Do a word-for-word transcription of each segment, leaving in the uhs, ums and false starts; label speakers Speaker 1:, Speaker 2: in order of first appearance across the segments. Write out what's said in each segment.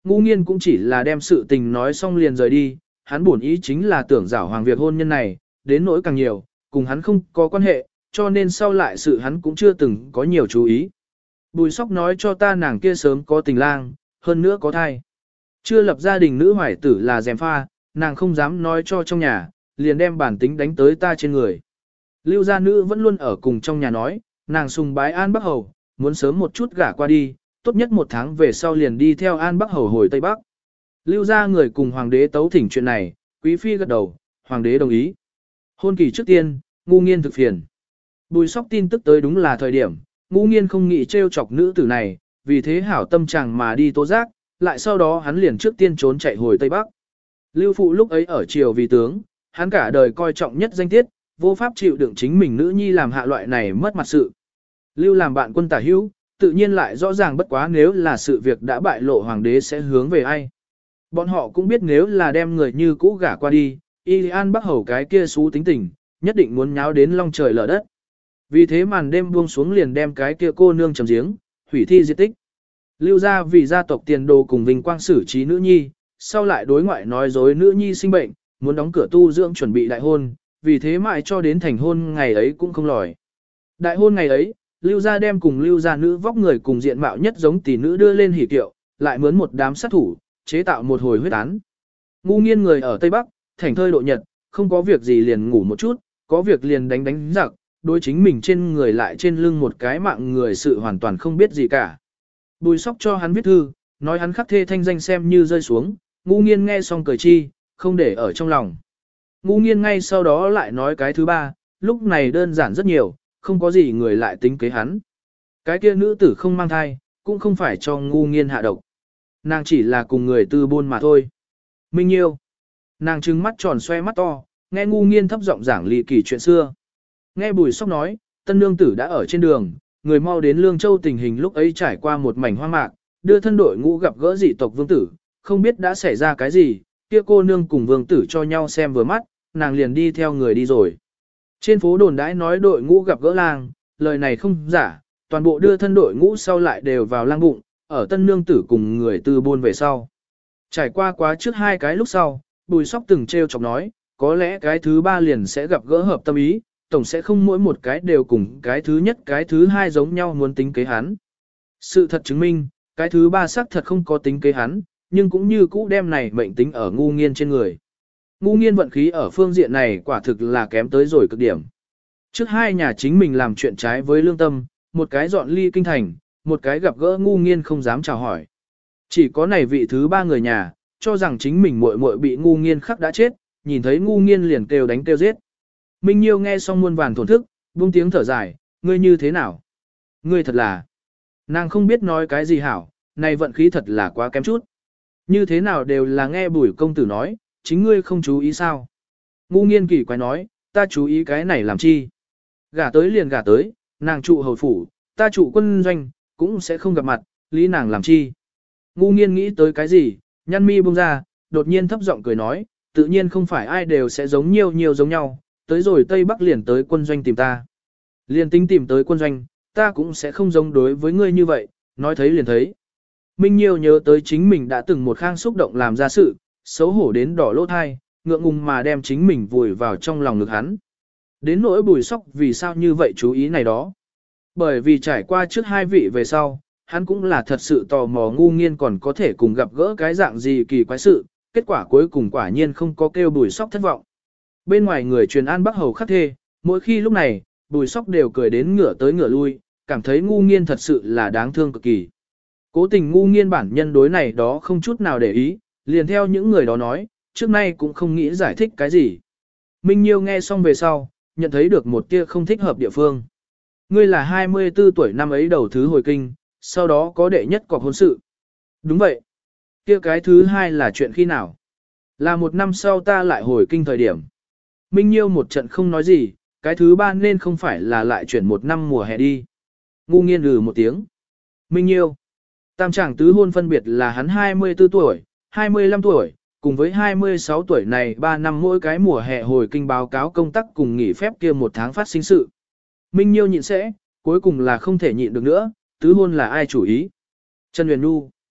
Speaker 1: Ngũ Nghiên cũng chỉ là đem sự tình nói xong liền rời đi, hắn bổn ý chính là tưởng giảo hoàng việc hôn nhân này, đến nỗi càng nhiều, cùng hắn không có quan hệ, cho nên sau lại sự hắn cũng chưa từng có nhiều chú ý. Bùi Sóc nói cho ta nàng kia sớm có tình lang, hơn nữa có thai. Chưa lập gia đình nữ hoài tử là dèm pha, nàng không dám nói cho trong nhà, liền đem bản tính đánh tới ta trên người. Lưu gia nữ vẫn luôn ở cùng trong nhà nói, nàng sùng bái An Bắc Hầu, muốn sớm một chút gả qua đi, tốt nhất một tháng về sau liền đi theo An Bắc Hầu hồi Tây Bắc. Lưu gia người cùng hoàng đế tấu thỉnh chuyện này, quý phi gật đầu, hoàng đế đồng ý. Hôn kỳ trước tiên, Ngu Nghiên thực phiền. Bùi Sóc tin tức tới đúng là thời điểm, Ngu Nghiên không nghĩ trêu chọc nữ tử này, vì thế hảo tâm chàng mà đi tố giác, lại sau đó hắn liền trước tiên trốn chạy hồi Tây Bắc. Lưu phụ lúc ấy ở triều vì tướng, hắn cả đời coi trọng nhất danh tiết, vô pháp chịu đựng chính mình nữ nhi làm hạ loại này mất mặt sự. Lưu làm bạn quân tả hữu, tự nhiên lại rõ ràng bất quá nếu là sự việc đã bại lộ hoàng đế sẽ hướng về ai. Bọn họ cũng biết nếu là đem người như cũ gả qua đi, Y An Bắc Hầu cái kia xú tính tình, nhất định muốn nháo đến long trời lở đất. Vì thế màn đêm buông xuống liền đem cái kia cô nương trầm giếng, hủy thi diệt tích. Lưu ra vì gia tộc tiền đồ cùng vinh quang xử trí nữ nhi, sau lại đối ngoại nói dối nữ nhi sinh bệnh, muốn đóng cửa tu dưỡng chuẩn bị đại hôn, vì thế mãi cho đến thành hôn ngày ấy cũng không lòi. Đại hôn ngày ấy, Lưu gia đem cùng Lưu gia nữ vóc người cùng diện mạo nhất giống tỷ nữ đưa lên hỉ kiệu, lại mướn một đám sát thủ, chế tạo một hồi huyết án. Ngu Nghiên người ở Tây Bắc, thành thơi độ nhật, không có việc gì liền ngủ một chút, có việc liền đánh đánh giặc, đối chính mình trên người lại trên lưng một cái mạng người sự hoàn toàn không biết gì cả. Bùi Sóc cho hắn viết thư, nói hắn khắc thê thanh danh xem như rơi xuống, Ngu Nghiên nghe xong cười chi, không để ở trong lòng. Ngu Nghiên ngay sau đó lại nói cái thứ ba, lúc này đơn giản rất nhiều, không có gì người lại tính kế hắn. Cái kia nữ tử không mang thai, cũng không phải cho Ngu Nghiên hạ độc. Nàng chỉ là cùng người tư buôn mà thôi. Minh Nhiêu. Nàng trừng mắt tròn xoe mắt to, nghe Ngu Nghiên thấp giọng giảng lì kỳ chuyện xưa. Nghe Bùi Sóc nói, tân nương tử đã ở trên đường, người mau đến Lương Châu tình hình lúc ấy trải qua một mảnh hoang mạc, đưa thân đội ngũ gặp gỡ dị tộc vương tử, không biết đã xảy ra cái gì, kia cô nương cùng vương tử cho nhau xem vừa mắt, nàng liền đi theo người đi rồi. Trên phố đồn đãi nói đội ngũ gặp gỡ lang, lời này không giả, toàn bộ đưa thân đội ngũ sau lại đều vào lang bụng, ở tân nương tử cùng người tư buôn về sau. Trải qua quá trước hai cái lúc sau, Bùi Sóc từng trêu chọc nói, có lẽ cái thứ ba liền sẽ gặp gỡ hợp tâm ý, tổng sẽ không mỗi một cái đều cùng cái thứ nhất cái thứ hai giống nhau muốn tính kế hắn. Sự thật chứng minh, cái thứ ba xác thật không có tính kế hắn, nhưng cũng như cũ đem này mệnh tính ở Ngu Nghiên trên người. Ngu Nghiên vận khí ở phương diện này quả thực là kém tới rồi cực điểm. Trước hai nhà chính mình làm chuyện trái với lương tâm, một cái dọn ly kinh thành, một cái gặp gỡ Ngu Nghiên không dám chào hỏi. Chỉ có này vị thứ ba người nhà, cho rằng chính mình muội muội bị Ngu Nghiên khắc đã chết, nhìn thấy Ngu Nghiên liền kêu đánh kêu giết. Minh Nhiêu nghe xong muôn vàn thổn thức, buông tiếng thở dài, ngươi như thế nào? Ngươi thật là... Nàng không biết nói cái gì hảo, này vận khí thật là quá kém chút. Như thế nào đều là nghe Bùi công tử nói, chính ngươi không chú ý sao? Ngu Nghiên kỳ quái nói, ta chú ý cái này làm chi? Gả tới liền gả tới, nàng trụ hầu phủ, ta trụ quân doanh, cũng sẽ không gặp mặt, lý nàng làm chi? Ngu Nghiên nghĩ tới cái gì, nhăn mi buông ra, đột nhiên thấp giọng cười nói, tự nhiên không phải ai đều sẽ giống nhiều nhiều giống nhau, tới rồi Tây Bắc liền tới quân doanh tìm ta. Liền tính tìm tới quân doanh, ta cũng sẽ không giống đối với ngươi như vậy, nói thấy liền thấy. Minh Nhiêu nhớ tới chính mình đã từng một khang xúc động làm ra sự, xấu hổ đến đỏ lỗ thai, ngượng ngùng mà đem chính mình vùi vào trong lòng ngực hắn. Đến nỗi Bùi Sóc vì sao như vậy chú ý này đó. Bởi vì trải qua trước hai vị về sau, hắn cũng là thật sự tò mò Ngu Nghiên còn có thể cùng gặp gỡ cái dạng gì kỳ quái sự, kết quả cuối cùng quả nhiên không có kêu Bùi Sóc thất vọng. Bên ngoài người truyền An Bắc Hầu khắc thê, mỗi khi lúc này, Bùi Sóc đều cười đến ngửa tới ngửa lui, cảm thấy Ngu Nghiên thật sự là đáng thương cực kỳ. Cố tình Ngu Nghiên bản nhân đối này đó không chút nào để ý, liền theo những người đó nói, trước nay cũng không nghĩ giải thích cái gì. Minh Nhiêu nghe xong về sau, nhận thấy được một tia không thích hợp địa phương. Ngươi là hai mươi tư tuổi năm ấy đầu thứ hồi kinh, sau đó có đệ nhất cọc hôn sự. Đúng vậy. Kia cái thứ hai là chuyện khi nào? Là một năm sau ta lại hồi kinh thời điểm. Minh Nhiêu một trận không nói gì, cái thứ ba nên không phải là lại chuyển một năm mùa hè đi. Ngu Nghiên ừ một tiếng. Minh Nhiêu. Tam chàng tứ hôn phân biệt là hắn hai mươi tư tuổi, hai mươi lăm tuổi, cùng với hai mươi sáu tuổi này ba năm mỗi cái mùa hè hồi kinh báo cáo công tác cùng nghỉ phép kia một tháng phát sinh sự. Minh Nhiêu nhịn sẽ, cuối cùng là không thể nhịn được nữa, tứ hôn là ai chủ ý? Trần Huyền Nhu.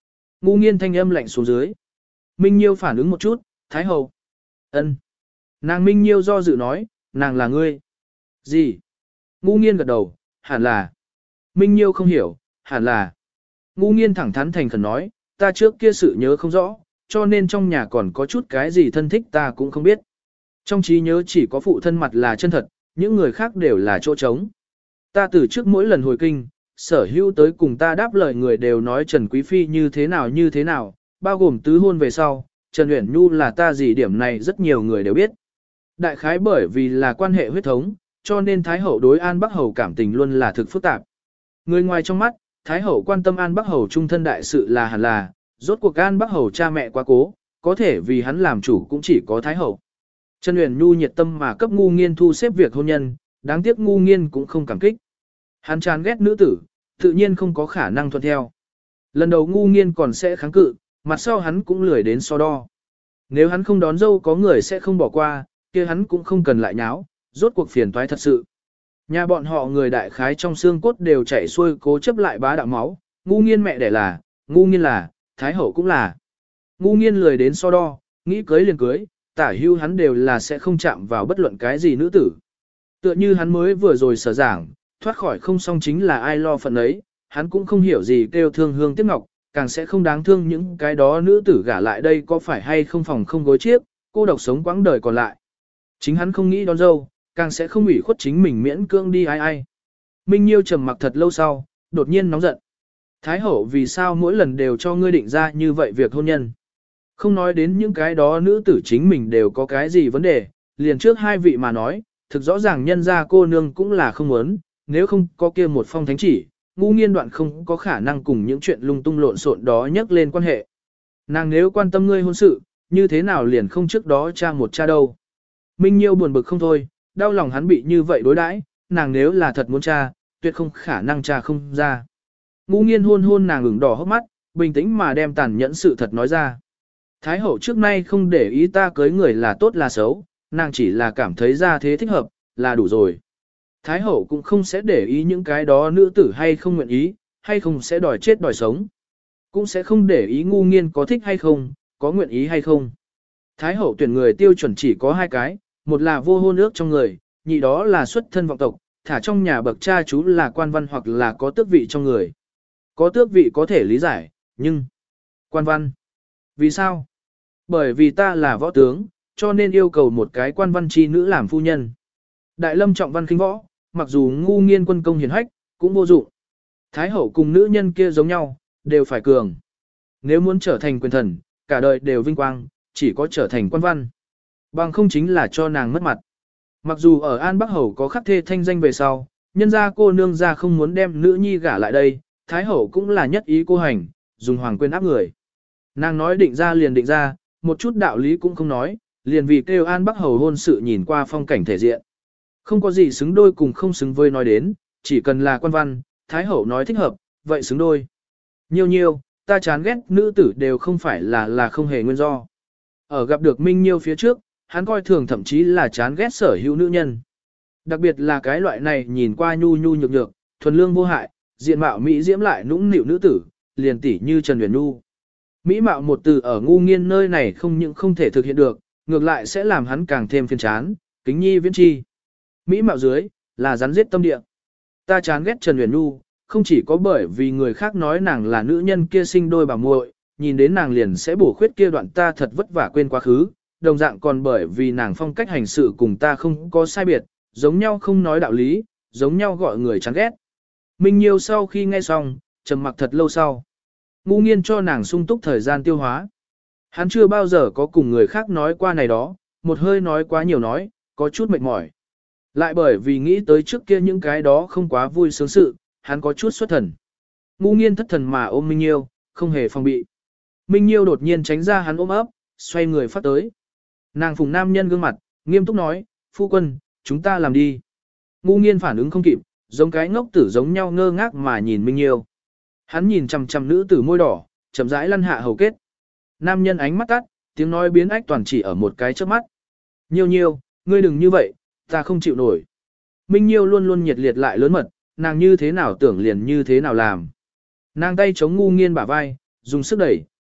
Speaker 1: Ngu nghiên thanh âm lạnh xuống dưới. Minh Nhiêu phản ứng một chút, Thái hậu. Ân. Nàng Minh Nhiêu do dự nói, nàng là ngươi. Gì? Ngu nghiên gật đầu, hẳn là. Minh Nhiêu không hiểu, hẳn là. Ngu nghiên thẳng thắn thành khẩn nói, ta trước kia sự nhớ không rõ, cho nên trong nhà còn có chút cái gì thân thích ta cũng không biết. Trong trí nhớ chỉ có phụ thân mặt là chân thật, những người khác đều là chỗ trống. Ta từ trước mỗi lần hồi kinh, sở hữu tới cùng ta đáp lời người đều nói Trần Quý Phi như thế nào như thế nào, bao gồm tứ hôn về sau, Trần Uyển Nhu là ta gì điểm này rất nhiều người đều biết. Đại khái bởi vì là quan hệ huyết thống, cho nên Thái Hậu đối An Bắc Hầu cảm tình luôn là thực phức tạp. Người ngoài trong mắt, Thái Hậu quan tâm An Bắc Hầu trung thân đại sự là hẳn là, rốt cuộc An Bắc Hầu cha mẹ quá cố, có thể vì hắn làm chủ cũng chỉ có Thái Hậu. Trần Uyển Nhu nhiệt tâm mà cấp Ngu Nghiên thu xếp việc hôn nhân, đáng tiếc Ngu Nghiên cũng không cảm kích. Hắn chán ghét nữ tử, tự nhiên không có khả năng thuận theo. Lần đầu Ngu Nghiên còn sẽ kháng cự, mặt sau hắn cũng lười đến so đo. Nếu hắn không đón dâu có người sẽ không bỏ qua, kia hắn cũng không cần lại nháo, rốt cuộc phiền toái thật sự. Nhà bọn họ người đại khái trong xương cốt đều chảy xuôi cố chấp lại bá đạo máu, Ngu Nghiên mẹ đẻ là, Ngu Nghiên là, Thái Hậu cũng là. Ngu Nghiên lười đến so đo, nghĩ cưới liền cưới, tả hưu hắn đều là sẽ không chạm vào bất luận cái gì nữ tử. Tựa như hắn mới vừa rồi sở giảng, thoát khỏi không xong chính là ai lo phận ấy, hắn cũng không hiểu gì kêu thương hương tiếc ngọc, càng sẽ không đáng thương những cái đó nữ tử gả lại đây có phải hay không phòng không gối chiếc, cô độc sống quãng đời còn lại. Chính hắn không nghĩ đón dâu, càng sẽ không ủy khuất chính mình miễn cưỡng đi ai ai. Minh Nhiêu trầm mặc thật lâu sau, đột nhiên nóng giận. Thái Hậu vì sao mỗi lần đều cho ngươi định ra như vậy việc hôn nhân? Không nói đến những cái đó nữ tử chính mình đều có cái gì vấn đề, liền trước hai vị mà nói, thực rõ ràng nhân gia cô nương cũng là không muốn, nếu không có kia một phong thánh chỉ, Ngu Nghiên đoạn không có khả năng cùng những chuyện lung tung lộn xộn đó nhắc lên quan hệ. Nàng nếu quan tâm ngươi hôn sự, như thế nào liền không trước đó cha một cha đâu. Minh Nhiêu buồn bực không thôi, đau lòng hắn bị như vậy đối đãi, nàng nếu là thật muốn cha, tuyệt không khả năng cha không ra. Ngu Nghiên hôn hôn nàng ửng đỏ hốc mắt, bình tĩnh mà đem tàn nhẫn sự thật nói ra. Thái Hậu trước nay không để ý ta cưới người là tốt là xấu, nàng chỉ là cảm thấy ra thế thích hợp, là đủ rồi. Thái Hậu cũng không sẽ để ý những cái đó nữ tử hay không nguyện ý, hay không sẽ đòi chết đòi sống. Cũng sẽ không để ý Ngu Nghiên có thích hay không, có nguyện ý hay không. Thái Hậu tuyển người tiêu chuẩn chỉ có hai cái, một là vô hôn ước trong người, nhị đó là xuất thân vọng tộc, thả trong nhà bậc cha chú là quan văn hoặc là có tước vị trong người. Có tước vị có thể lý giải, nhưng... Quan văn. Vì sao? Bởi vì ta là võ tướng, cho nên yêu cầu một cái quan văn chi nữ làm phu nhân. Đại lâm trọng văn khinh võ, mặc dù Ngu Nghiên quân công hiển hách, cũng vô dụng. Thái Hậu cùng nữ nhân kia giống nhau, đều phải cường. Nếu muốn trở thành quyền thần, cả đời đều vinh quang, chỉ có trở thành quan văn. Bằng không chính là cho nàng mất mặt. Mặc dù ở An Bắc Hầu có khắc thê thanh danh về sau, nhân gia cô nương gia không muốn đem nữ nhi gả lại đây, Thái Hậu cũng là nhất ý cô hành, dùng hoàng quyền áp người. Nàng nói định ra liền định ra, một chút đạo lý cũng không nói, liền vì kêu An Bắc Hầu hôn sự nhìn qua phong cảnh thể diện. Không có gì xứng đôi cùng không xứng với nói đến, chỉ cần là quan văn, Thái Hậu nói thích hợp, vậy xứng đôi. Nhiêu nhiêu, ta chán ghét nữ tử đều không phải là là không hề nguyên do. Ở gặp được Minh Nhiêu phía trước, hắn coi thường thậm chí là chán ghét sở hữu nữ nhân. Đặc biệt là cái loại này nhìn qua nhu nhu nhược nhược, thuần lương vô hại, diện mạo mỹ diễm lại nũng nịu nữ tử, liền tỷ như Trần Uyển Nhu. Mỹ mạo một từ ở Ngu Nghiên nơi này không những không thể thực hiện được, ngược lại sẽ làm hắn càng thêm phiền chán, kính nhi viễn chi. Mỹ mạo dưới, là rắn giết tâm địa. Ta chán ghét Trần Uyển Nhu, không chỉ có bởi vì người khác nói nàng là nữ nhân kia sinh đôi bà muội, nhìn đến nàng liền sẽ bổ khuyết kia đoạn ta thật vất vả quên quá khứ, đồng dạng còn bởi vì nàng phong cách hành sự cùng ta không có sai biệt, giống nhau không nói đạo lý, giống nhau gọi người chán ghét. Minh Nhiêu sau khi nghe xong, trầm mặc thật lâu sau. Ngu Nghiên cho nàng sung túc thời gian tiêu hóa. Hắn chưa bao giờ có cùng người khác nói qua này đó, một hơi nói quá nhiều nói, có chút mệt mỏi. Lại bởi vì nghĩ tới trước kia những cái đó không quá vui sướng sự, hắn có chút xuất thần. Ngu Nghiên thất thần mà ôm Minh Nhiêu, không hề phòng bị. Minh Nhiêu đột nhiên tránh ra hắn ôm ấp, xoay người phát tới. Nàng phùng nam nhân gương mặt, nghiêm túc nói, phu quân, chúng ta làm đi. Ngu Nghiên phản ứng không kịp, giống cái ngốc tử giống nhau ngơ ngác mà nhìn Minh Nhiêu. Hắn nhìn chằm chằm nữ tử môi đỏ, chậm rãi lăn hạ hầu kết. Nam nhân ánh mắt tắt, tiếng nói biến ách toàn chỉ ở một cái chớp mắt. Nhiêu nhiêu, ngươi đừng như vậy, ta không chịu nổi. Minh Nhiêu luôn luôn nhiệt liệt lại lớn mật, nàng như thế nào tưởng liền như thế nào làm. Nàng tay chống Ngu Nghiên bả vai, dùng sức đẩy,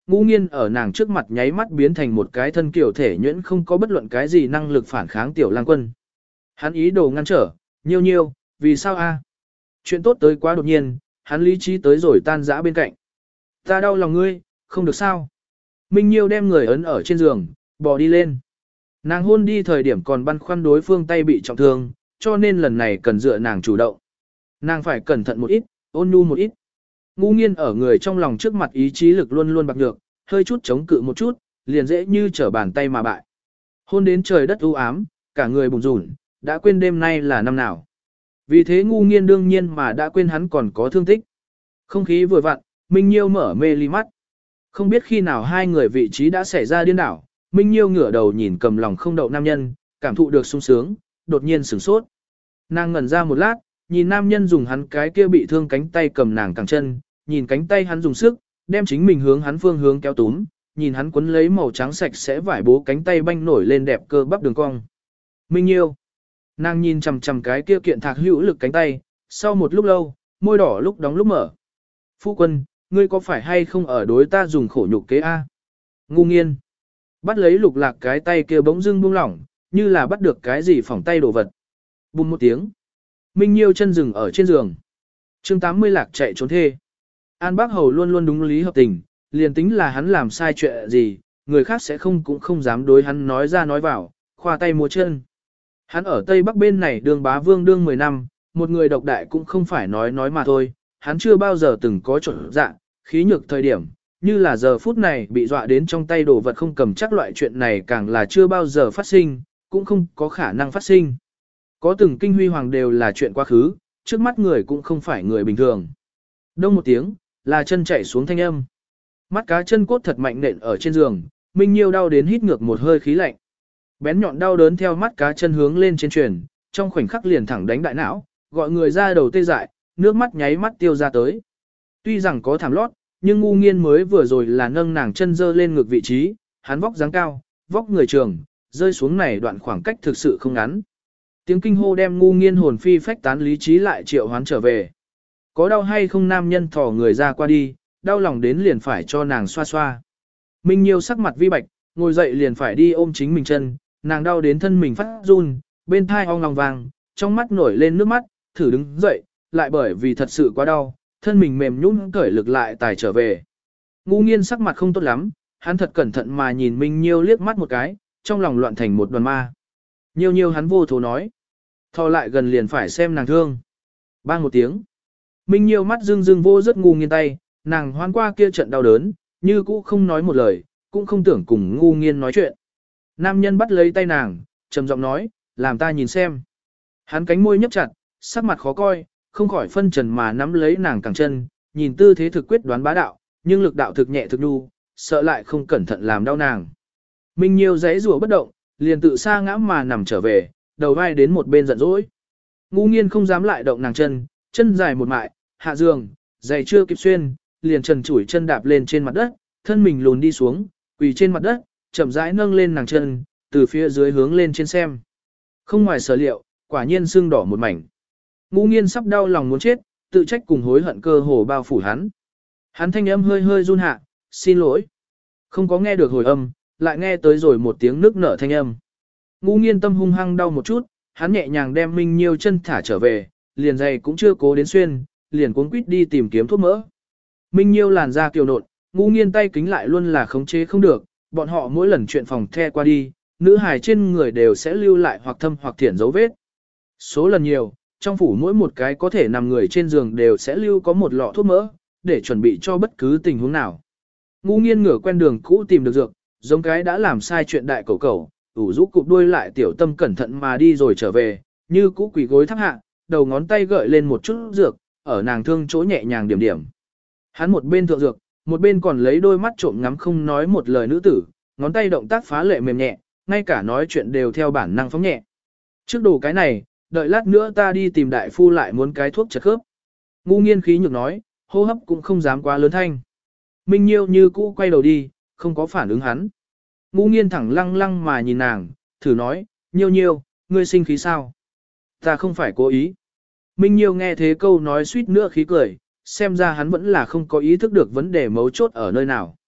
Speaker 1: Ngũ Nghiên ở nàng trước mặt nháy mắt biến thành một cái thân kiểu thể nhuyễn không có bất luận cái gì năng lực phản kháng tiểu lang quân. Hắn ý đồ ngăn trở, nhiêu nhiêu, vì sao a? Chuyện tốt tới quá đột nhiên, hắn lý trí tới rồi tan rã bên cạnh. Ta đau lòng ngươi, không được sao. Minh Nhiêu đem người ấn ở trên giường, bò đi lên. Nàng hôn đi thời điểm còn băn khoăn đối phương tay bị trọng thương, cho nên lần này cần dựa nàng chủ động. Nàng phải cẩn thận một ít, ôn nhu một ít. Ngũ Nghiên ở người trong lòng trước mặt ý chí lực luôn luôn bạc nhược, hơi chút chống cự một chút, liền dễ như trở bàn tay mà bại. Hôn đến trời đất u ám, cả người bùng rủn, đã quên đêm nay là năm nào. Vì thế Ngũ Nghiên đương nhiên mà đã quên hắn còn có thương tích. Không khí vừa vặn, Minh Nhiêu mở mê ly mắt. Không biết khi nào hai người vị trí đã xảy ra điên đảo, Minh Nhiêu ngửa đầu nhìn cầm lòng không đậu nam nhân, cảm thụ được sung sướng, đột nhiên sửng sốt. Nàng ngẩn ra một lát, nhìn nam nhân dùng hắn cái kia bị thương cánh tay cầm nàng cẳng chân, nhìn cánh tay hắn dùng sức, đem chính mình hướng hắn phương hướng kéo túm, nhìn hắn quấn lấy màu trắng sạch sẽ vải bố cánh tay banh nổi lên đẹp cơ bắp đường cong. Minh Nhiêu. Nàng nhìn chằm chằm cái kia kiện thạc hữu lực cánh tay, sau một lúc lâu, môi đỏ lúc đóng lúc mở. Phu quân, ngươi có phải hay không ở đối ta dùng khổ nhục kế A? Ngu Nghiên. Bắt lấy lục lạc cái tay kia bỗng dưng buông lỏng, như là bắt được cái gì phỏng tay đổ vật. Bùm một tiếng. Minh Nhiêu chân dừng ở trên giường. chương tám mươi lạc chạy trốn thê. An Bác Hầu luôn luôn đúng lý hợp tình, liền tính là hắn làm sai chuyện gì, người khác sẽ không cũng không dám đối hắn nói ra nói vào, khoa tay múa chân. Hắn ở Tây Bắc bên này đương bá vương đương mười năm, một người độc đại cũng không phải nói nói mà thôi, hắn chưa bao giờ từng có trộn dạ, khí nhược thời điểm, như là giờ phút này bị dọa đến trong tay đồ vật không cầm chắc loại chuyện này càng là chưa bao giờ phát sinh, cũng không có khả năng phát sinh. Có từng kinh huy hoàng đều là chuyện quá khứ, trước mắt người cũng không phải người bình thường. Đông một tiếng, là chân chạy xuống thanh âm. Mắt cá chân cốt thật mạnh nện ở trên giường, Minh Nhiêu đau đến hít ngược một hơi khí lạnh. Bén nhọn đau đớn theo mắt cá chân hướng lên trên truyền, trong khoảnh khắc liền thẳng đánh đại não, gọi người ra đầu tê dại, nước mắt nháy mắt tiêu ra tới. Tuy rằng có thảm lót, nhưng Ngu Nghiên mới vừa rồi là nâng nàng chân dơ lên ngược vị trí, hắn vóc dáng cao, vóc người trường, rơi xuống này đoạn khoảng cách thực sự không ngắn. Tiếng kinh hô đem Ngu Nghiên hồn phi phách tán lý trí lại triệu hoán trở về. Có đau hay không nam nhân thò người ra qua đi, đau lòng đến liền phải cho nàng xoa xoa. Minh Nhiêu sắc mặt vi bạch, ngồi dậy liền phải đi ôm chính mình chân, nàng đau đến thân mình phát run, bên thai ong lòng vàng, trong mắt nổi lên nước mắt, thử đứng dậy, lại bởi vì thật sự quá đau, thân mình mềm nhũn cởi lực lại tài trở về. Ngu Nghiên sắc mặt không tốt lắm, hắn thật cẩn thận mà nhìn Minh Nhiêu liếc mắt một cái, trong lòng loạn thành một đoàn ma. Nhiêu nhiêu hắn vô thố nói. Thò lại gần liền phải xem nàng thương. Bang một tiếng. Minh Nhiêu mắt dưng dưng vô rất Ngu Nghiên tay, nàng hoan qua kia trận đau đớn, như cũ không nói một lời, cũng không tưởng cùng Ngu Nghiên nói chuyện. Nam nhân bắt lấy tay nàng, trầm giọng nói, làm ta nhìn xem. Hắn cánh môi nhấp chặt, sắc mặt khó coi, không khỏi phân trần mà nắm lấy nàng cẳng chân, nhìn tư thế thực quyết đoán bá đạo, nhưng lực đạo thực nhẹ thực nhu, sợ lại không cẩn thận làm đau nàng. Minh Nhiêu giãy rủa bất động, liền tự sa ngã mà nằm trở về, đầu vai đến một bên giận dỗi. Ngu Nghiên không dám lại động nàng chân, chân dài một mại, hạ giường, giày chưa kịp xuyên, liền trần chủi chân đạp lên trên mặt đất, thân mình lùn đi xuống, quỳ trên mặt đất, chậm rãi nâng lên nàng chân, từ phía dưới hướng lên trên xem. Không ngoài sở liệu, quả nhiên sưng đỏ một mảnh. Ngu Nghiên sắp đau lòng muốn chết, tự trách cùng hối hận cơ hồ bao phủ hắn. Hắn thanh âm hơi hơi run hạ, xin lỗi. Không có nghe được hồi âm, lại nghe tới rồi một tiếng nức nở thanh âm. Ngu Nghiên tâm hung hăng đau một chút, hắn nhẹ nhàng đem Minh Nhiêu chân thả trở về, liền giày cũng chưa cố đến xuyên, liền cuống quýt đi tìm kiếm thuốc mỡ. Minh Nhiêu làn da kiều nộn, Ngu Nghiên tay kính lại luôn là khống chế không được, bọn họ mỗi lần chuyện phòng the qua đi, nữ hài trên người đều sẽ lưu lại hoặc thâm hoặc thiển dấu vết. Số lần nhiều, trong phủ mỗi một cái có thể nằm người trên giường đều sẽ lưu có một lọ thuốc mỡ, để chuẩn bị cho bất cứ tình huống nào. Ngu Nghiên ngửa quen đường cũ tìm được dược, giống cái đã làm sai chuyện đại cẩu cẩu, ủ rũ cụp đuôi lại tiểu tâm cẩn thận mà đi rồi trở về, như cũ quỳ gối thấp hạ, đầu ngón tay gợi lên một chút dược, ở nàng thương chỗ nhẹ nhàng điểm điểm. Hắn một bên thượng dược, một bên còn lấy đôi mắt trộm ngắm không nói một lời nữ tử, ngón tay động tác phá lệ mềm nhẹ, ngay cả nói chuyện đều theo bản năng phóng nhẹ. Trước đồ cái này, đợi lát nữa ta đi tìm đại phu lại muốn cái thuốc chật khớp. Ngu Nghiên khí nhược nói, hô hấp cũng không dám quá lớn thanh. Minh Nhiêu như cũ quay đầu đi, không có phản ứng hắn. Ngu Nghiên thẳng lăng lăng mà nhìn nàng, thử nói, Nhiêu Nhiêu, ngươi sinh khí sao? Ta không phải cố ý. Minh Nhiêu nghe thế câu nói suýt nữa khí cười, xem ra hắn vẫn là không có ý thức được vấn đề mấu chốt ở nơi nào.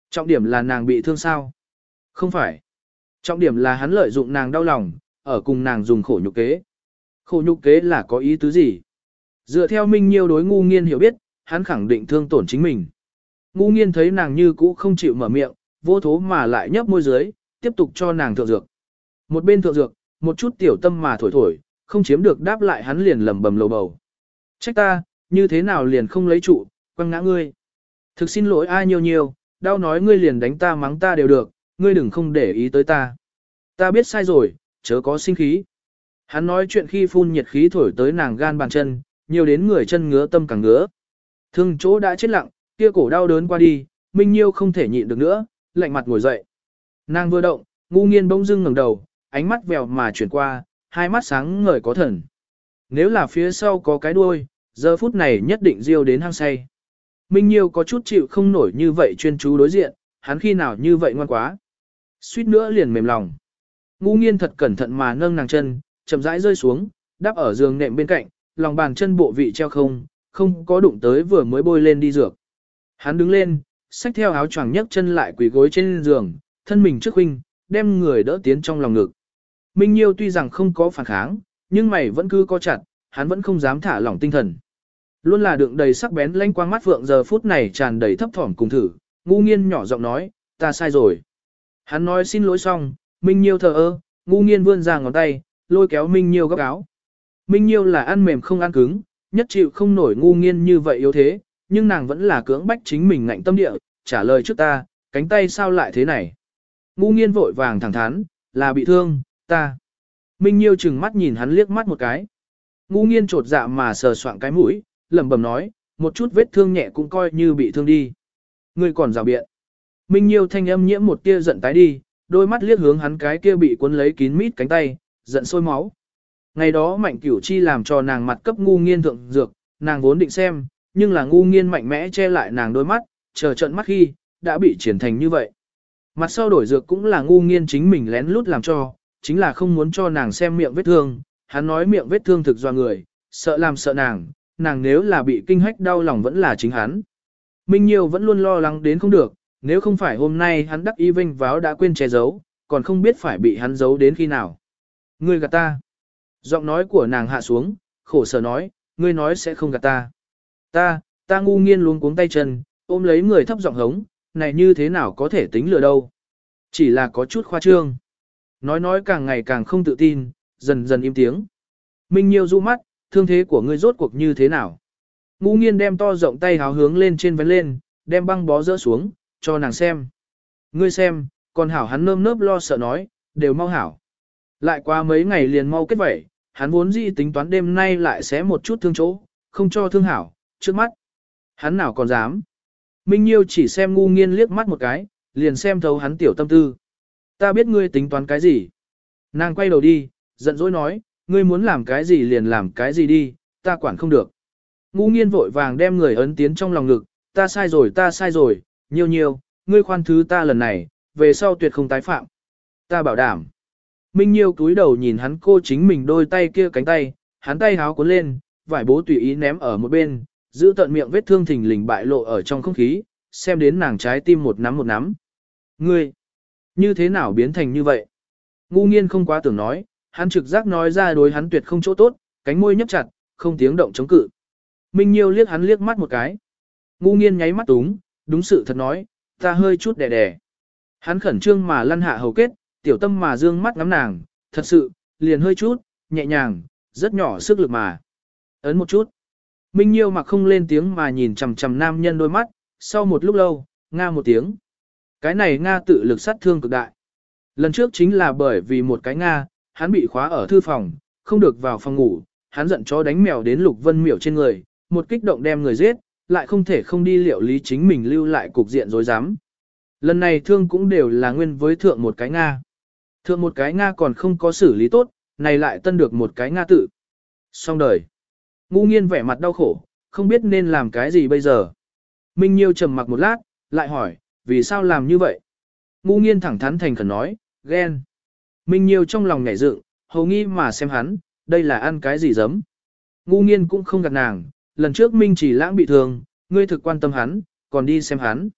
Speaker 1: Trọng điểm là nàng bị thương sao? Không phải. Trọng điểm là hắn lợi dụng nàng đau lòng, ở cùng nàng dùng khổ nhục kế. Khổ nhục kế là có ý tứ gì? Dựa theo Minh Nhiêu đối ngu nghiên hiểu biết, hắn khẳng định thương tổn chính mình. Ngu nghiên thấy nàng như cũ không chịu mở miệng, vô thố mà lại nhấp môi dưới, tiếp tục cho nàng thượng dược. Một bên thượng dược, một chút tiểu tâm mà thổi thổi, không chiếm được đáp lại hắn liền lầm bầm lầu bầu. Trách ta, như thế nào liền không lấy trụ, quăng ngã ngươi. Thực xin lỗi ai nhiều nhiều, đau nói ngươi liền đánh ta mắng ta đều được, ngươi đừng không để ý tới ta. Ta biết sai rồi, chớ có sinh khí. Hắn nói chuyện khi phun nhiệt khí thổi tới nàng gan bàn chân, nhiều đến người chân ngứa tâm càng ngứa. Thương chỗ đã chết lặng, kia cổ đau đớn qua đi, Minh Nhiêu không thể nhịn được nữa, lạnh mặt ngồi dậy. Nàng vừa động, ngu nghiên bỗng dưng ngẩng đầu, ánh mắt vèo mà chuyển qua, hai mắt sáng ngời có thần. Nếu là phía sau có cái đuôi, giờ phút này nhất định riêu đến hang say. Minh Nhiêu có chút chịu không nổi như vậy chuyên chú đối diện, hắn khi nào như vậy ngoan quá. Suýt nữa liền mềm lòng. Ngu nghiên thật cẩn thận mà nâng nàng chân, chậm rãi rơi xuống, đắp ở giường nệm bên cạnh, lòng bàn chân bộ vị treo không, không có đụng tới vừa mới bôi lên đi dược. Hắn đứng lên, xách theo áo choàng nhấc chân lại quỳ gối trên giường, thân mình trước huynh, đem người đỡ tiến trong lòng ngực. Minh Nhiêu tuy rằng không có phản kháng, nhưng mày vẫn cứ co chặt, hắn vẫn không dám thả lỏng tinh thần. Luôn là đựng đầy sắc bén lanh quang mắt phượng giờ phút này tràn đầy thấp thỏm cùng thử, ngu nghiên nhỏ giọng nói, ta sai rồi. Hắn nói xin lỗi xong, Minh Nhiêu thờ ơ, ngu nghiên vươn ra ngón tay, lôi kéo Minh Nhiêu góc áo. Minh Nhiêu là ăn mềm không ăn cứng, nhất chịu không nổi ngu nghiên như vậy yếu thế, nhưng nàng vẫn là cưỡng bách chính mình ngạnh tâm địa, trả lời trước ta, cánh tay sao lại thế này. Ngu nghiên vội vàng thẳng thắn, là bị thương, ta. Minh Nhiêu chừng mắt nhìn hắn liếc mắt một cái. Ngu nghiên trột dạ mà sờ soạng cái mũi, lẩm bẩm nói, một chút vết thương nhẹ cũng coi như bị thương đi. Ngươi còn rào biện. Minh Nhiêu thanh âm nhiễm một tia giận tái đi, đôi mắt liếc hướng hắn cái kia bị cuốn lấy kín mít cánh tay, giận sôi máu. Ngày đó Mạnh Cửu Chi làm cho nàng mặt cấp ngu nghiên thượng dược, nàng vốn định xem, nhưng là ngu nghiên mạnh mẽ che lại nàng đôi mắt, chờ trận mắt khi, đã bị triển thành như vậy. Mặt sau đổi dược cũng là ngu nghiên chính mình lén lút làm cho, chính là không muốn cho nàng xem miệng vết thương, hắn nói miệng vết thương thực do người, sợ làm sợ nàng, nàng nếu là bị kinh hách đau lòng vẫn là chính hắn. Minh Nhiêu vẫn luôn lo lắng đến không được, nếu không phải hôm nay hắn đắc y vinh váo đã quên che giấu, còn không biết phải bị hắn giấu đến khi nào. Ngươi gạt ta. Giọng nói của nàng hạ xuống, khổ sở nói, ngươi nói sẽ không gạt ta. Ta, ta ngu nghiên luống cuống tay chân, ôm lấy người thấp giọng hống, này như thế nào có thể tính lừa đâu. Chỉ là có chút khoa trương. Nói nói càng ngày càng không tự tin, dần dần im tiếng. Minh Nhiêu du mắt, thương thế của ngươi rốt cuộc như thế nào. Ngu nghiên đem to rộng tay háo hướng lên trên vén lên, đem băng bó rỡ xuống, cho nàng xem. Ngươi xem, còn hảo hắn nơm nớp lo sợ nói, đều mau hảo. Lại qua mấy ngày liền mau kết vẩy, hắn vốn dĩ tính toán đêm nay lại xé một chút thương chỗ, không cho thương hảo, trước mắt. Hắn nào còn dám. Minh Nhiêu chỉ xem ngu nghiên liếc mắt một cái, liền xem thấu hắn tiểu tâm tư. Ta biết ngươi tính toán cái gì. Nàng quay đầu đi, giận dỗi nói, ngươi muốn làm cái gì liền làm cái gì đi, ta quản không được. Ngu nghiên vội vàng đem người ấn tiến trong lòng ngực, ta sai rồi ta sai rồi, nhiều nhiều, ngươi khoan thứ ta lần này, về sau tuyệt không tái phạm. Ta bảo đảm. Minh Nhiêu cúi đầu nhìn hắn cô chính mình đôi tay kia cánh tay, hắn tay háo cuốn lên, vải bố tùy ý ném ở một bên, giữ tận miệng vết thương thình lình bại lộ ở trong không khí, xem đến nàng trái tim một nắm một nắm. Ngươi, như thế nào biến thành như vậy? Ngu nghiên không quá tưởng nói, hắn trực giác nói ra đối hắn tuyệt không chỗ tốt, cánh môi nhấp chặt, không tiếng động chống cự. Minh Nhiêu liếc hắn liếc mắt một cái. Ngu nghiên nháy mắt túng, đúng sự thật nói, ta hơi chút đè đè. Hắn khẩn trương mà lăn hạ hầu kết, tiểu tâm mà dương mắt ngắm nàng, thật sự, liền hơi chút, nhẹ nhàng, rất nhỏ sức lực mà. Ấn một chút. Minh Nhiêu mặc không lên tiếng mà nhìn chằm chằm nam nhân đôi mắt, sau một lúc lâu, nga một tiếng. Cái này nga tự lực sát thương cực đại. Lần trước chính là bởi vì một cái nga, hắn bị khóa ở thư phòng, không được vào phòng ngủ, hắn giận chó đánh mèo đến Lục Vân Miểu trên người, một kích động đem người giết, lại không thể không đi liệu lý chính mình lưu lại cục diện rối rắm. Lần này thương cũng đều là nguyên với thượng một cái nga. Thượng một cái nga còn không có xử lý tốt, này lại tân được một cái nga tự. Xong đời. Ngu nghiên vẻ mặt đau khổ, không biết nên làm cái gì bây giờ. Minh Nhiêu trầm mặc một lát, lại hỏi, vì sao làm như vậy? Ngu nghiên thẳng thắn thành khẩn nói, ghen. Minh Nhiêu trong lòng nhảy dựng, hầu nghi mà xem hắn, đây là ăn cái gì giấm. Ngu nghiên cũng không gạt nàng, lần trước Minh chỉ lãng bị thương, ngươi thực quan tâm hắn, còn đi xem hắn.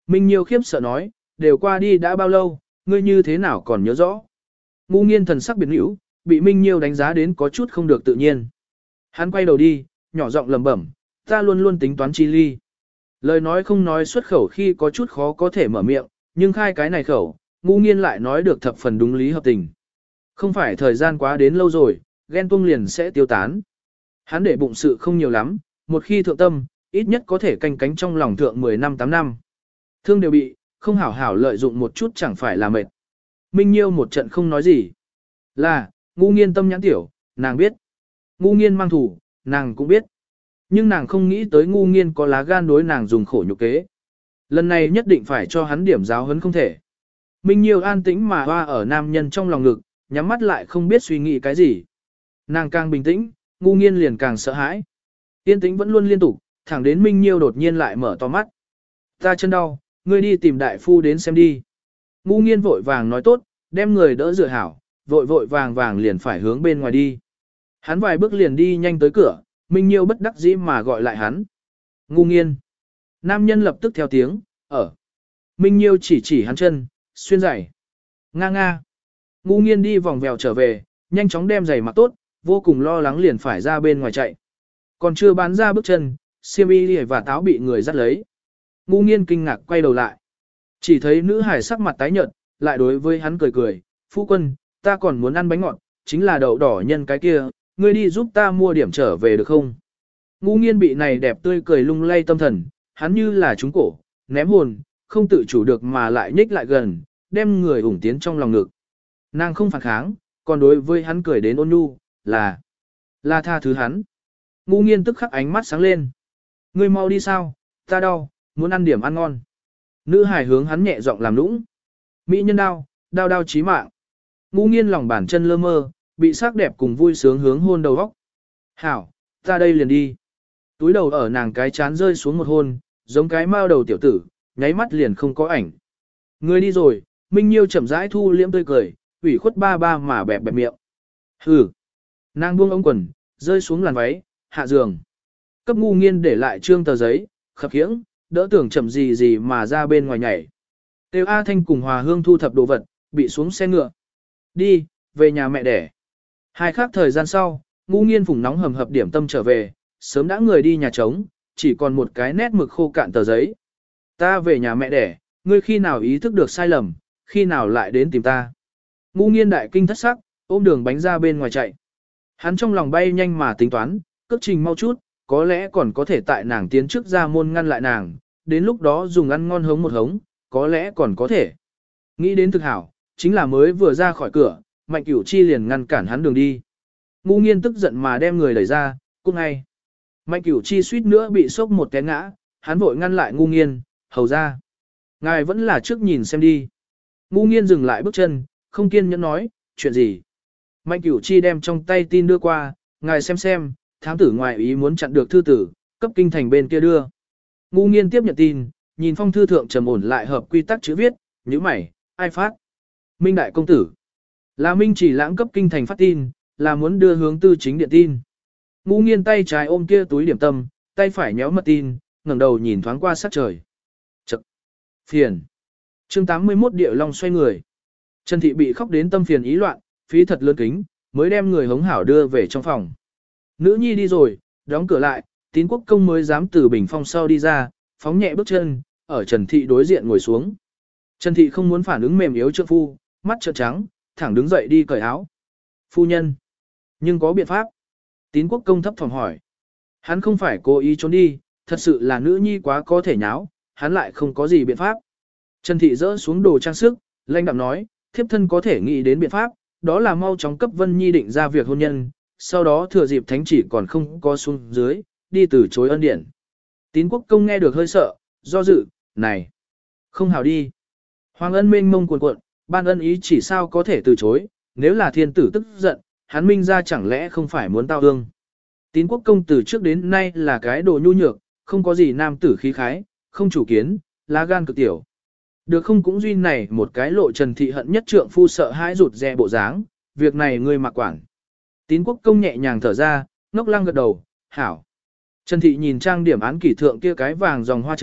Speaker 1: Minh Nhiêu khiếp sợ nói, đều qua đi đã bao lâu, ngươi như thế nào còn nhớ rõ. Ngu nghiên thần sắc biệt hữu, bị Minh Nhiêu đánh giá đến có chút không được tự nhiên. Hắn quay đầu đi, nhỏ giọng lẩm bẩm, ta luôn luôn tính toán chi ly. Lời nói không nói xuất khẩu khi có chút khó có thể mở miệng, nhưng khai cái này khẩu, ngu nghiên lại nói được thập phần đúng lý hợp tình. Không phải thời gian quá đến lâu rồi, ghen tuông liền sẽ tiêu tán. Hắn để bụng sự không nhiều lắm, một khi thượng tâm, ít nhất có thể canh cánh trong lòng thượng mười năm tám năm. Thương đều bị, không hảo hảo lợi dụng một chút chẳng phải là mệt. Minh Nhiêu một trận không nói gì. Là, ngu nghiên tâm nhãn tiểu, nàng biết. Ngu nghiên mang thủ, nàng cũng biết. Nhưng nàng không nghĩ tới ngu nghiên có lá gan đối nàng dùng khổ nhục kế. Lần này nhất định phải cho hắn điểm giáo huấn không thể. Minh Nhiêu an tĩnh mà hoa ở nam nhân trong lòng ngực, nhắm mắt lại không biết suy nghĩ cái gì. Nàng càng bình tĩnh, ngu nghiên liền càng sợ hãi. Yên tĩnh vẫn luôn liên tục, thẳng đến Minh Nhiêu đột nhiên lại mở to mắt. Ta chân đau, ngươi đi tìm đại phu đến xem đi. Ngu nghiên vội vàng nói tốt, đem người đỡ dựa hảo, vội vội vàng vàng liền phải hướng bên ngoài đi. Hắn vài bước liền đi nhanh tới cửa, Minh Nhiêu bất đắc dĩ mà gọi lại hắn. Ngu nghiên. Nam nhân lập tức theo tiếng, ở. Minh Nhiêu chỉ chỉ hắn chân, xuyên giày. Nga nga. Ngu nghiên đi vòng vèo trở về, nhanh chóng đem giày mặc tốt, vô cùng lo lắng liền phải ra bên ngoài chạy. Còn chưa bán ra bước chân, xiêm y và táo bị người dắt lấy. Ngu nghiên kinh ngạc quay đầu lại. Chỉ thấy nữ hải sắc mặt tái nhợt, lại đối với hắn cười cười, phu quân, ta còn muốn ăn bánh ngọt, chính là đậu đỏ nhân cái kia, ngươi đi giúp ta mua điểm trở về được không? Ngu nghiên bị này đẹp tươi cười lung lay tâm thần, hắn như là trúng cổ, ném hồn, không tự chủ được mà lại nhích lại gần, đem người ủng tiến trong lòng ngực. Nàng không phản kháng, còn đối với hắn cười đến ôn nhu, là, là tha thứ hắn. Ngu nghiên tức khắc ánh mắt sáng lên. Ngươi mau đi sao, ta đau, muốn ăn điểm ăn ngon. Nữ hải hướng hắn nhẹ giọng làm nũng. Mỹ nhân đau, đau đau chí mạng. Ngu nghiên lòng bàn chân lơ mơ, bị sắc đẹp cùng vui sướng hướng hôn đầu góc. Hảo, ta đây liền đi. Túi đầu ở nàng cái chán rơi xuống một hôn, giống cái mao đầu tiểu tử, nháy mắt liền không có ảnh. Ngươi đi rồi, Minh Nhiêu chậm rãi thu liễm tươi cười, ủy khuất ba ba mà bẹp bẹp miệng. Hừ. Nàng buông ống quần, rơi xuống làn váy, hạ giường. Cấp ngu nghiên để lại trương tờ giấy, khập khiễng, đỡ tưởng chậm gì gì mà ra bên ngoài nhảy. Tiêu A Thanh cùng Hòa Hương thu thập đồ vật, bị xuống xe ngựa. Đi, về nhà mẹ đẻ. Hai khác thời gian sau, ngu nghiên phùng nóng hầm hập điểm tâm trở về, sớm đã người đi nhà trống, chỉ còn một cái nét mực khô cạn tờ giấy. Ta về nhà mẹ đẻ, ngươi khi nào ý thức được sai lầm, khi nào lại đến tìm ta. Ngu nghiên đại kinh thất sắc, ôm đường bánh ra bên ngoài chạy. Hắn trong lòng bay nhanh mà tính toán, cước trình mau chút, có lẽ còn có thể tại nàng tiến trước ra môn ngăn lại nàng, đến lúc đó dùng ăn ngon hống một hống, có lẽ còn có thể. Nghĩ đến thực hảo, chính là mới vừa ra khỏi cửa, Mạnh Cửu Chi liền ngăn cản hắn đường đi. Ngu nghiên tức giận mà đem người đẩy ra, cút ngay. Mạnh Cửu Chi suýt nữa bị sốc một té ngã, hắn vội ngăn lại ngu nghiên, hầu ra. Ngài vẫn là trước nhìn xem đi. Ngu nghiên dừng lại bước chân, không kiên nhẫn nói, chuyện gì. Mạnh Cửu Chi đem trong tay tin đưa qua, ngài xem xem, thám tử ngoài ý muốn chặn được thư tử, cấp kinh thành bên kia đưa. Ngu nghiên tiếp nhận tin, nhìn phong thư thượng trầm ổn lại hợp quy tắc chữ viết, nhíu mày, ai phát? Minh đại công tử. Là Minh chỉ lãng cấp kinh thành phát tin, là muốn đưa hướng tư chính điện tin. Ngu nghiên tay trái ôm kia túi điểm tâm, tay phải nhéo mật tin, ngẩng đầu nhìn thoáng qua sát trời. Chậc. Phiền. Chương tám mươi mốt Địa Long xoay người. Trần Thị bị khóc đến tâm phiền ý loạn, phí thật lớn kính, mới đem người hống hảo đưa về trong phòng. Nữ nhi đi rồi, đóng cửa lại, Tín Quốc công mới dám từ bình phong sau đi ra, phóng nhẹ bước chân, ở Trần Thị đối diện ngồi xuống. Trần Thị không muốn phản ứng mềm yếu trượng phu, mắt trợn trắng, thẳng đứng dậy đi cởi áo. Phu nhân. Nhưng có biện pháp. Tín Quốc công thấp thỏm hỏi. Hắn không phải cố ý trốn đi, thật sự là nữ nhi quá có thể nháo, hắn lại không có gì biện pháp. Trần Thị dỡ xuống đồ trang sức, lãnh đạm nói, thiếp thân có thể nghĩ đến biện pháp, đó là mau chóng cấp Vân Nhi định ra việc hôn nhân, sau đó thừa dịp thánh chỉ còn không có xuống dưới, đi từ chối ân điển. Tín Quốc công nghe được hơi sợ, do dự, này, không hào đi. Hoàng ân mênh mông cuồn cuộn, ban ân ý chỉ sao có thể từ chối, nếu là thiên tử tức giận, hắn minh ra chẳng lẽ không phải muốn tao ương. Tín Quốc công từ trước đến nay là cái đồ nhu nhược, không có gì nam tử khí khái, không chủ kiến, lá gan cực tiểu. Được không cũng duy này một cái lộ Trần Thị hận nhất trượng phu sợ hãi rụt rè bộ dáng, việc này ngươi mặc quản. Tín Quốc công nhẹ nhàng thở ra, ngốc lăng gật đầu, hảo. Trần Thị nhìn trang điểm án kỷ thượng kia cái vàng dòng hoa châm,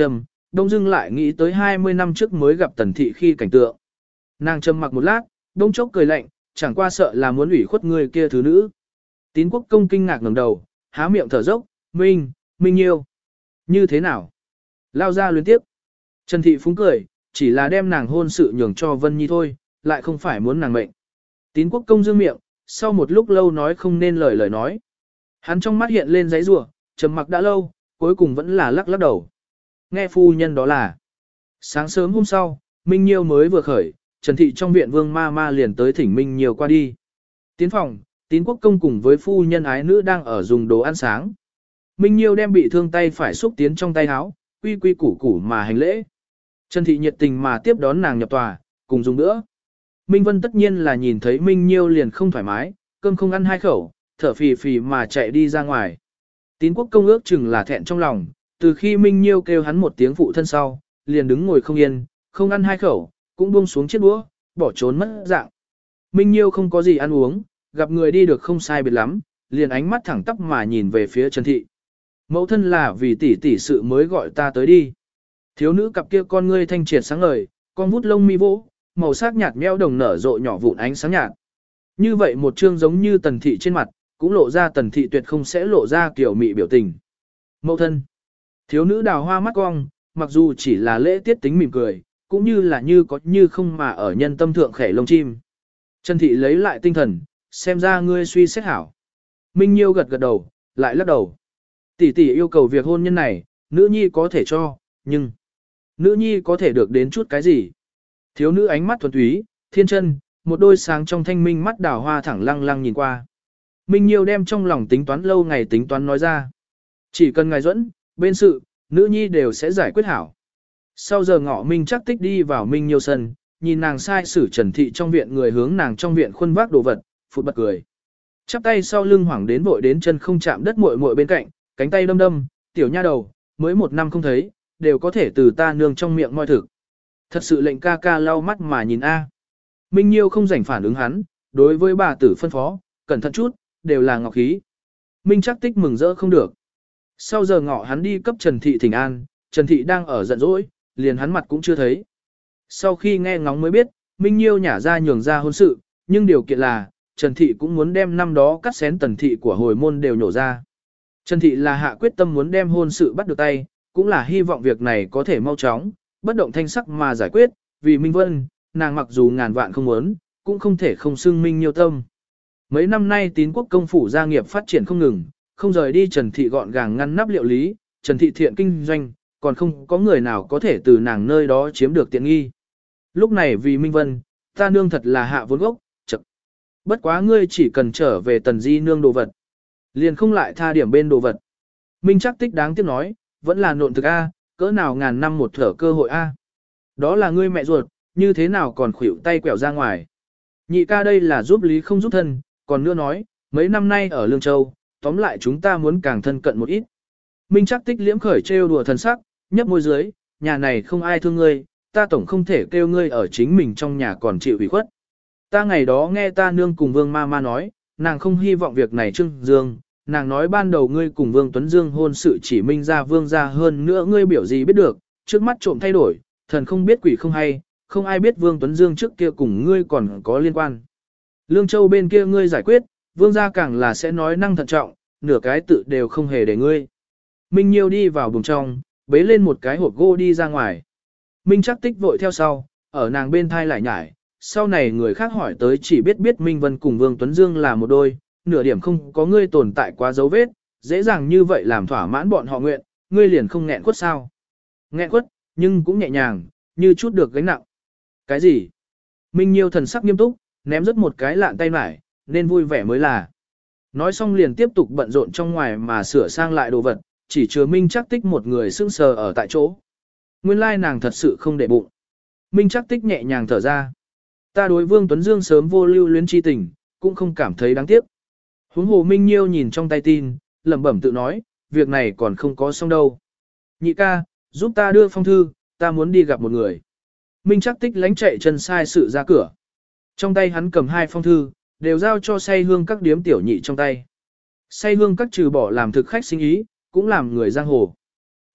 Speaker 1: đông dưng lại nghĩ tới hai mươi năm trước mới gặp tần thị khi cảnh tượng. Nàng trầm mặc một lát, đông chốc cười lạnh, chẳng qua sợ là muốn ủy khuất người kia thứ nữ. Tín quốc công kinh ngạc ngẩng đầu, há miệng thở dốc, Minh, Minh Nhiêu. Như thế nào? Lao ra luyến tiếp. Trần thị phúng cười, chỉ là đem nàng hôn sự nhường cho Vân Nhi thôi, lại không phải muốn nàng mệnh. Tín quốc công dương miệng, sau một lúc lâu nói không nên lời lời nói. Hắn trong mắt hiện lên giấy rủa, trầm mặc đã lâu, cuối cùng vẫn là lắc lắc đầu. Nghe phu nhân đó là. Sáng sớm hôm sau, Minh Nhiêu mới vừa khởi, Trần thị trong viện vương ma ma liền tới thỉnh Minh Nhiêu qua đi. Tiến phòng, Tín quốc công cùng với phu nhân ái nữ đang ở dùng đồ ăn sáng. Minh Nhiêu đem bị thương tay phải xúc tiến trong tay áo, quy quy củ củ mà hành lễ. Trần thị nhiệt tình mà tiếp đón nàng nhập tòa, cùng dùng nữa. Minh Vân tất nhiên là nhìn thấy Minh Nhiêu liền không thoải mái, cơm không ăn hai khẩu, thở phì phì mà chạy đi ra ngoài. Tín quốc công ước chừng là thẹn trong lòng, từ khi Minh Nhiêu kêu hắn một tiếng phụ thân sau, liền đứng ngồi không yên, không ăn hai khẩu, cũng buông xuống chiếc đũa, bỏ trốn mất dạng. Minh Nhiêu không có gì ăn uống, gặp người đi được không sai biệt lắm, liền ánh mắt thẳng tắp mà nhìn về phía Trần thị. Mẫu thân là vì tỷ tỷ sự mới gọi ta tới đi. Thiếu nữ cặp kia con ngươi thanh triệt sáng ngời, con vút lông mi vỗ, màu sắc nhạt meo đồng nở rộ nhỏ vụn ánh sáng nhạt. Như vậy một chương giống như tần thị trên mặt, cũng lộ ra tần thị tuyệt không sẽ lộ ra kiểu mị biểu tình. Mẫu thân. Thiếu nữ đào hoa mắt cong, mặc dù chỉ là lễ tiết tính mỉm cười, cũng như là như có như không mà ở nhân tâm thượng khẻ lông chim. Trần thị lấy lại tinh thần, xem ra ngươi suy xét hảo. Minh Nhiêu gật gật đầu, lại lắc đầu. Tỷ tỷ yêu cầu việc hôn nhân này, nữ nhi có thể cho, nhưng nữ nhi có thể được đến chút cái gì? Thiếu nữ ánh mắt thuần túy, thiên chân, một đôi sáng trong thanh minh mắt đào hoa thẳng lăng lăng nhìn qua. Minh Nhiêu đem trong lòng tính toán lâu ngày tính toán nói ra. Chỉ cần ngài dẫn, bên sự, nữ nhi đều sẽ giải quyết hảo. Sau giờ ngọ Minh chắc tích đi vào Minh Nhiêu sân, nhìn nàng sai sử Trần thị trong viện người hướng nàng trong viện khuân vác đồ vật, phụt bật cười. Chắp tay sau lưng hoảng đến vội đến chân không chạm đất muội muội bên cạnh, cánh tay đâm đâm, tiểu nha đầu, mới một năm không thấy, đều có thể từ ta nương trong miệng moi thực. Thật sự lệnh ca ca lau mắt mà nhìn a. Minh Nhiêu không rảnh phản ứng hắn, đối với bà tử phân phó, cẩn thận chút, đều là ngọc khí. Minh chắc tích mừng rỡ không được. Sau giờ ngọ hắn đi cấp Trần Thị thỉnh an, Trần Thị đang ở giận dỗi, liền hắn mặt cũng chưa thấy. Sau khi nghe ngóng mới biết, Minh Nhiêu nhả ra nhường ra hôn sự, nhưng điều kiện là, Trần Thị cũng muốn đem năm đó cắt xén Tần Thị của hồi môn đều nhổ ra. Trần Thị là hạ quyết tâm muốn đem hôn sự bắt được tay, cũng là hy vọng việc này có thể mau chóng, bất động thanh sắc mà giải quyết, vì Minh Vân, nàng mặc dù ngàn vạn không muốn, cũng không thể không xưng Minh Nhiêu tâm. Mấy năm nay Tín quốc công phủ gia nghiệp phát triển không ngừng, không rời đi Trần Thị gọn gàng ngăn nắp liệu lý, Trần Thị thiện kinh doanh, còn không có người nào có thể từ nàng nơi đó chiếm được tiện nghi. Lúc này vì Minh Vân, ta nương thật là hạ vốn gốc, chậc. Bất quá ngươi chỉ cần trở về Tần Di nương đồ vật, liền không lại tha điểm bên đồ vật. Minh chắc tích đáng tiếc nói, vẫn là nộn thực A, cỡ nào ngàn năm một thở cơ hội A. Đó là ngươi mẹ ruột, như thế nào còn khuỷu tay quẹo ra ngoài. Nhị ca đây là giúp lý không giúp thân, còn nữa nói, mấy năm nay ở Lương Châu, tóm lại chúng ta muốn càng thân cận một ít. Minh chắc tích liễm khởi trêu đùa thần sắc, nhấp môi dưới, nhà này không ai thương ngươi, ta tổng không thể kêu ngươi ở chính mình trong nhà còn chịu ủy khuất. Ta ngày đó nghe ta nương cùng Vương ma ma nói, nàng không hy vọng việc này trưng dương, nàng nói ban đầu ngươi cùng Vương Tuấn Dương hôn sự chỉ minh ra Vương ra hơn nữa ngươi biểu gì biết được, trước mắt trộm thay đổi, thần không biết quỷ không hay, không ai biết Vương Tuấn Dương trước kia cùng ngươi còn có liên quan. Lương Châu bên kia ngươi giải quyết, Vương gia càng là sẽ nói năng thận trọng, nửa cái tự đều không hề để ngươi. Minh Nhiêu đi vào buồng trong, bế lên một cái hộp gỗ đi ra ngoài. Minh chắc tích vội theo sau, ở nàng bên thai lại nhải, sau này người khác hỏi tới chỉ biết biết Minh Vân cùng Vương Tuấn Dương là một đôi, nửa điểm không có ngươi tồn tại quá dấu vết, dễ dàng như vậy làm thỏa mãn bọn họ nguyện, ngươi liền không nghẹn quất sao. Nghẹn quất, nhưng cũng nhẹ nhàng, như chút được gánh nặng. Cái gì? Minh Nhiêu thần sắc nghiêm túc, ném rất một cái lạn tay mải, nên vui vẻ mới là. Nói xong liền tiếp tục bận rộn trong ngoài mà sửa sang lại đồ vật, chỉ chứa Minh chắc tích một người sững sờ ở tại chỗ. Nguyên lai nàng thật sự không để bụng. Minh chắc tích nhẹ nhàng thở ra. Ta đối Vương Tuấn Dương sớm vô lưu luyến chi tình, cũng không cảm thấy đáng tiếc. Huống hồ Minh Nhiêu nhìn trong tay tin, lẩm bẩm tự nói, việc này còn không có xong đâu. Nhị ca, giúp ta đưa phong thư, ta muốn đi gặp một người. Minh chắc tích lánh chạy chân sai sự ra cửa. Trong tay hắn cầm hai phong thư, đều giao cho say hương các điếm tiểu nhị trong tay. Say hương các trừ bỏ làm thực khách sinh ý, cũng làm người giang hồ.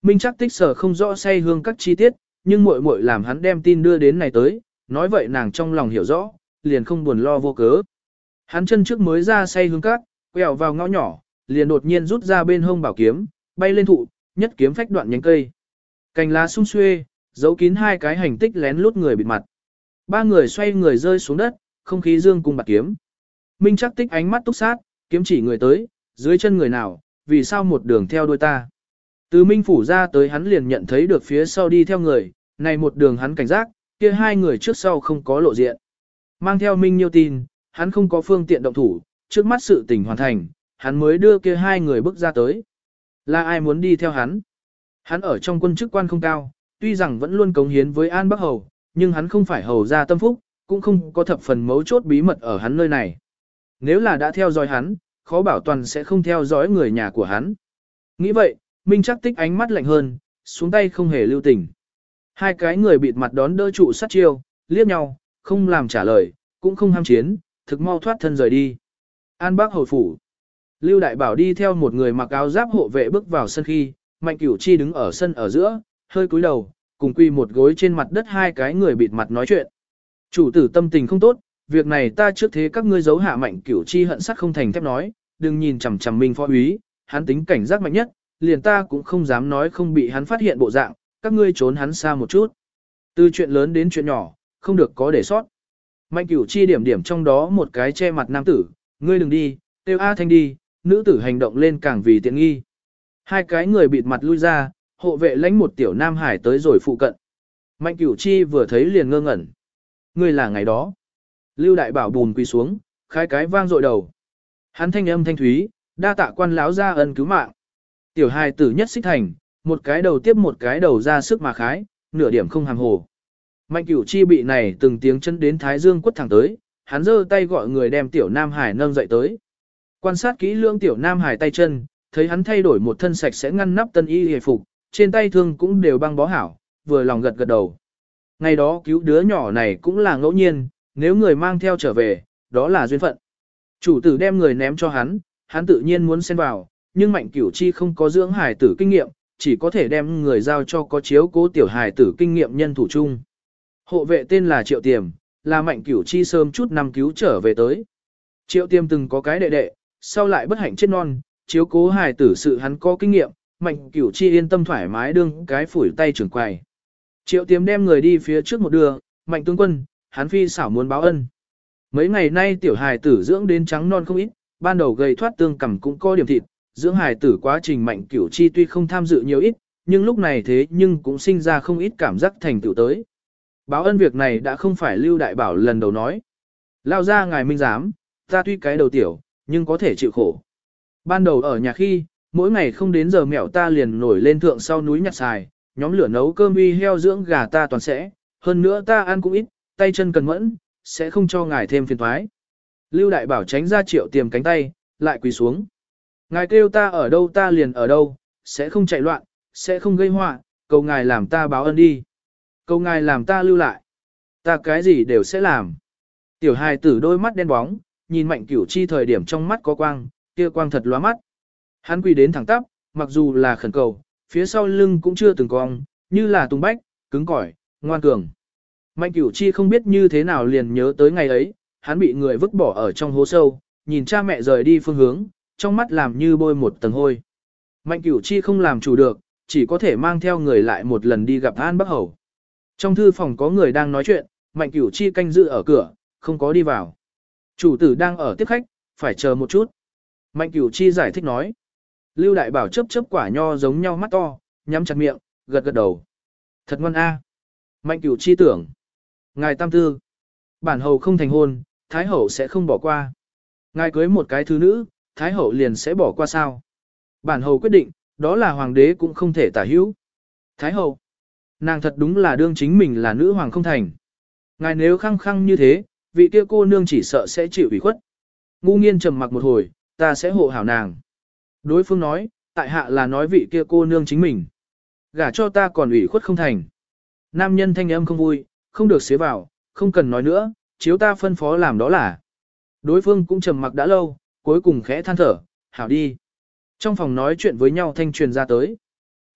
Speaker 1: Minh Trác Tích sở không rõ say hương các chi tiết, nhưng muội muội làm hắn đem tin đưa đến này tới, nói vậy nàng trong lòng hiểu rõ, liền không buồn lo vô cớ. Hắn chân trước mới ra say hương các, quẹo vào ngõ nhỏ, liền đột nhiên rút ra bên hông bảo kiếm, bay lên thụ, nhất kiếm phách đoạn nhánh cây. Cành lá sum xuê, giấu kín hai cái hành tích lén lút người bịt mặt. Ba người xoay người rơi xuống đất, không khí dương cung bạc kiếm. Minh Trác Tích ánh mắt túc sát, kiếm chỉ người tới, dưới chân người nào, vì sao một đường theo đuôi ta. Từ Minh Phủ ra tới hắn liền nhận thấy được phía sau đi theo người, này một đường hắn cảnh giác, kia hai người trước sau không có lộ diện. Mang theo Minh Nhiêu tin, hắn không có phương tiện động thủ, trước mắt sự tình hoàn thành, hắn mới đưa kia hai người bước ra tới. Là ai muốn đi theo hắn? Hắn ở trong quân chức quan không cao, tuy rằng vẫn luôn cống hiến với An Bắc Hầu, nhưng hắn không phải hầu gia tâm phúc, cũng không có thập phần mấu chốt bí mật ở hắn nơi này. Nếu là đã theo dõi hắn, khó bảo toàn sẽ không theo dõi người nhà của hắn. Nghĩ vậy, Minh Trác Tích ánh mắt lạnh hơn, xuống tay không hề lưu tình. Hai cái người bịt mặt đón đỡ trụ sát chiêu, liếc nhau, không làm trả lời, cũng không ham chiến, thực mau thoát thân rời đi. An Bắc Hầu phủ. Lưu Đại Bảo đi theo một người mặc áo giáp hộ vệ bước vào sân khi, Mạnh Cửu Chi đứng ở sân ở giữa, hơi cúi đầu, cùng quy một gối trên mặt đất hai cái người bịt mặt nói chuyện. Chủ tử tâm tình không tốt, việc này ta trước thế các ngươi giấu hạ. Mạnh Cửu Chi hận sắt không thành thép nói, đừng nhìn chằm chằm Minh phó úy, hắn tính cảnh giác mạnh nhất, liền ta cũng không dám nói không bị hắn phát hiện bộ dạng, các ngươi trốn hắn xa một chút. Từ chuyện lớn đến chuyện nhỏ, không được có để sót. Mạnh Cửu Chi điểm điểm trong đó một cái che mặt nam tử, ngươi đừng đi, tiêu A Thanh đi, nữ tử hành động lên càng vì tiện nghi. Hai cái người bịt mặt lui ra, hộ vệ lãnh một tiểu nam hải tới rồi phụ cận. Mạnh Cửu Chi vừa thấy liền ngơ ngẩn. Ngươi là ngày đó. Lưu Đại Bảo bùn quỳ xuống, khai cái vang dội đầu. Hắn thanh âm thanh thúy, đa tạ quan lão ra ân cứu mạng. Tiểu hài tử nhất xích thành, một cái đầu tiếp một cái đầu ra sức mà khái, nửa điểm không hàm hồ. Mạnh Cửu Chi bị này từng tiếng chân đến Thái Dương quất thẳng tới, hắn giơ tay gọi người đem tiểu Nam Hải nâng dậy tới. Quan sát kỹ lưỡng tiểu Nam Hải tay chân, thấy hắn thay đổi một thân sạch sẽ ngăn nắp tân y hề phục, trên tay thương cũng đều băng bó hảo, vừa lòng gật gật đầu. Ngày đó cứu đứa nhỏ này cũng là ngẫu nhiên, nếu người mang theo trở về, đó là duyên phận. Chủ tử đem người ném cho hắn, hắn tự nhiên muốn xen vào, nhưng Mạnh Cửu Chi không có dưỡng hài tử kinh nghiệm, chỉ có thể đem người giao cho có chiếu cố tiểu hài tử kinh nghiệm nhân thủ chung. Hộ vệ tên là Triệu Tiềm, là Mạnh Cửu Chi sớm chút năm cứu trở về tới. Triệu Tiềm từng có cái đệ đệ, sau lại bất hạnh chết non, chiếu cố hài tử sự hắn có kinh nghiệm, Mạnh Cửu Chi yên tâm thoải mái đương cái phủi tay trưởng quầy. Triệu Tiềm đem người đi phía trước một đường, Mạnh tướng quân, hắn phi xảo muốn báo ân. Mấy ngày nay tiểu hài tử dưỡng đến trắng non không ít, ban đầu gầy thoát tương cằm cũng có điểm thịt, dưỡng hài tử quá trình Mạnh Cửu Chi tuy không tham dự nhiều ít, nhưng lúc này thế nhưng cũng sinh ra không ít cảm giác thành tựu tới. Báo ân việc này đã không phải Lưu Đại Bảo lần đầu nói. Lao ra ngài minh giám, ta tuy cái đầu tiểu, nhưng có thể chịu khổ. Ban đầu ở nhà khi, mỗi ngày không đến giờ mẹo ta liền nổi lên thượng sau núi nhặt xài, nhóm lửa nấu cơm uy heo dưỡng gà ta toàn sẽ, hơn nữa ta ăn cũng ít, tay chân cần mẫn, sẽ không cho ngài thêm phiền toái. Lưu Đại Bảo tránh ra Triệu Tiềm cánh tay, lại quỳ xuống. Ngài kêu ta ở đâu ta liền ở đâu, sẽ không chạy loạn, sẽ không gây họa, cầu ngài làm ta báo ân đi. Cầu ngài làm ta lưu lại. Ta cái gì đều sẽ làm. Tiểu hài tử đôi mắt đen bóng, nhìn Mạnh Cửu Chi thời điểm trong mắt có quang, kia quang thật lóa mắt. Hắn quỳ đến thẳng tắp, mặc dù là khẩn cầu, phía sau lưng cũng chưa từng cong, như là tung bách, cứng cỏi, ngoan cường. Mạnh Cửu Chi không biết như thế nào liền nhớ tới ngày ấy, hắn bị người vứt bỏ ở trong hố sâu, nhìn cha mẹ rời đi phương hướng, trong mắt làm như bôi một tầng hôi. Mạnh Cửu Chi không làm chủ được, chỉ có thể mang theo người lại một lần đi gặp An Bắc Hầu. Trong thư phòng có người đang nói chuyện, Mạnh Cửu Chi canh giữ ở cửa, không có đi vào. Chủ tử đang ở tiếp khách, phải chờ một chút. Mạnh Cửu Chi giải thích nói. Lưu Đại Bảo chớp chớp quả nho giống nhau mắt to, nhắm chặt miệng, gật gật đầu. Thật ngoan a. Mạnh Cửu Chi tưởng. Ngài tam tư. Bản hầu không thành hôn, Thái hậu sẽ không bỏ qua. Ngài cưới một cái thứ nữ, Thái hậu liền sẽ bỏ qua sao. Bản hầu quyết định, đó là hoàng đế cũng không thể tả hữu. Thái hậu. Nàng thật đúng là đương chính mình là nữ hoàng không thành. Ngài nếu khăng khăng như thế, vị kia cô nương chỉ sợ sẽ chịu ủy khuất. Ngu Nghiên trầm mặc một hồi, ta sẽ hộ hảo nàng. Đối phương nói, tại hạ là nói vị kia cô nương chính mình. Gả cho ta còn ủy khuất không thành. Nam nhân thanh âm không vui, không được xế vào, không cần nói nữa, chiếu ta phân phó làm đó là. Đối phương cũng trầm mặc đã lâu, cuối cùng khẽ than thở, hảo đi. Trong phòng nói chuyện với nhau thanh truyền ra tới.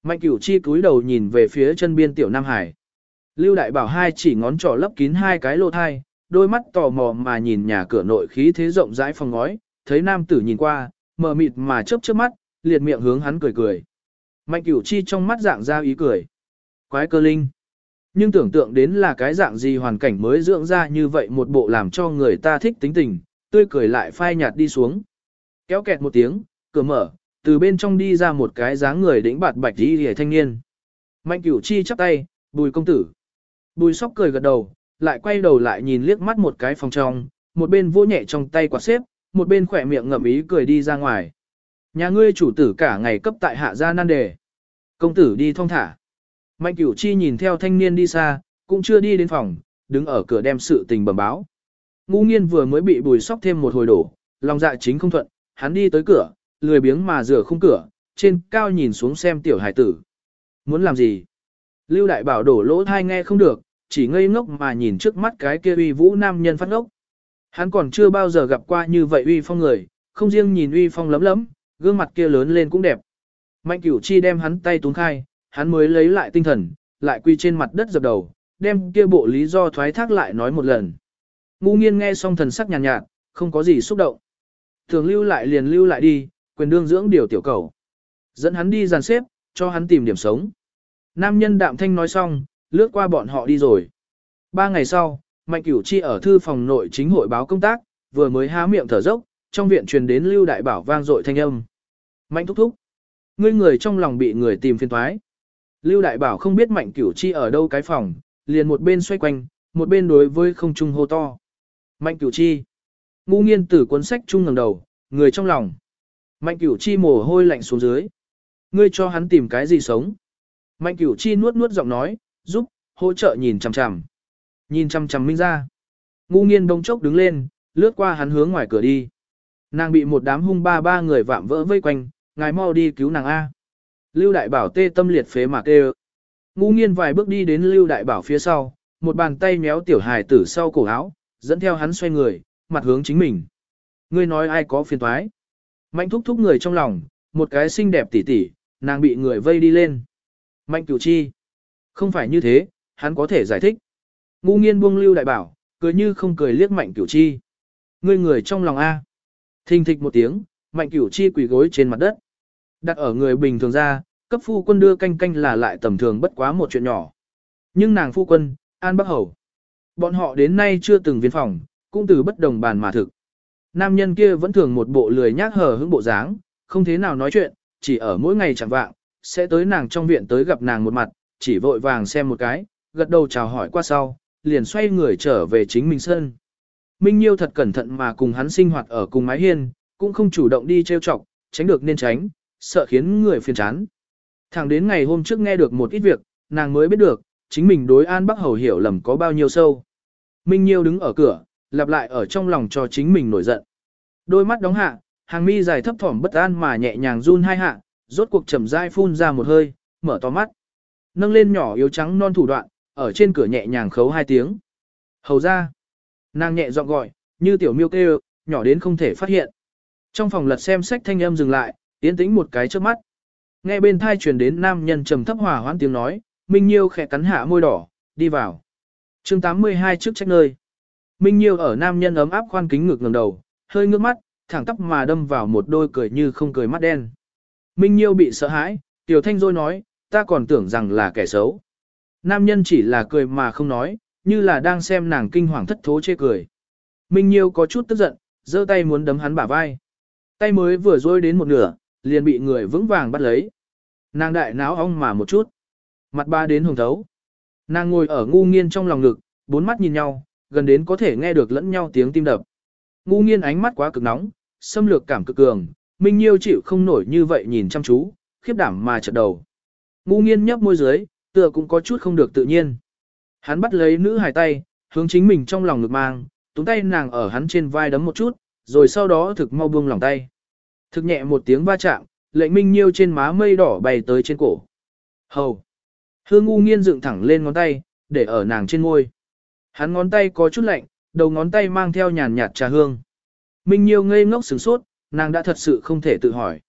Speaker 1: Mạnh Cửu Chi cúi đầu nhìn về phía chân biên tiểu Nam Hải. Lưu Đại Bảo hai chỉ ngón trỏ lấp kín hai cái lỗ thai, đôi mắt tò mò mà nhìn nhà cửa nội khí thế rộng rãi phòng ngói, thấy nam tử nhìn qua, mờ mịt mà chớp chớp mắt, liệt miệng hướng hắn cười cười. Mạnh Cửu Chi trong mắt dạng ra ý cười. Quái cơ linh. Nhưng tưởng tượng đến là cái dạng gì hoàn cảnh mới dưỡng ra như vậy một bộ làm cho người ta thích tính tình, tươi cười lại phai nhạt đi xuống. Kéo kẹt một tiếng, cửa mở, từ bên trong đi ra một cái dáng người đĩnh bạt bạch đi hề thanh niên. Mạnh Cửu Chi chắp tay, Bùi công tử. Bùi Sóc cười gật đầu, lại quay đầu lại nhìn liếc mắt một cái phòng trong, một bên vỗ nhẹ trong tay quạt xếp, một bên khỏe miệng ngậm ý cười đi ra ngoài. Nhà ngươi chủ tử cả ngày cấp tại hạ gia nan đề. Công tử đi thong thả. Mạnh Cửu Chi nhìn theo thanh niên đi xa, cũng chưa đi đến phòng, đứng ở cửa đem sự tình bẩm báo. Ngũ Nghiên vừa mới bị Bùi Sóc thêm một hồi đổ, lòng dạ chính không thuận, hắn đi tới cửa, lười biếng mà rửa khung cửa, trên cao nhìn xuống xem tiểu hải tử. Muốn làm gì? Lưu Đại Bảo đổ lỗ thai nghe không được, chỉ ngây ngốc mà nhìn trước mắt cái kia uy vũ nam nhân phát ngốc. Hắn còn chưa bao giờ gặp qua như vậy uy phong người, không riêng nhìn uy phong lấm lấm, gương mặt kia lớn lên cũng đẹp. Mạnh Cửu Chi đem hắn tay túng khai, hắn mới lấy lại tinh thần, lại quy trên mặt đất dập đầu, đem kia bộ lý do thoái thác lại nói một lần. Ngũ Nghiên nghe xong thần sắc nhàn nhạt, nhạt, không có gì xúc động. Thường lưu lại liền lưu lại đi, quyền đương dưỡng điều tiểu cầu. Dẫn hắn đi dàn xếp, cho hắn tìm điểm sống. Nam nhân đạm thanh nói xong, lướt qua bọn họ đi rồi. Ba ngày sau, Mạnh Cửu Chi ở thư phòng nội chính hội báo công tác, vừa mới há miệng thở dốc, trong viện truyền đến Lưu Đại Bảo vang dội thanh âm. Mạnh thúc thúc. Ngươi người trong lòng bị người tìm phiền toái. Lưu Đại Bảo không biết Mạnh Cửu Chi ở đâu cái phòng, liền một bên xoay quanh, một bên đối với không trung hô to. Mạnh Cửu Chi. Ngũ Nghiên từ cuốn sách trung ngẩng đầu, người trong lòng. Mạnh Cửu Chi mồ hôi lạnh xuống dưới. Ngươi cho hắn tìm cái gì sống? Mạnh Cửu Chi nuốt nuốt giọng nói, giúp, hỗ trợ nhìn chằm chằm. Nhìn chằm chằm Minh ra. Ngũ Nghiên bỗng chốc đứng lên, lướt qua hắn hướng ngoài cửa đi. Nàng bị một đám hung ba ba người vạm vỡ vây quanh, ngài mau đi cứu nàng A. Lưu Đại Bảo tê tâm liệt phế mà kêu. Ngũ Nghiên vài bước đi đến Lưu Đại Bảo phía sau, một bàn tay méo tiểu hài tử sau cổ áo, dẫn theo hắn xoay người, mặt hướng chính mình. Ngươi nói ai có phiền toái? Mạnh thúc thúc người trong lòng, một cái xinh đẹp tỉ tỉ, nàng bị người vây đi lên. Mạnh Cửu Chi. Không phải như thế, hắn có thể giải thích. Ngũ Nghiên buông Lưu Đại Bảo, cười như không cười liếc Mạnh Cửu Chi. Ngươi người trong lòng A. Thình thịch một tiếng, Mạnh Cửu Chi quỳ gối trên mặt đất. Đặt ở người bình thường ra, cấp phu quân đưa canh canh là lại tầm thường bất quá một chuyện nhỏ. Nhưng nàng phu quân, An Bắc Hầu. Bọn họ đến nay chưa từng viên phòng, cũng từ bất đồng bàn mà thực. Nam nhân kia vẫn thường một bộ lười nhác hờ hững bộ dáng, không thế nào nói chuyện, chỉ ở mỗi ngày chẳng vạng, sẽ tới nàng trong viện tới gặp nàng một mặt, chỉ vội vàng xem một cái, gật đầu chào hỏi qua sau, liền xoay người trở về chính mình sân. Minh Nhiêu thật cẩn thận mà cùng hắn sinh hoạt ở cùng mái hiên, cũng không chủ động đi trêu chọc, tránh được nên tránh, sợ khiến người phiền chán. Thẳng đến ngày hôm trước nghe được một ít việc, nàng mới biết được, chính mình đối An Bắc Hầu hiểu lầm có bao nhiêu sâu. Minh Nhiêu đứng ở cửa, lặp lại ở trong lòng cho chính mình nổi giận. Đôi mắt đóng hạ, hàng mi dài thấp thỏm bất an mà nhẹ nhàng run hai hạ, rốt cuộc chậm rãi phun ra một hơi, mở to mắt. Nâng lên nhỏ yếu trắng non thủ đoạn, ở trên cửa nhẹ nhàng khấu hai tiếng. Hầu ra. Nàng nhẹ giọng gọi, như tiểu miêu kêu, nhỏ đến không thể phát hiện. Trong phòng lật xem sách thanh âm dừng lại, tiến tĩnh một cái trước mắt. Nghe bên thai truyền đến nam nhân trầm thấp hòa hoãn tiếng nói, Minh Nhiêu khẽ cắn hạ môi đỏ, đi vào. Chương tám mươi hai trước trách nơi. Minh Nhiêu ở nam nhân ấm áp khoan kính ngực ngẩng đầu, hơi ngước mắt, thẳng tắp mà đâm vào một đôi cười như không cười mắt đen. Minh Nhiêu bị sợ hãi, Tiểu Thanh rồi nói, ta còn tưởng rằng là kẻ xấu. Nam nhân chỉ là cười mà không nói, như là đang xem nàng kinh hoàng thất thố chê cười. Minh Nhiêu có chút tức giận, giơ tay muốn đấm hắn bả vai. Tay mới vừa rôi đến một nửa, liền bị người vững vàng bắt lấy. Nàng đại náo ong mà một chút. Mặt ba đến hồng thấu. Nàng ngồi ở Ngu Nghiên trong lòng ngực, bốn mắt nhìn nhau, gần đến có thể nghe được lẫn nhau tiếng tim đập. Ngu Nghiên ánh mắt quá cực nóng, xâm lược cảm cực cường, Minh Nhiêu chịu không nổi như vậy nhìn chăm chú, khiếp đảm mà chật đầu. Ngu Nghiên nhấp môi dưới, tựa cũng có chút không được tự nhiên. Hắn bắt lấy nữ hài tay, hướng chính mình trong lòng ngực mang, túm tay nàng ở hắn trên vai đấm một chút, rồi sau đó thực mau buông lòng tay. Thực nhẹ một tiếng va chạm, lệnh Minh Nhiêu trên má mây đỏ bay tới trên cổ. Hầu. Hương Ngu Nghiên dựng thẳng lên ngón tay, để ở nàng trên môi. Hắn ngón tay có chút lạnh, đầu ngón tay mang theo nhàn nhạt trà hương. Minh Nhiêu ngây ngốc sửng sốt, nàng đã thật sự không thể tự hỏi.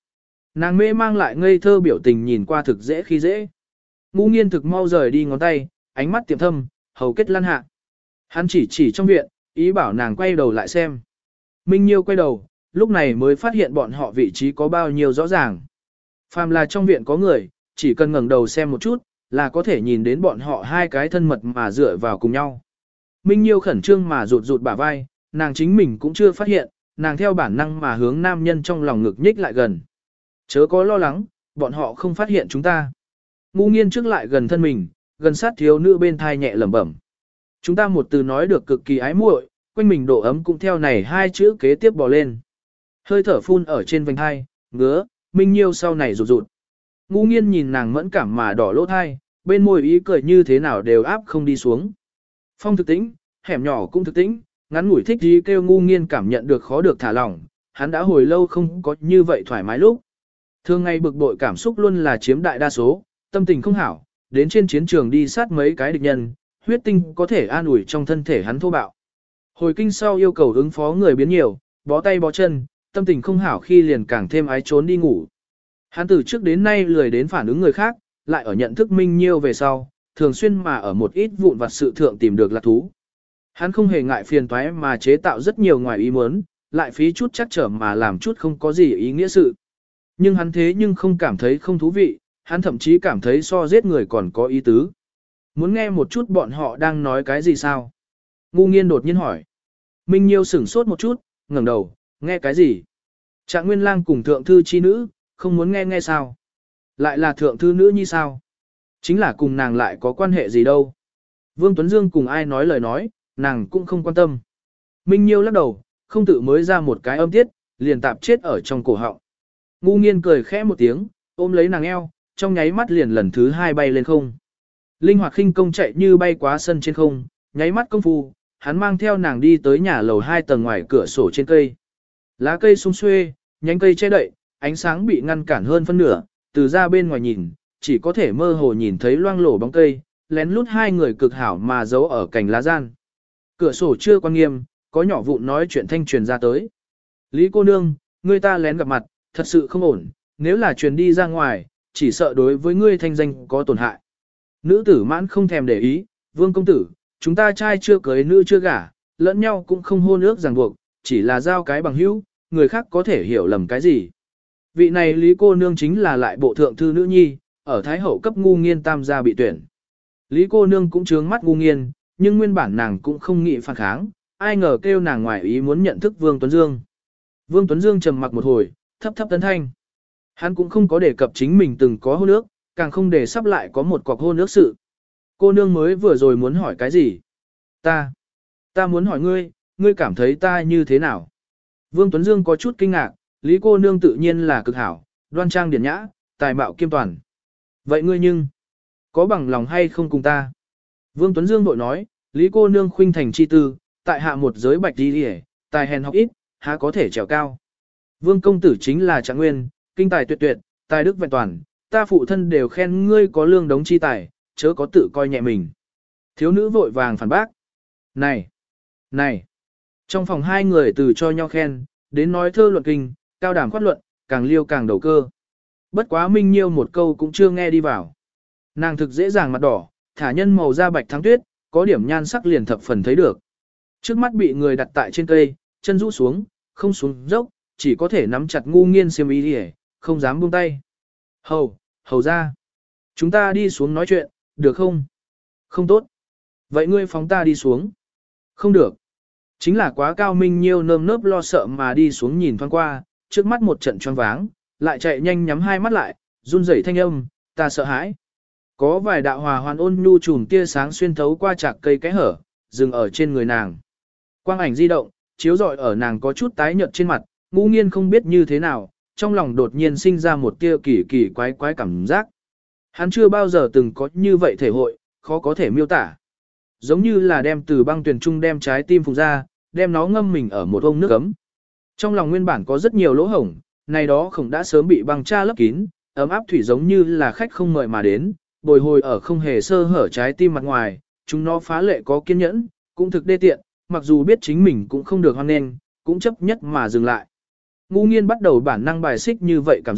Speaker 1: Nàng mê mang lại ngây thơ biểu tình nhìn qua thực dễ khi dễ. Ngu nghiên thực mau rời đi ngón tay, ánh mắt tiệm thâm, hầu kết lăn hạ. Hắn chỉ chỉ trong viện, ý bảo nàng quay đầu lại xem. Minh Nhiêu quay đầu, lúc này mới phát hiện bọn họ vị trí có bao nhiêu rõ ràng. Phàm là trong viện có người, chỉ cần ngẩng đầu xem một chút, là có thể nhìn đến bọn họ hai cái thân mật mà dựa vào cùng nhau. Minh Nhiêu khẩn trương mà rụt rụt bả vai, nàng chính mình cũng chưa phát hiện, nàng theo bản năng mà hướng nam nhân trong lòng ngực nhích lại gần. Chớ có lo lắng, bọn họ không phát hiện chúng ta. Ngu nghiên trước lại gần thân mình, gần sát thiếu nữ bên thai nhẹ lẩm bẩm. Chúng ta một từ nói được cực kỳ ái muội, quanh mình độ ấm cũng theo này hai chữ kế tiếp bò lên. Hơi thở phun ở trên vành thai, ngứa, Minh Nhiêu sau này rụt rụt. Ngu nghiên nhìn nàng mẫn cảm mà đỏ lỗ thai, bên môi ý cười như thế nào đều áp không đi xuống. Phong thực tĩnh, hẻm nhỏ cũng thực tĩnh, ngắn ngủi thích gì kêu ngu nghiên cảm nhận được khó được thả lỏng, hắn đã hồi lâu không có như vậy thoải mái lúc. Thường ngày bực bội cảm xúc luôn là chiếm đại đa số, tâm tình không hảo, đến trên chiến trường đi sát mấy cái địch nhân, huyết tinh có thể an ủi trong thân thể hắn thô bạo. Hồi kinh sau yêu cầu ứng phó người biến nhiều, bó tay bó chân, tâm tình không hảo khi liền càng thêm ái trốn đi ngủ. Hắn từ trước đến nay lười đến phản ứng người khác, lại ở nhận thức Minh Nhiêu về sau, thường xuyên mà ở một ít vụn vặt sự thượng tìm được lạc thú. Hắn không hề ngại phiền toái mà chế tạo rất nhiều ngoài ý muốn, lại phí chút chắc trở mà làm chút không có gì ý nghĩa sự. Nhưng hắn thế nhưng không cảm thấy không thú vị, hắn thậm chí cảm thấy so giết người còn có ý tứ. Muốn nghe một chút bọn họ đang nói cái gì sao? Ngu nghiên đột nhiên hỏi. Minh Nhiêu sửng sốt một chút, ngẩng đầu, nghe cái gì? Trạng Nguyên Lang cùng thượng thư chi nữ, không muốn nghe nghe sao? Lại là thượng thư nữ như sao? Chính là cùng nàng lại có quan hệ gì đâu? Vương Tuấn Dương cùng ai nói lời nói, nàng cũng không quan tâm. Minh Nhiêu lắc đầu, không tự mới ra một cái âm tiết, liền tạp chết ở trong cổ họng. Ngu nghiên cười khẽ một tiếng, ôm lấy nàng eo, trong nháy mắt liền lần thứ hai bay lên không. Linh hoạt khinh công chạy như bay quá sân trên không, nháy mắt công phu, hắn mang theo nàng đi tới nhà lầu hai tầng ngoài cửa sổ trên cây. Lá cây sum xuê, nhánh cây che đậy, ánh sáng bị ngăn cản hơn phân nửa, từ ra bên ngoài nhìn, chỉ có thể mơ hồ nhìn thấy loang lổ bóng cây, lén lút hai người cực hảo mà giấu ở cành lá gian. Cửa sổ chưa quan nghiêm, có nhỏ vụn nói chuyện thanh truyền ra tới. Lý cô nương, ngươi ta lén gặp mặt, thật sự không ổn, nếu là truyền đi ra ngoài, chỉ sợ đối với ngươi thanh danh có tổn hại. Nữ tử mãn không thèm để ý, vương công tử, chúng ta trai chưa cưới nữ chưa gả, lẫn nhau cũng không hôn ước ràng buộc, chỉ là giao cái bằng hữu, người khác có thể hiểu lầm cái gì. Vị này Lý cô nương chính là lại bộ thượng thư nữ nhi, ở Thái Hậu cấp ngu nghiên tam gia bị tuyển. Lý cô nương cũng trướng mắt ngu nghiên, nhưng nguyên bản nàng cũng không nghĩ phản kháng, ai ngờ kêu nàng ngoài ý muốn nhận thức Vương Tuấn Dương. Vương Tuấn Dương trầm mặc một hồi, thấp thấp tấn thanh. Hắn cũng không có đề cập chính mình từng có hôn ước, càng không để sắp lại có một cọc hôn ước sự. Cô nương mới vừa rồi muốn hỏi cái gì? Ta, ta muốn hỏi ngươi, ngươi cảm thấy ta như thế nào? Vương Tuấn Dương có chút kinh ngạc, Lý cô nương tự nhiên là cực hảo, đoan trang điển nhã, tài mạo kiêm toàn. Vậy ngươi nhưng, có bằng lòng hay không cùng ta? Vương Tuấn Dương bội nói, Lý cô nương khuynh thành chi tư, tại hạ một giới bạch đi đi tài hèn học ít, há có thể trèo cao. Vương công tử chính là Trạng Nguyên, kinh tài tuyệt tuyệt, tài đức vẹn toàn, ta phụ thân đều khen ngươi có lương đống chi tài, chớ có tự coi nhẹ mình. Thiếu nữ vội vàng phản bác. Này, này, trong phòng hai người từ cho nhau khen, đến nói thơ luận kinh, cao đàm khoát luận, càng liêu càng đầu cơ. Bất quá Minh Nhiêu một câu cũng chưa nghe đi vào. Nàng thực dễ dàng mặt đỏ, thả nhân màu da bạch thắng tuyết, có điểm nhan sắc liền thập phần thấy được. Trước mắt bị người đặt tại trên cây, chân rũ xuống, không xuống dốc, chỉ có thể nắm chặt ngu nghiên xiêm y đi, không dám buông tay. Hầu, hầu ra. Chúng ta đi xuống nói chuyện, được không? Không tốt. Vậy ngươi phóng ta đi xuống. Không được. Chính là quá cao. Minh Nhiêu nơm nớp lo sợ mà đi xuống nhìn thoáng qua, trước mắt một trận choáng váng, lại chạy nhanh nhắm hai mắt lại, run rẩy thanh âm, ta sợ hãi. Có vài đạo hòa hoàn ôn nhu chùm tia sáng xuyên thấu qua chạc cây cái hở, dừng ở trên người nàng. Quang ảnh di động, chiếu rọi ở nàng có chút tái nhợt trên mặt, Ngũ Nghiên không biết như thế nào, trong lòng đột nhiên sinh ra một tia kỳ kỳ quái quái cảm giác. Hắn chưa bao giờ từng có như vậy thể hội, khó có thể miêu tả. Giống như là đem từ băng tuyển trung đem trái tim phùng ra, đem nó ngâm mình ở một vông nước ấm. Trong lòng nguyên bản có rất nhiều lỗ hổng, này đó không đã sớm bị băng tra lấp kín, ấm áp thủy giống như là khách không mời mà đến, bồi hồi ở không hề sơ hở trái tim mặt ngoài, chúng nó phá lệ có kiên nhẫn, cũng thực đê tiện, mặc dù biết chính mình cũng không được hoan nghênh, cũng chấp nhất mà dừng lại. Ngũ Nghiên bắt đầu bản năng bài xích như vậy cảm giác,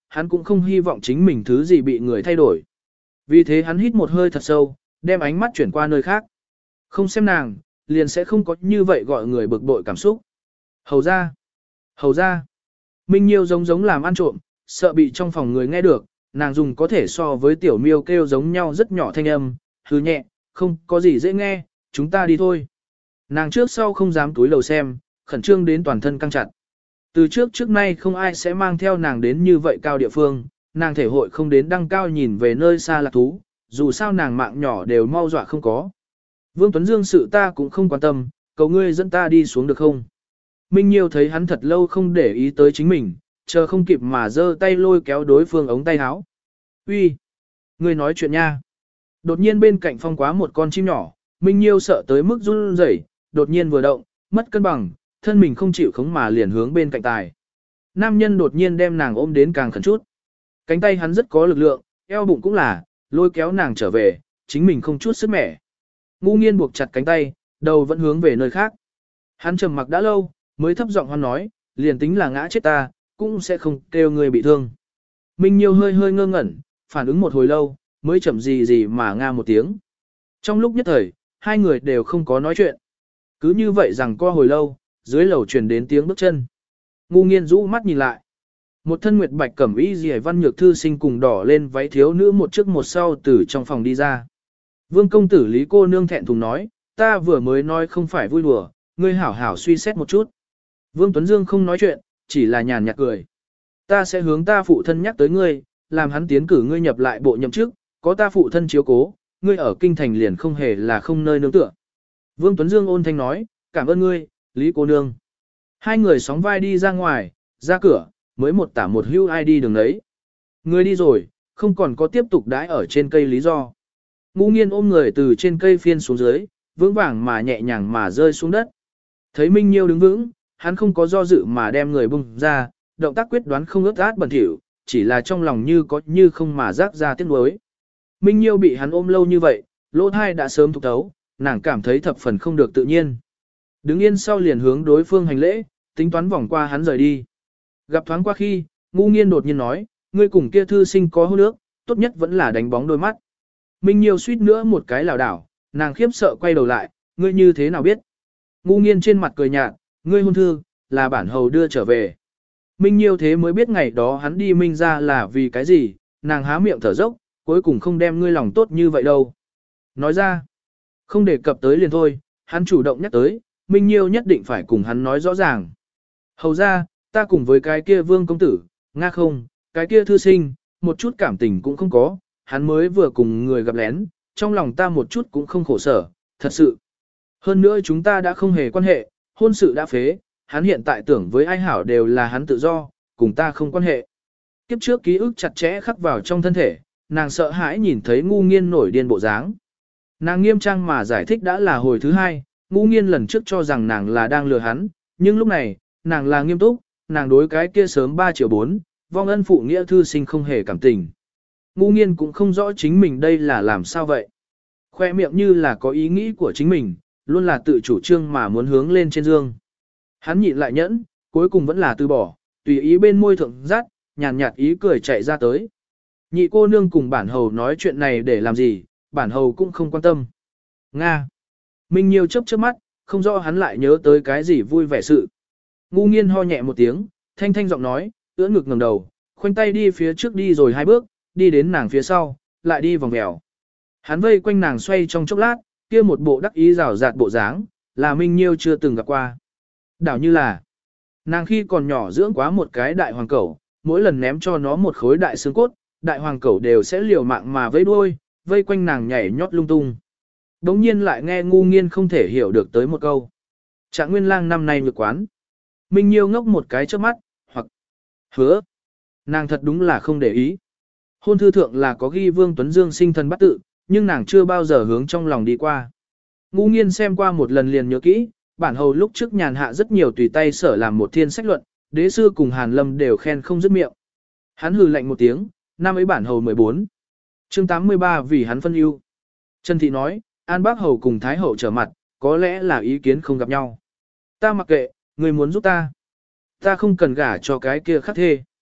Speaker 1: hắn cũng không hy vọng chính mình thứ gì bị người thay đổi. Vì thế hắn hít một hơi thật sâu, đem ánh mắt chuyển qua nơi khác. Không xem nàng, liền sẽ không có như vậy gọi người bực bội cảm xúc. Hầu ra, hầu ra. Minh Nhiêu giống giống làm ăn trộm, sợ bị trong phòng người nghe được, nàng dùng có thể so với tiểu miêu kêu giống nhau rất nhỏ thanh âm, hứ nhẹ, không có gì dễ nghe, chúng ta đi thôi. Nàng trước sau không dám túi lầu xem, khẩn trương đến toàn thân căng chặt. Từ trước trước nay không ai sẽ mang theo nàng đến như vậy cao địa phương, nàng thể hội không đến đăng cao nhìn về nơi xa lạc thú, dù sao nàng mạng nhỏ đều mau dọa không có. Vương Tuấn Dương sự ta cũng không quan tâm, cầu ngươi dẫn ta đi xuống được không? Minh Nhiêu thấy hắn thật lâu không để ý tới chính mình, chờ không kịp mà giơ tay lôi kéo đối phương ống tay áo. Uy, ngươi nói chuyện nha. Đột nhiên bên cạnh phong quá một con chim nhỏ, Minh Nhiêu sợ tới mức run rẩy, đột nhiên vừa động, mất cân bằng, thân mình không chịu khống mà liền hướng bên cạnh tài. Nam nhân đột nhiên đem nàng ôm đến càng khẩn chút. Cánh tay hắn rất có lực lượng, eo bụng cũng là, lôi kéo nàng trở về, chính mình không chút sức mẻ. Ngu Nghiên buộc chặt cánh tay, đầu vẫn hướng về nơi khác. Hắn trầm mặc đã lâu, mới thấp giọng hoan nói, liền tính là ngã chết ta, cũng sẽ không kêu người bị thương. Minh Nhiêu hơi hơi ngơ ngẩn, phản ứng một hồi lâu, mới chậm gì gì mà nga một tiếng. Trong lúc nhất thời, hai người đều không có nói chuyện. Cứ như vậy rằng qua hồi lâu, dưới lầu truyền đến tiếng bước chân. Ngu Nghiên rũ mắt nhìn lại. Một thân nguyệt bạch cẩm y rìa văn nhược thư sinh cùng đỏ lên váy thiếu nữ một trước một sau từ trong phòng đi ra. Vương công tử Lý cô nương thẹn thùng nói, ta vừa mới nói không phải vui đùa, ngươi hảo hảo suy xét một chút. Vương Tuấn Dương không nói chuyện, chỉ là nhàn nhạt cười. Ta sẽ hướng ta phụ thân nhắc tới ngươi, làm hắn tiến cử ngươi nhập lại bộ nhậm chức, có ta phụ thân chiếu cố, ngươi ở kinh thành liền không hề là không nơi nương tựa. Vương Tuấn Dương ôn thanh nói, cảm ơn ngươi, Lý cô nương. Hai người sóng vai đi ra ngoài, ra cửa, mới một tả một hưu ai đi đường đấy. Ngươi đi rồi, không còn có tiếp tục đãi ở trên cây lý do. Ngu Nghiên ôm người từ trên cây phiên xuống dưới, vững vàng mà nhẹ nhàng mà rơi xuống đất. Thấy Minh Nhiêu đứng vững, hắn không có do dự mà đem người bung ra, động tác quyết đoán không ướt át bẩn thỉu, chỉ là trong lòng như có như không mà rác ra tiếc nuối. Minh Nhiêu bị hắn ôm lâu như vậy, lỗ thai đã sớm thục thấu, nàng cảm thấy thập phần không được tự nhiên. Đứng yên sau liền hướng đối phương hành lễ, tính toán vòng qua hắn rời đi. Gặp thoáng qua khi, Ngu Nghiên đột nhiên nói, ngươi cùng kia thư sinh có hôn ước, tốt nhất vẫn là đánh bóng đôi mắt. Minh Nhiêu suýt nữa một cái lảo đảo, nàng khiếp sợ quay đầu lại, ngươi như thế nào biết? Ngu Nghiên trên mặt cười nhạt, ngươi hôn thư, là bản hầu đưa trở về. Minh Nhiêu thế mới biết ngày đó hắn đi Minh ra là vì cái gì, nàng há miệng thở dốc, cuối cùng không đem ngươi lòng tốt như vậy đâu. Nói ra, không đề cập tới liền thôi, hắn chủ động nhắc tới, Minh Nhiêu nhất định phải cùng hắn nói rõ ràng. Hầu ra, ta cùng với cái kia vương công tử, nga không, cái kia thư sinh, một chút cảm tình cũng không có, hắn mới vừa cùng người gặp lén, trong lòng ta một chút cũng không khổ sở, thật sự. Hơn nữa chúng ta đã không hề quan hệ, hôn sự đã phế, hắn hiện tại tưởng với ai hảo đều là hắn tự do, cùng ta không quan hệ. Kiếp trước ký ức chặt chẽ khắc vào trong thân thể, nàng sợ hãi nhìn thấy Ngu Nghiên nổi điên bộ dáng. Nàng nghiêm trang mà giải thích đã là hồi thứ hai, Ngu Nghiên lần trước cho rằng nàng là đang lừa hắn, nhưng lúc này, nàng là nghiêm túc, nàng đối cái kia sớm ba triệu bốn, vong ân phụ nghĩa thư sinh không hề cảm tình. Ngu Nghiên cũng không rõ chính mình đây là làm sao vậy. Khoe miệng như là có ý nghĩ của chính mình, luôn là tự chủ trương mà muốn hướng lên trên dương. Hắn nhịn lại nhẫn, cuối cùng vẫn là từ bỏ, tùy ý bên môi thượng rát, nhàn nhạt ý cười chạy ra tới. Nhị cô nương cùng bản hầu nói chuyện này để làm gì, bản hầu cũng không quan tâm. Nga. Minh Nhiêu chớp chớp mắt, không rõ hắn lại nhớ tới cái gì vui vẻ sự. Ngu Nghiên ho nhẹ một tiếng, thanh thanh giọng nói, ưỡn ngực ngẩng đầu, khoanh tay đi phía trước đi rồi hai bước, đi đến nàng phía sau, lại đi vòng vèo. Hắn vây quanh nàng xoay trong chốc lát, kia một bộ đắc ý rào rạt bộ dáng, là Minh Nhiêu chưa từng gặp qua. Đảo như là, nàng khi còn nhỏ dưỡng quá một cái đại hoàng cẩu, mỗi lần ném cho nó một khối đại xương cốt, đại hoàng cẩu đều sẽ liều mạng mà vây đuôi, vây quanh nàng nhảy nhót lung tung. Đống nhiên lại nghe Ngu Nghiên không thể hiểu được tới một câu. Trạng Nguyên Lang năm nay nhược quán. Minh Nhiêu ngốc một cái trước mắt, hoặc hứa. Nàng thật đúng là không để ý. Hôn thư thượng là có ghi Vương Tuấn Dương sinh thần bắt tự, nhưng nàng chưa bao giờ hướng trong lòng đi qua. Ngu Nghiên xem qua một lần liền nhớ kỹ, bản hầu lúc trước nhàn hạ rất nhiều tùy tay sở làm một thiên sách luận, đế sư cùng Hàn Lâm đều khen không dứt miệng. Hắn hừ lạnh một tiếng, năm ấy bản hầu mười bốn. Chương tám mươi ba vì hắn phân ưu. Trần Thị nói, An Bác hầu cùng Thái hậu trở mặt, có lẽ là ý kiến không gặp nhau. Ta mặc kệ, người muốn giúp ta. Ta không cần gả cho cái kia khắc thê.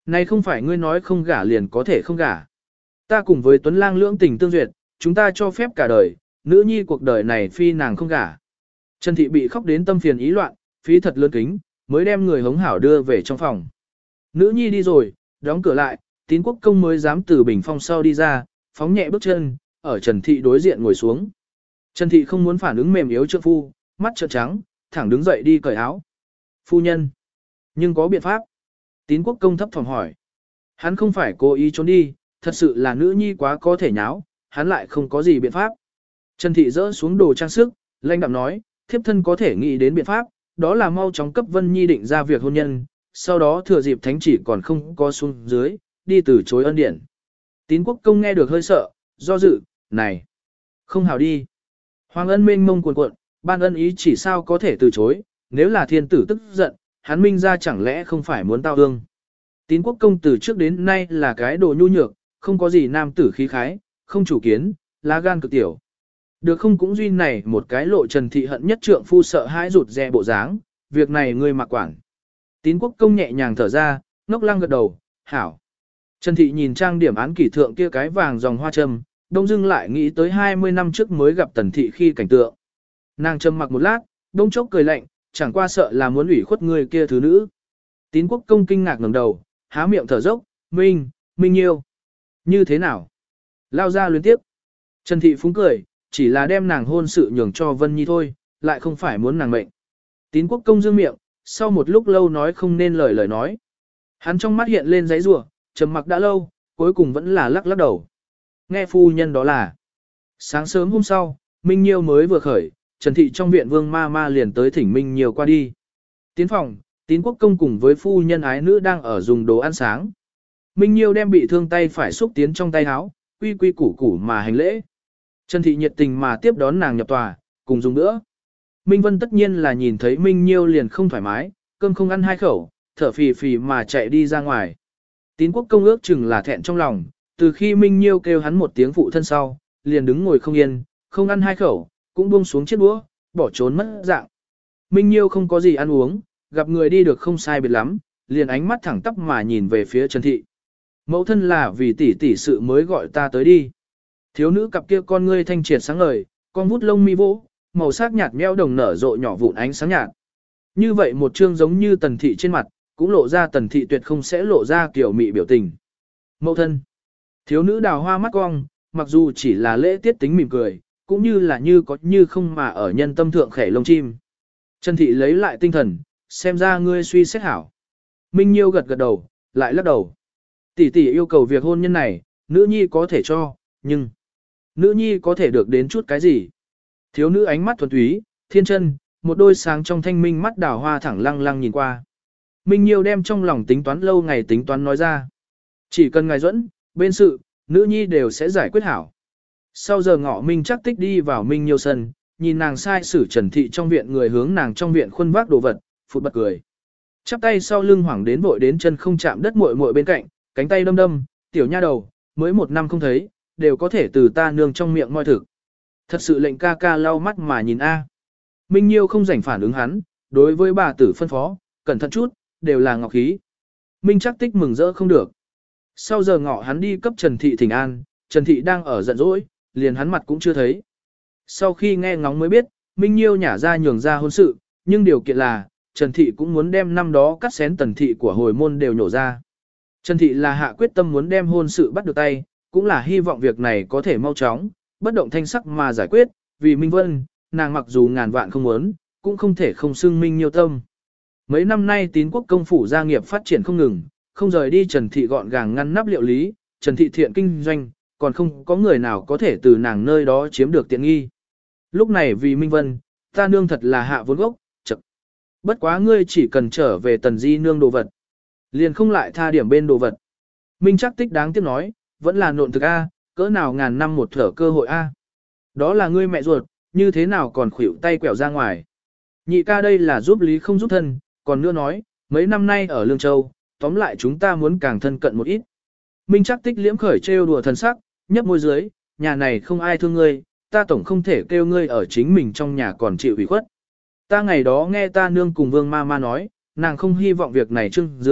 Speaker 1: Này không phải ngươi nói không gả liền có thể không gả. Ta cùng với Tuấn Lang lưỡng tình tương duyệt, chúng ta cho phép cả đời, nữ nhi cuộc đời này phi nàng không gả. Trần Thị bị khóc đến tâm phiền ý loạn, phí thật lớn kính, mới đem người hống hảo đưa về trong phòng. Nữ nhi đi rồi, đóng cửa lại, Tín Quốc Công mới dám từ bình phong sau đi ra, phóng nhẹ bước chân, ở Trần Thị đối diện ngồi xuống. Trần Thị không muốn phản ứng mềm yếu trượng phu, mắt trợn trắng, thẳng đứng dậy đi cởi áo. Phu nhân, nhưng có biện pháp. Tín Quốc Công thấp thỏm hỏi. Hắn không phải cố ý trốn đi, thật sự là nữ nhi quá có thể nháo, hắn lại không có gì biện pháp. Trần Thị dỡ xuống đồ trang sức, lanh đạm nói, thiếp thân có thể nghĩ đến biện pháp, đó là mau chóng cấp Vân Nhi định ra việc hôn nhân, sau đó thừa dịp thánh chỉ còn không có xuống dưới, đi từ chối ân điển. Tín Quốc Công nghe được hơi sợ, do dự, này, không hào đi. Hoàng ân mênh mông cuồn cuộn, ban ân ý chỉ sao có thể từ chối, nếu là thiên tử tức giận, hắn minh ra chẳng lẽ không phải muốn tao hương. Tín Quốc Công từ trước đến nay là cái đồ nhu nhược, không có gì nam tử khí khái, không chủ kiến, lá gan cực tiểu. Được không cũng duy này một cái lộ Trần Thị hận nhất trượng phu sợ hãi rụt rè bộ dáng, việc này ngươi mặc quản. Tín Quốc Công nhẹ nhàng thở ra, ngốc lăng gật đầu, hảo. Trần Thị nhìn trang điểm án kỷ thượng kia cái vàng dòng hoa châm, đông dưng lại nghĩ tới hai mươi năm trước mới gặp Tần Thị khi cảnh tượng. Nàng trầm mặc một lát, đông chốc cười lạnh, chẳng qua sợ là muốn ủy khuất người kia thứ nữ. Tín Quốc Công kinh ngạc ngẩng đầu, há miệng thở dốc, Minh, Minh Nhiêu. Như thế nào? Lao ra luyến tiếp. Trần Thị phúng cười, chỉ là đem nàng hôn sự nhường cho Vân Nhi thôi, lại không phải muốn nàng mệnh. Tín Quốc Công dương miệng, sau một lúc lâu nói không nên lời lời nói. Hắn trong mắt hiện lên giấy rủa, trầm mặc đã lâu, cuối cùng vẫn là lắc lắc đầu. Nghe phu nhân đó là. Sáng sớm hôm sau, Minh Nhiêu mới vừa khởi, Trần Thị trong viện Vương ma ma liền tới thỉnh Minh Nhiêu qua đi. Tiến phòng, Tín Quốc Công cùng với phu nhân ái nữ đang ở dùng đồ ăn sáng. Minh Nhiêu đem bị thương tay phải xúc tiến trong tay áo, quy quy củ củ mà hành lễ. Trần Thị nhiệt tình mà tiếp đón nàng nhập tòa, cùng dùng nữa. Minh Vân tất nhiên là nhìn thấy Minh Nhiêu liền không thoải mái, cơm không ăn hai khẩu, thở phì phì mà chạy đi ra ngoài. Tín Quốc Công ước chừng là thẹn trong lòng, từ khi Minh Nhiêu kêu hắn một tiếng phụ thân sau, liền đứng ngồi không yên, không ăn hai khẩu, cũng buông xuống chiếc đũa, bỏ trốn mất dạng. Minh Nhiêu không có gì ăn uống, gặp người đi được không sai biệt lắm, liền ánh mắt thẳng tắp mà nhìn về phía Trần Thị. Mẫu thân là vì tỷ tỷ sự mới gọi ta tới đi. Thiếu nữ cặp kia con ngươi thanh triệt sáng ngời, con vút lông mi vỗ, màu sắc nhạt meo đồng nở rộ nhỏ vụn ánh sáng nhạt. Như vậy một chương giống như Tần Thị trên mặt, cũng lộ ra Tần Thị tuyệt không sẽ lộ ra kiểu mị biểu tình. Mẫu thân. Thiếu nữ đào hoa mắt cong, mặc dù chỉ là lễ tiết tính mỉm cười, cũng như là như có như không mà ở nhân tâm thượng khẻ lông chim. Trần Thị lấy lại tinh thần, xem ra ngươi suy xét hảo. Minh Nhiêu gật gật đầu, lại lắc đầu. Tỷ tỷ yêu cầu việc hôn nhân này, nữ nhi có thể cho, nhưng nữ nhi có thể được đến chút cái gì? Thiếu nữ ánh mắt thuần túy, thiên chân, một đôi sáng trong thanh minh mắt đào hoa thẳng lăng lăng nhìn qua. Minh Nhiêu đem trong lòng tính toán lâu ngày tính toán nói ra. Chỉ cần ngài dẫn, bên sự, nữ nhi đều sẽ giải quyết hảo. Sau giờ ngọ Minh chắc tích đi vào Minh Nhiêu sân, nhìn nàng sai sử Trần Thị trong viện người hướng nàng trong viện khuân vác đồ vật, phụt bật cười. Chắp tay sau lưng hoảng đến vội đến chân không chạm đất muội muội bên cạnh, cánh tay đâm đâm, tiểu nha đầu, mới một năm không thấy, đều có thể từ ta nương trong miệng moi thực. Thật sự lệnh ca ca lau mắt mà nhìn a. Minh Nhiêu không rảnh phản ứng hắn, đối với bà tử phân phó, cẩn thận chút, đều là ngọc khí. Minh chắc tích mừng rỡ không được. Sau giờ ngọ hắn đi cấp Trần Thị thỉnh an, Trần Thị đang ở giận dỗi, liền hắn mặt cũng chưa thấy. Sau khi nghe ngóng mới biết, Minh Nhiêu nhả ra nhường ra hôn sự, nhưng điều kiện là, Trần Thị cũng muốn đem năm đó cắt xén Tần Thị của hồi môn đều nhổ ra. Trần Thị là hạ quyết tâm muốn đem hôn sự bắt được tay, cũng là hy vọng việc này có thể mau chóng, bất động thanh sắc mà giải quyết, vì Minh Vân, nàng mặc dù ngàn vạn không muốn, cũng không thể không xưng Minh Nhiêu tâm. Mấy năm nay Tín Quốc công phủ gia nghiệp phát triển không ngừng, không rời đi Trần Thị gọn gàng ngăn nắp liệu lý, Trần Thị thiện kinh doanh, còn không có người nào có thể từ nàng nơi đó chiếm được tiện nghi. Lúc này vì Minh Vân, ta nương thật là hạ vốn gốc, chật. Bất quá ngươi chỉ cần trở về Tần Di nương đồ vật, liền không lại tha điểm bên đồ vật. Minh chắc tích đáng tiếc nói, vẫn là nộn thực A, cỡ nào ngàn năm một thở cơ hội A. Đó là ngươi mẹ ruột, như thế nào còn khuỷu tay quẹo ra ngoài. Nhị ca đây là giúp lý không giúp thân, còn nữa nói, mấy năm nay ở Lương Châu, tóm lại chúng ta muốn càng thân cận một ít. Minh chắc tích liễm khởi trêu đùa thần sắc, nhấp môi dưới, nhà này không ai thương ngươi, ta tổng không thể kêu ngươi ở chính mình trong nhà còn chịu ủy khuất. Ta ngày đó nghe ta nương cùng vương ma ma nói, nàng không hy vọng việc này trưng dương,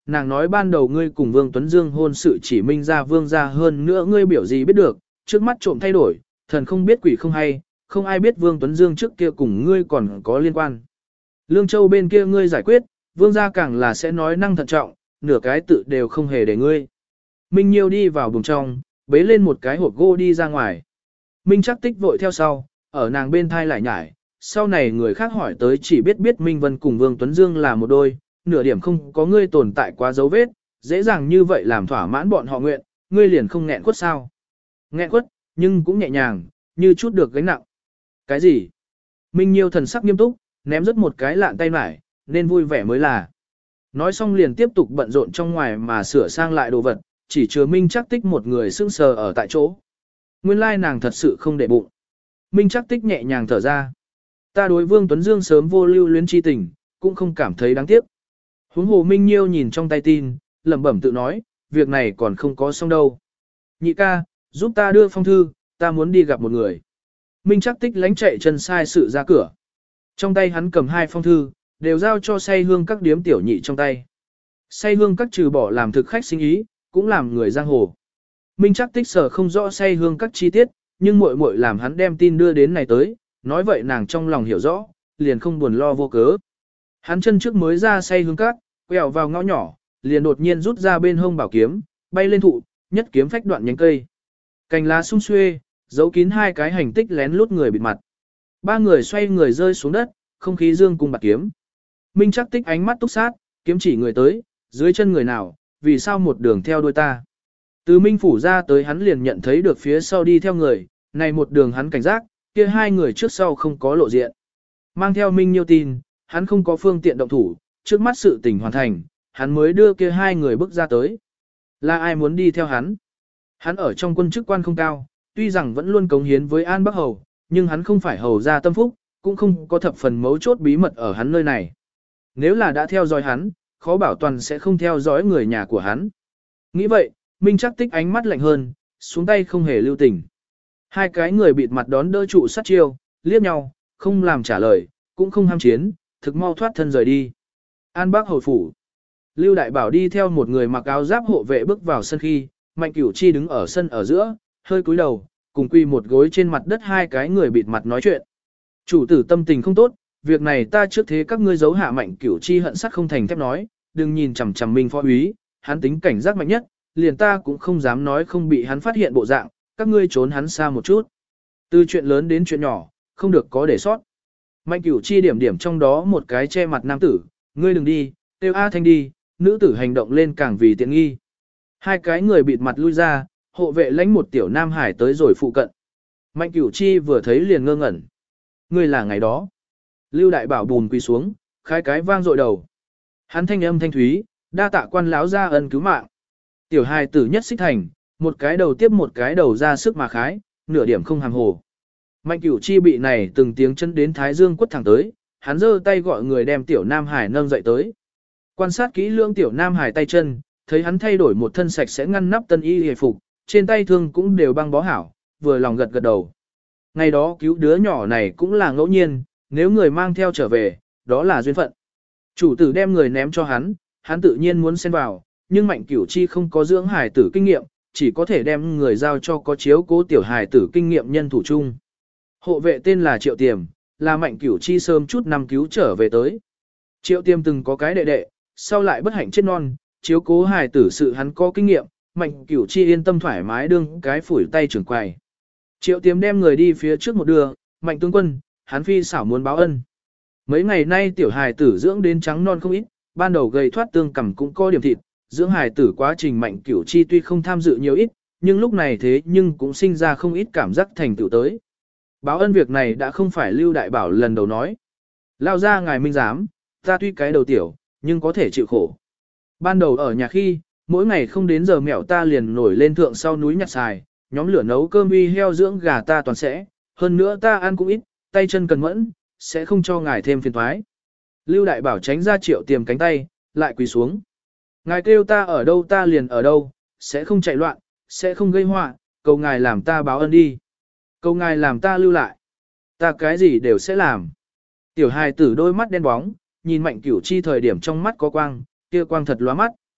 Speaker 1: nàng nói ban đầu ngươi cùng Vương Tuấn Dương hôn sự chỉ minh ra vương ra hơn nữa ngươi biểu gì biết được, trước mắt trộm thay đổi, thần không biết quỷ không hay, không ai biết Vương Tuấn Dương trước kia cùng ngươi còn có liên quan. Lương Châu bên kia ngươi giải quyết, vương gia càng là sẽ nói năng thận trọng, nửa cái tự đều không hề để ngươi. Minh Nhiêu đi vào buồng trong, bế lên một cái hộp gỗ đi ra ngoài. Minh Trắc Tích vội theo sau, ở nàng bên thai lại nhải, sau này người khác hỏi tới chỉ biết biết Minh Vân cùng Vương Tuấn Dương là một đôi, nửa điểm không có ngươi tồn tại quá dấu vết, dễ dàng như vậy làm thỏa mãn bọn họ nguyện, ngươi liền không nghẹn quất sao. Nghẹn quất, nhưng cũng nhẹ nhàng, như chút được gánh nặng. Cái gì? Minh Nhiêu thần sắc nghiêm túc, ném rất một cái lạn tay mải, nên vui vẻ mới là. Nói xong liền tiếp tục bận rộn trong ngoài mà sửa sang lại đồ vật, chỉ chứa Minh Trắc Tích một người sững sờ ở tại chỗ. Nguyên lai nàng thật sự không để bụng. Minh Trắc Tích nhẹ nhàng thở ra. Ta đối Vương Tuấn Dương sớm vô lưu luyến chi tình, cũng không cảm thấy đáng tiếc. Huống hồ Minh Nhiêu nhìn trong tay tin, lẩm bẩm tự nói, việc này còn không có xong đâu. Nhị ca, giúp ta đưa phong thư, ta muốn đi gặp một người. Minh Trắc Tích lánh chạy chân sai sự ra cửa. Trong tay hắn cầm hai phong thư, đều giao cho say hương các điếm tiểu nhị trong tay. Say hương các trừ bỏ làm thực khách sinh ý, cũng làm người giang hồ. Minh Trắc Tích sở không rõ say hương các chi tiết, nhưng muội muội làm hắn đem tin đưa đến này tới, nói vậy nàng trong lòng hiểu rõ, liền không buồn lo vô cớ. Hắn chân trước mới ra say hương các, quẹo vào ngõ nhỏ, liền đột nhiên rút ra bên hông bảo kiếm, bay lên thụ, nhất kiếm phách đoạn nhánh cây. Cành lá sum xuê, giấu kín hai cái hành tích lén lút người bịt mặt. Ba người xoay người rơi xuống đất, không khí dương cùng bạc kiếm. Minh Trắc Tích ánh mắt túc sát, kiếm chỉ người tới, dưới chân người nào, vì sao một đường theo đuôi ta. Từ Minh Phủ ra tới hắn liền nhận thấy được phía sau đi theo người, này một đường hắn cảnh giác, kia hai người trước sau không có lộ diện. Mang theo Minh Nhiêu tin, hắn không có phương tiện động thủ, trước mắt sự tình hoàn thành, hắn mới đưa kia hai người bước ra tới. Là ai muốn đi theo hắn? Hắn ở trong quân chức quan không cao, tuy rằng vẫn luôn cống hiến với An Bắc Hầu, nhưng hắn không phải hầu gia tâm phúc, cũng không có thập phần mấu chốt bí mật ở hắn nơi này. Nếu là đã theo dõi hắn, khó bảo toàn sẽ không theo dõi người nhà của hắn. Nghĩ vậy, Minh Trắc Tích ánh mắt lạnh hơn, xuống tay không hề lưu tình. Hai cái người bịt mặt đón đỡ trụ sát chiêu, liếc nhau, không làm trả lời, cũng không ham chiến, thực mau thoát thân rời đi. An Bắc Hầu phủ. Lưu Đại Bảo đi theo một người mặc áo giáp hộ vệ bước vào sân khi, Mạnh Cửu Chi đứng ở sân ở giữa, hơi cúi đầu, cùng quy một gối trên mặt đất hai cái người bịt mặt nói chuyện. Chủ tử tâm tình không tốt, việc này ta trước thế các ngươi giấu hạ. Mạnh Cửu Chi hận sắt không thành thép nói, đừng nhìn chằm chằm Minh phó úy, hắn tính cảnh giác mạnh nhất, liền ta cũng không dám nói không bị hắn phát hiện bộ dạng, các ngươi trốn hắn xa một chút. Từ chuyện lớn đến chuyện nhỏ, không được có để sót. Mạnh Cửu Chi điểm điểm trong đó một cái che mặt nam tử, ngươi đừng đi, tiêu A Thanh đi, nữ tử hành động lên càng vì tiện nghi. Hai cái người bịt mặt lui ra, hộ vệ lãnh một tiểu nam hải tới rồi phụ cận. Mạnh Cửu Chi vừa thấy liền ngơ ngẩn. Ngươi là ngày đó. Lưu Đại Bảo bùn quỳ xuống, khai cái vang dội đầu. Hắn thanh âm thanh thúy, đa tạ quan láo ra ân cứu mạng. Tiểu hài tử nhất xích thành, một cái đầu tiếp một cái đầu ra sức mà khái, nửa điểm không hàm hồ. Mạnh Cửu Chi bị này từng tiếng chân đến Thái Dương quất thẳng tới, hắn giơ tay gọi người đem tiểu Nam Hải nâng dậy tới. Quan sát kỹ lưỡng tiểu Nam Hải tay chân, thấy hắn thay đổi một thân sạch sẽ ngăn nắp tân y hề phục, trên tay thương cũng đều băng bó hảo, vừa lòng gật gật đầu. Ngày đó cứu đứa nhỏ này cũng là ngẫu nhiên, nếu người mang theo trở về, đó là duyên phận. Chủ tử đem người ném cho hắn, hắn tự nhiên muốn xen vào, nhưng Mạnh Cửu Chi không có dưỡng hài tử kinh nghiệm, chỉ có thể đem người giao cho có chiếu cố tiểu hài tử kinh nghiệm nhân thủ chung. Hộ vệ tên là Triệu Tiềm, là Mạnh Cửu Chi sớm chút năm cứu trở về tới. Triệu Tiềm từng có cái đệ đệ, sau lại bất hạnh chết non, chiếu cố hài tử sự hắn có kinh nghiệm, Mạnh Cửu Chi yên tâm thoải mái đương cái phủi tay trưởng quầy. Triệu Tiềm đem người đi phía trước một đường, Mạnh tướng quân, hắn phi xảo muốn báo ân. Mấy ngày nay tiểu hài tử dưỡng đến trắng non không ít, ban đầu gầy thoát tương cằm cũng có điểm thịt, dưỡng hài tử quá trình Mạnh Cửu Chi tuy không tham dự nhiều ít, nhưng lúc này thế nhưng cũng sinh ra không ít cảm giác thành tựu tới. Báo ân việc này đã không phải Lưu Đại Bảo lần đầu nói. Lao ra ngài minh giám, ta tuy cái đầu tiểu, nhưng có thể chịu khổ. Ban đầu ở nhà khi, mỗi ngày không đến giờ mẹo ta liền nổi lên thượng sau núi nhặt xài, nhóm lửa nấu cơm uy heo dưỡng gà ta toàn sẽ, hơn nữa ta ăn cũng ít, tay chân cần mẫn, sẽ không cho ngài thêm phiền toái. Lưu Đại Bảo tránh ra Triệu Tiềm cánh tay, lại quỳ xuống. Ngài kêu ta ở đâu ta liền ở đâu, sẽ không chạy loạn, sẽ không gây họa, cầu ngài làm ta báo ân đi. Cầu ngài làm ta lưu lại. Ta cái gì đều sẽ làm. Tiểu hài tử đôi mắt đen bóng, nhìn Mạnh Cửu Chi thời điểm trong mắt có quang, kia quang thật lóa mắt.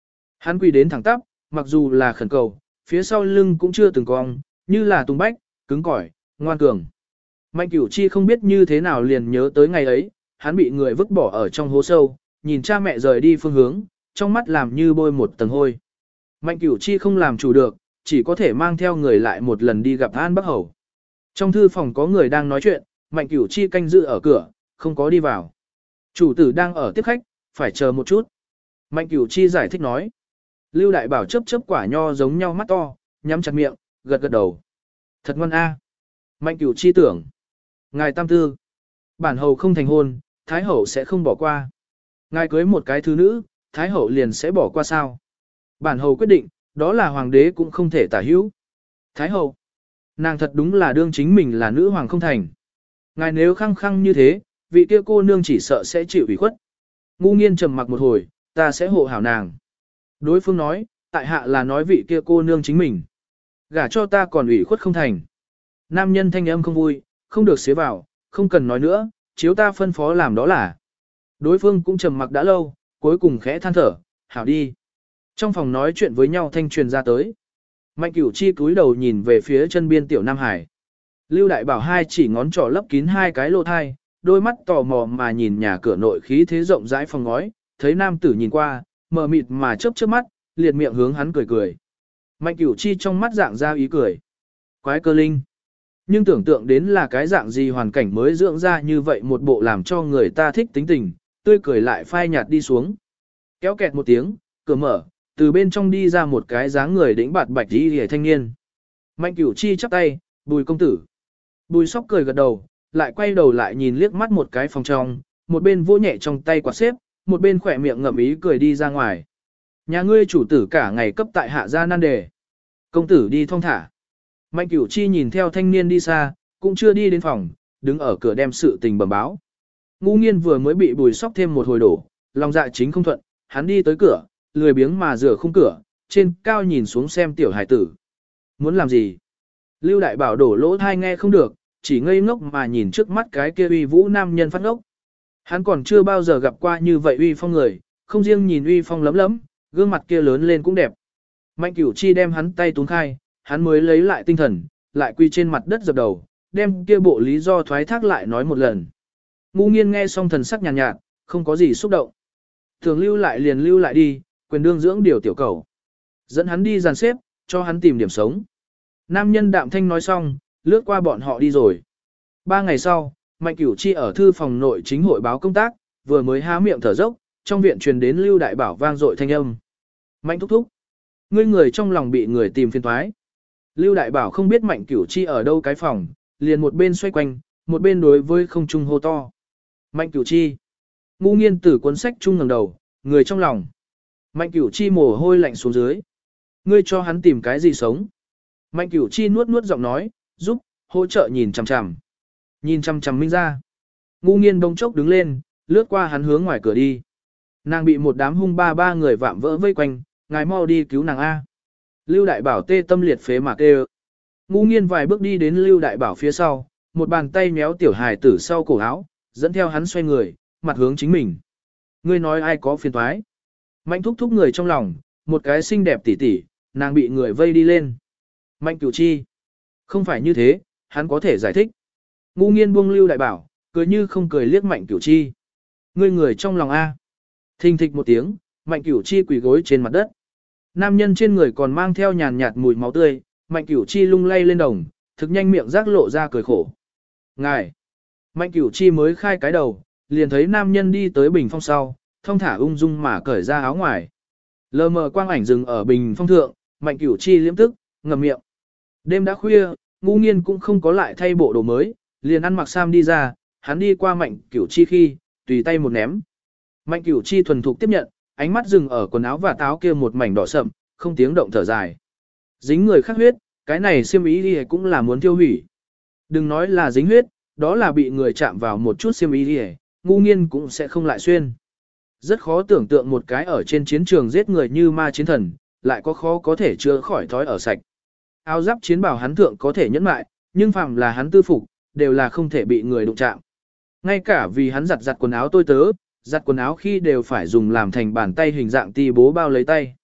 Speaker 1: Hắn quỳ đến thẳng tắp, mặc dù là khẩn cầu, phía sau lưng cũng chưa từng cong, như là tung bách, cứng cỏi, ngoan cường. Mạnh Cửu Chi không biết như thế nào liền nhớ tới ngày ấy, hắn bị người vứt bỏ ở trong hố sâu, nhìn cha mẹ rời đi phương hướng, trong mắt làm như bôi một tầng hôi. Mạnh Cửu Chi không làm chủ được, chỉ có thể mang theo người lại một lần đi gặp An Bắc Hầu. Trong thư phòng có người đang nói chuyện, Mạnh Cửu Chi canh giữ ở cửa, không có đi vào. Chủ tử đang ở tiếp khách, phải chờ một chút. Mạnh Cửu Chi giải thích nói. Lưu Đại Bảo chớp chớp quả nho giống nhau mắt to, nhắm chặt miệng, gật gật đầu. Thật ngoan a. Mạnh Cửu Chi tưởng. Ngài tam tư. Bản hầu không thành hôn, Thái hậu sẽ không bỏ qua. Ngài cưới một cái thứ nữ, Thái hậu liền sẽ bỏ qua sao. Bản hầu quyết định, đó là hoàng đế cũng không thể tả hữu. Thái hậu. Nàng thật đúng là đương chính mình là nữ hoàng không thành. Ngài nếu khăng khăng như thế, vị kia cô nương chỉ sợ sẽ chịu ủy khuất. Ngu Nghiên trầm mặc một hồi, ta sẽ hộ hảo nàng. Đối phương nói, tại hạ là nói vị kia cô nương chính mình. Gả cho ta còn ủy khuất không thành. Nam nhân thanh âm không vui, không được xế vào, không cần nói nữa, chiếu ta phân phó làm đó là. Đối phương cũng trầm mặc đã lâu, cuối cùng khẽ than thở, hảo đi. Trong phòng nói chuyện với nhau thanh truyền ra tới. Mạnh Cửu Chi cúi đầu nhìn về phía chân biên tiểu Nam Hải. Lưu Đại Bảo hai chỉ ngón trỏ lấp kín hai cái lỗ thai, đôi mắt tò mò mà nhìn nhà cửa nội khí thế rộng rãi phòng ngói, thấy nam tử nhìn qua, mờ mịt mà chớp chớp mắt, liệt miệng hướng hắn cười cười. Mạnh Cửu Chi trong mắt dạng ra ý cười. Quái cơ linh. Nhưng tưởng tượng đến là cái dạng gì hoàn cảnh mới dưỡng ra như vậy một bộ làm cho người ta thích tính tình, tươi cười lại phai nhạt đi xuống. Kéo kẹt một tiếng, cửa mở, từ bên trong đi ra một cái dáng người đĩnh bạt bạch đi hề thanh niên. Mạnh Cửu Chi chắp tay, Bùi công tử. Bùi Sóc cười gật đầu, lại quay đầu lại nhìn liếc mắt một cái phòng trong, một bên vỗ nhẹ trong tay quạt xếp, một bên khỏe miệng ngậm ý cười đi ra ngoài. Nhà ngươi chủ tử cả ngày cấp tại hạ gia nan đề. Công tử đi thong thả. Mạnh Cửu Chi nhìn theo thanh niên đi xa, cũng chưa đi đến phòng, đứng ở cửa đem sự tình bẩm báo. Ngu Nghiên vừa mới bị Bùi Sóc thêm một hồi đổ, lòng dạ chính không thuận, hắn đi tới cửa, lười biếng mà rửa khung cửa, trên cao nhìn xuống xem tiểu hải tử. Muốn làm gì? Lưu Đại Bảo đổ lỗ thai nghe không được, chỉ ngây ngốc mà nhìn trước mắt cái kia uy vũ nam nhân phát ngốc. Hắn còn chưa bao giờ gặp qua như vậy uy phong người, không riêng nhìn uy phong lấm lấm, gương mặt kia lớn lên cũng đẹp. Mạnh Cửu Chi đem hắn tay túng khai, hắn mới lấy lại tinh thần, lại quy trên mặt đất dập đầu, đem kia bộ lý do thoái thác lại nói một lần. Ngu Nghiên nghe xong thần sắc nhàn nhạt, nhạt, không có gì xúc động. Thường lưu lại liền lưu lại đi, quyền đương dưỡng điều tiểu cầu. Dẫn hắn đi dàn xếp, cho hắn tìm điểm sống. Nam nhân đạm thanh nói xong, lướt qua bọn họ đi rồi. Ba ngày sau, Mạnh Cửu Chi ở thư phòng nội chính hội báo công tác, vừa mới há miệng thở dốc, trong viện truyền đến Lưu Đại Bảo vang dội thanh âm. Mạnh thúc thúc. Ngươi người trong lòng bị người tìm phiền toái. Lưu Đại Bảo không biết Mạnh Cửu Chi ở đâu cái phòng, liền một bên xoay quanh, một bên đối với không trung hô to. Mạnh Cửu Chi. Ngu Nghiên từ cuốn sách trung ngẩng đầu, người trong lòng. Mạnh Cửu Chi mồ hôi lạnh xuống dưới. Ngươi cho hắn tìm cái gì sống? Mạnh Cửu Chi nuốt nuốt giọng nói, giúp, hỗ trợ nhìn chằm chằm. Nhìn chằm chằm Minh ra. Ngu Nghiên bỗng chốc đứng lên, lướt qua hắn hướng ngoài cửa đi. Nàng bị một đám hung ba ba người vạm vỡ vây quanh, ngài mau đi cứu nàng A. Lưu Đại Bảo tê tâm liệt phế mà kêu. Ngu Nghiên vài bước đi đến Lưu Đại Bảo phía sau, một bàn tay méo tiểu hài tử sau cổ áo, dẫn theo hắn xoay người, mặt hướng chính mình. Ngươi nói ai có phiền toái? Mạnh thúc thúc người trong lòng, một cái xinh đẹp tỉ tỉ, nàng bị người vây đi lên. Mạnh Cửu Chi. Không phải như thế, hắn có thể giải thích. Ngu Nghiên buông Lưu Đại Bảo, cười như không cười liếc Mạnh Cửu Chi. Ngươi người trong lòng A. Thình thịch một tiếng, Mạnh Cửu Chi quỳ gối trên mặt đất. Nam nhân trên người còn mang theo nhàn nhạt mùi máu tươi, Mạnh Cửu Chi lung lay lên đồng, thực nhanh miệng rác lộ ra cười khổ. Ngài. Mạnh Cửu Chi mới khai cái đầu, liền thấy nam nhân đi tới bình phong sau, thong thả ung dung mà cởi ra áo ngoài. Lờ mờ quang ảnh dừng ở bình phong thượng, Mạnh Cửu Chi liếm tức, ngậm miệng. Đêm đã khuya, Ngu Nghiên cũng không có lại thay bộ đồ mới, liền ăn mặc sam đi ra, hắn đi qua Mạnh Cửu Chi khi, tùy tay một ném. Mạnh Cửu Chi thuần thục tiếp nhận, ánh mắt dừng ở quần áo và táo kia một mảnh đỏ sậm, không tiếng động thở dài. Dính người khác huyết, cái này xiêm y đi cũng là muốn tiêu hủy. Đừng nói là dính huyết, đó là bị người chạm vào một chút xiêm y đi, Ngu Nghiên cũng sẽ không lại xuyên. Rất khó tưởng tượng một cái ở trên chiến trường giết người như ma chiến thần, lại có khó có thể chữa khỏi thói ở sạch. Áo giáp chiến bảo hắn thượng có thể nhẫn mại, nhưng phàm là hắn tư phục, đều là không thể bị người đụng chạm. Ngay cả vì hắn giặt giặt quần áo tôi tớ, giặt quần áo khi đều phải dùng làm thành bàn tay hình dạng ti bố bao lấy tay.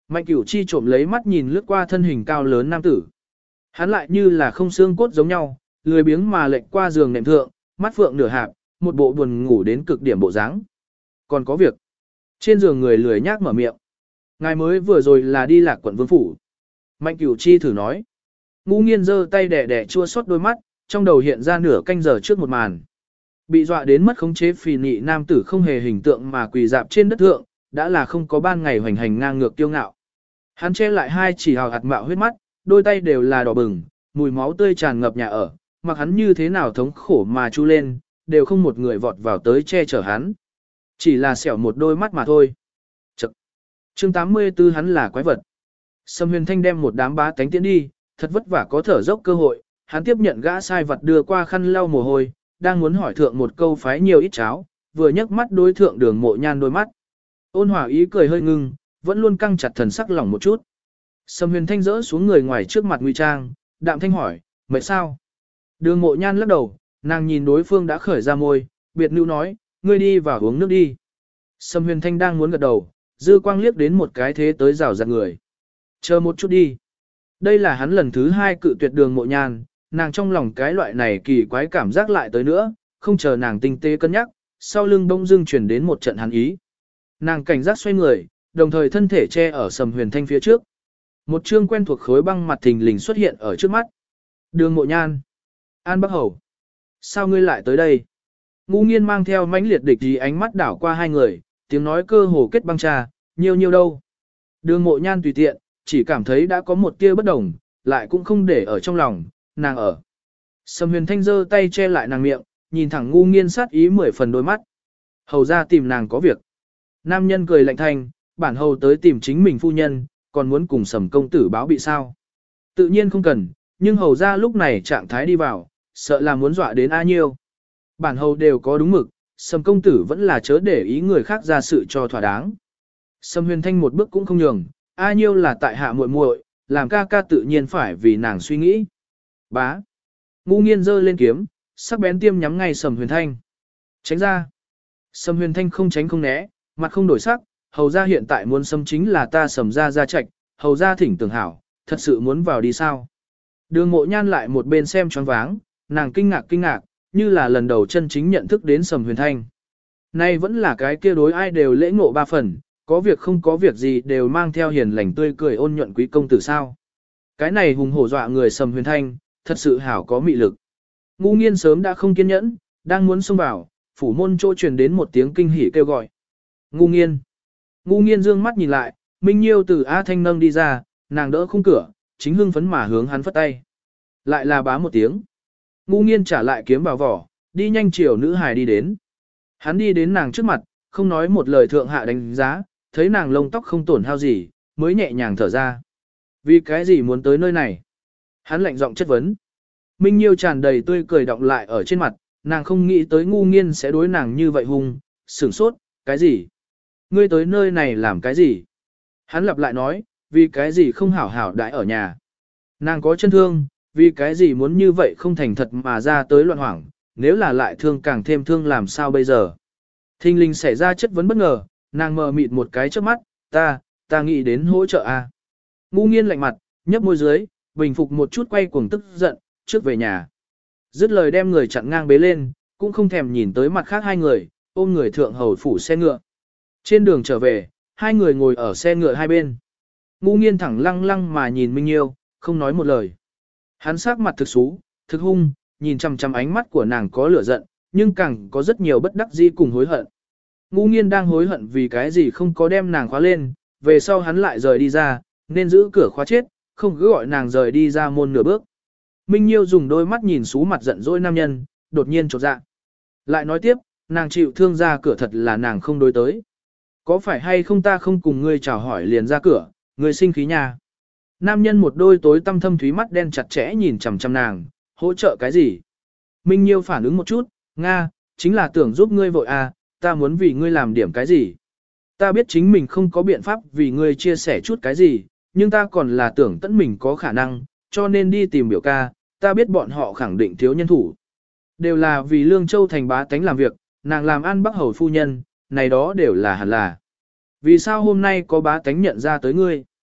Speaker 1: Mạnh Cửu Chi trộm lấy mắt nhìn lướt qua thân hình cao lớn nam tử. Hắn lại như là không xương cốt giống nhau, lười biếng mà lệch qua giường nệm thượng, mắt phượng nửa hạp, một bộ buồn ngủ đến cực điểm bộ dáng. Còn có việc. Trên giường người lười nhác mở miệng. Ngài mới vừa rồi là đi Lạc Quận Vương phủ. Mạnh Cửu Chi thử nói. Ngũ Nghiên giơ tay đẻ đẻ chua xót đôi mắt, trong đầu hiện ra nửa canh giờ trước một màn. Bị dọa đến mất khống chế phì nị nam tử không hề hình tượng mà quỳ dạp trên đất thượng, đã là không có ban ngày hoành hành ngang ngược kiêu ngạo. Hắn che lại hai chỉ hào hạt mạo huyết mắt, đôi tay đều là đỏ bừng, mùi máu tươi tràn ngập nhà ở, mặc hắn như thế nào thống khổ mà chu lên, đều không một người vọt vào tới che chở hắn. Chỉ là xẻo một đôi mắt mà thôi. Chậc. Chương tám mươi tư hắn là quái vật. Sầm Huyền Thanh đem một đám bá tánh tiến đi, thật vất vả có thở dốc cơ hội, hắn tiếp nhận gã sai vật đưa qua khăn lau mồ hôi, đang muốn hỏi thượng một câu phái nhiều ít cháo, vừa nhấc mắt đối thượng Đường Mộ Nhan đôi mắt. Ôn Hòa ý cười hơi ngưng, vẫn luôn căng chặt thần sắc lỏng một chút. Sầm Huyền Thanh rỡ xuống người ngoài trước mặt ngụy trang, đạm thanh hỏi, mệt sao? Đường Mộ Nhan lắc đầu, nàng nhìn đối phương đã khởi ra môi, biệt lưu nói, ngươi đi vào uống nước đi. Sầm Huyền Thanh đang muốn gật đầu, dư quang liếc đến một cái thế tới rào rạt người. Chờ một chút đi. Đây là hắn lần thứ hai cự tuyệt Đường Mộ Nhan, nàng trong lòng cái loại này kỳ quái cảm giác lại tới nữa, không chờ nàng tinh tế cân nhắc, sau lưng bỗng dưng chuyển đến một trận hắn ý. Nàng cảnh giác xoay người, đồng thời thân thể che ở Sầm Huyền Thanh phía trước. Một chương quen thuộc khối băng mặt thình lình xuất hiện ở trước mắt. Đường Mộ Nhan. An Bắc Hầu. Sao ngươi lại tới đây? Ngũ Nghiên mang theo mãnh liệt địch ý ánh mắt đảo qua hai người, tiếng nói cơ hồ kết băng trà, nhiều nhiều đâu. Đường Mộ Nhan tùy tiện, chỉ cảm thấy đã có một tia bất đồng, lại cũng không để ở trong lòng, nàng ở. Sầm Huyền Thanh giơ tay che lại nàng miệng, nhìn thẳng Ngũ Nghiên sát ý mười phần đôi mắt. Hầu ra tìm nàng có việc. Nam nhân cười lạnh thanh, bản hầu tới tìm chính mình phu nhân, còn muốn cùng Sầm công tử báo bị sao. Tự nhiên không cần, nhưng hầu ra lúc này trạng thái đi vào, sợ là muốn dọa đến A Nhiêu. Bản hầu đều có đúng mực, Sầm công tử vẫn là chớ để ý người khác ra sự cho thỏa đáng. Sầm Huyền Thanh một bước cũng không nhường, A Nhiêu là tại hạ muội muội, làm ca ca tự nhiên phải vì nàng suy nghĩ. Bá. Ngũ Nghiên giơ lên kiếm, sắc bén tiêm nhắm ngay Sầm Huyền Thanh. Tránh ra. Sầm Huyền Thanh không tránh không né, mặt không đổi sắc, hầu ra hiện tại muốn xâm chính là ta Sầm ra ra trạch, hầu ra thỉnh tưởng hảo, thật sự muốn vào đi sao. Đường Mộ Nhan lại một bên xem choáng váng, nàng kinh ngạc kinh ngạc, như là lần đầu chân chính nhận thức đến Sầm Huyền Thanh. Nay vẫn là cái kia đối ai đều lễ ngộ ba phần, có việc không có việc gì đều mang theo hiền lành tươi cười ôn nhuận quý công tử sao. Cái này hùng hổ dọa người Sầm Huyền Thanh, thật sự hảo có mị lực. Ngũ Nghiên sớm đã không kiên nhẫn, đang muốn xông vào, phủ môn chỗ truyền đến một tiếng kinh hỉ kêu gọi. Ngũ Nghiên. Ngũ Nghiên dương mắt nhìn lại, Minh Nhiêu từ A Thanh nâng đi ra, nàng đỡ khung cửa, chính hưng phấn mà hướng hắn phất tay. Lại là bá một tiếng. Ngũ Nghiên trả lại kiếm vào vỏ, đi nhanh chiều nữ hài đi đến. Hắn đi đến nàng trước mặt, không nói một lời thượng hạ đánh giá, thấy nàng lông tóc không tổn hao gì, mới nhẹ nhàng thở ra. Vì cái gì muốn tới nơi này? Hắn lạnh giọng chất vấn. Minh Nhiêu tràn đầy tươi cười đọng lại ở trên mặt, nàng không nghĩ tới Ngũ Nghiên sẽ đối nàng như vậy hung, sửng sốt, cái gì? Ngươi tới nơi này làm cái gì? Hắn lặp lại nói, vì cái gì không hảo hảo đãi ở nhà? Nàng có chân thương, vì cái gì muốn như vậy không thành thật mà ra tới loạn hoảng, nếu là lại thương càng thêm thương làm sao bây giờ? Thinh linh xảy ra chất vấn bất ngờ, nàng mờ mịt một cái trước mắt, ta, ta nghĩ đến hỗ trợ a. Ngũ Nghiên lạnh mặt, nhấp môi dưới, bình phục một chút quay cuồng tức giận, trước về nhà. Dứt lời đem người chặn ngang bế lên, cũng không thèm nhìn tới mặt khác hai người, ôm người thượng hầu phủ xe ngựa. Trên đường trở về, hai người ngồi ở xe ngựa hai bên. Ngũ Nghiên thẳng lăng lăng mà nhìn Minh Nhiêu, không nói một lời. Hắn sắc mặt thực xú, thực hung, nhìn chằm chằm ánh mắt của nàng có lửa giận, nhưng càng có rất nhiều bất đắc dĩ cùng hối hận. Ngũ Nghiên đang hối hận vì cái gì không có đem nàng khóa lên, về sau hắn lại rời đi ra, nên giữ cửa khóa chết, không cứ gọi nàng rời đi ra môn nửa bước. Minh Nhiêu dùng đôi mắt nhìn xú mặt giận dỗi nam nhân, đột nhiên chột dạ. Lại nói tiếp, nàng chịu thương ra cửa thật là nàng không đối tới. Có phải hay không ta không cùng ngươi chào hỏi liền ra cửa, ngươi sinh khí nhà. Nam nhân một đôi tối tăm thâm thúy mắt đen chặt chẽ nhìn chằm chằm nàng, hỗ trợ cái gì? Minh Nhiêu phản ứng một chút, Nga, chính là tưởng giúp ngươi vội à, ta muốn vì ngươi làm điểm cái gì? Ta biết chính mình không có biện pháp vì ngươi chia sẻ chút cái gì, nhưng ta còn là tưởng tận mình có khả năng, cho nên đi tìm biểu ca, ta biết bọn họ khẳng định thiếu nhân thủ. Đều là vì Lương Châu thành bá tánh làm việc, nàng làm An Bắc hầu phu nhân, này đó đều là hẳn là. Vì sao hôm nay có bá tánh nhận ra tới ngươi?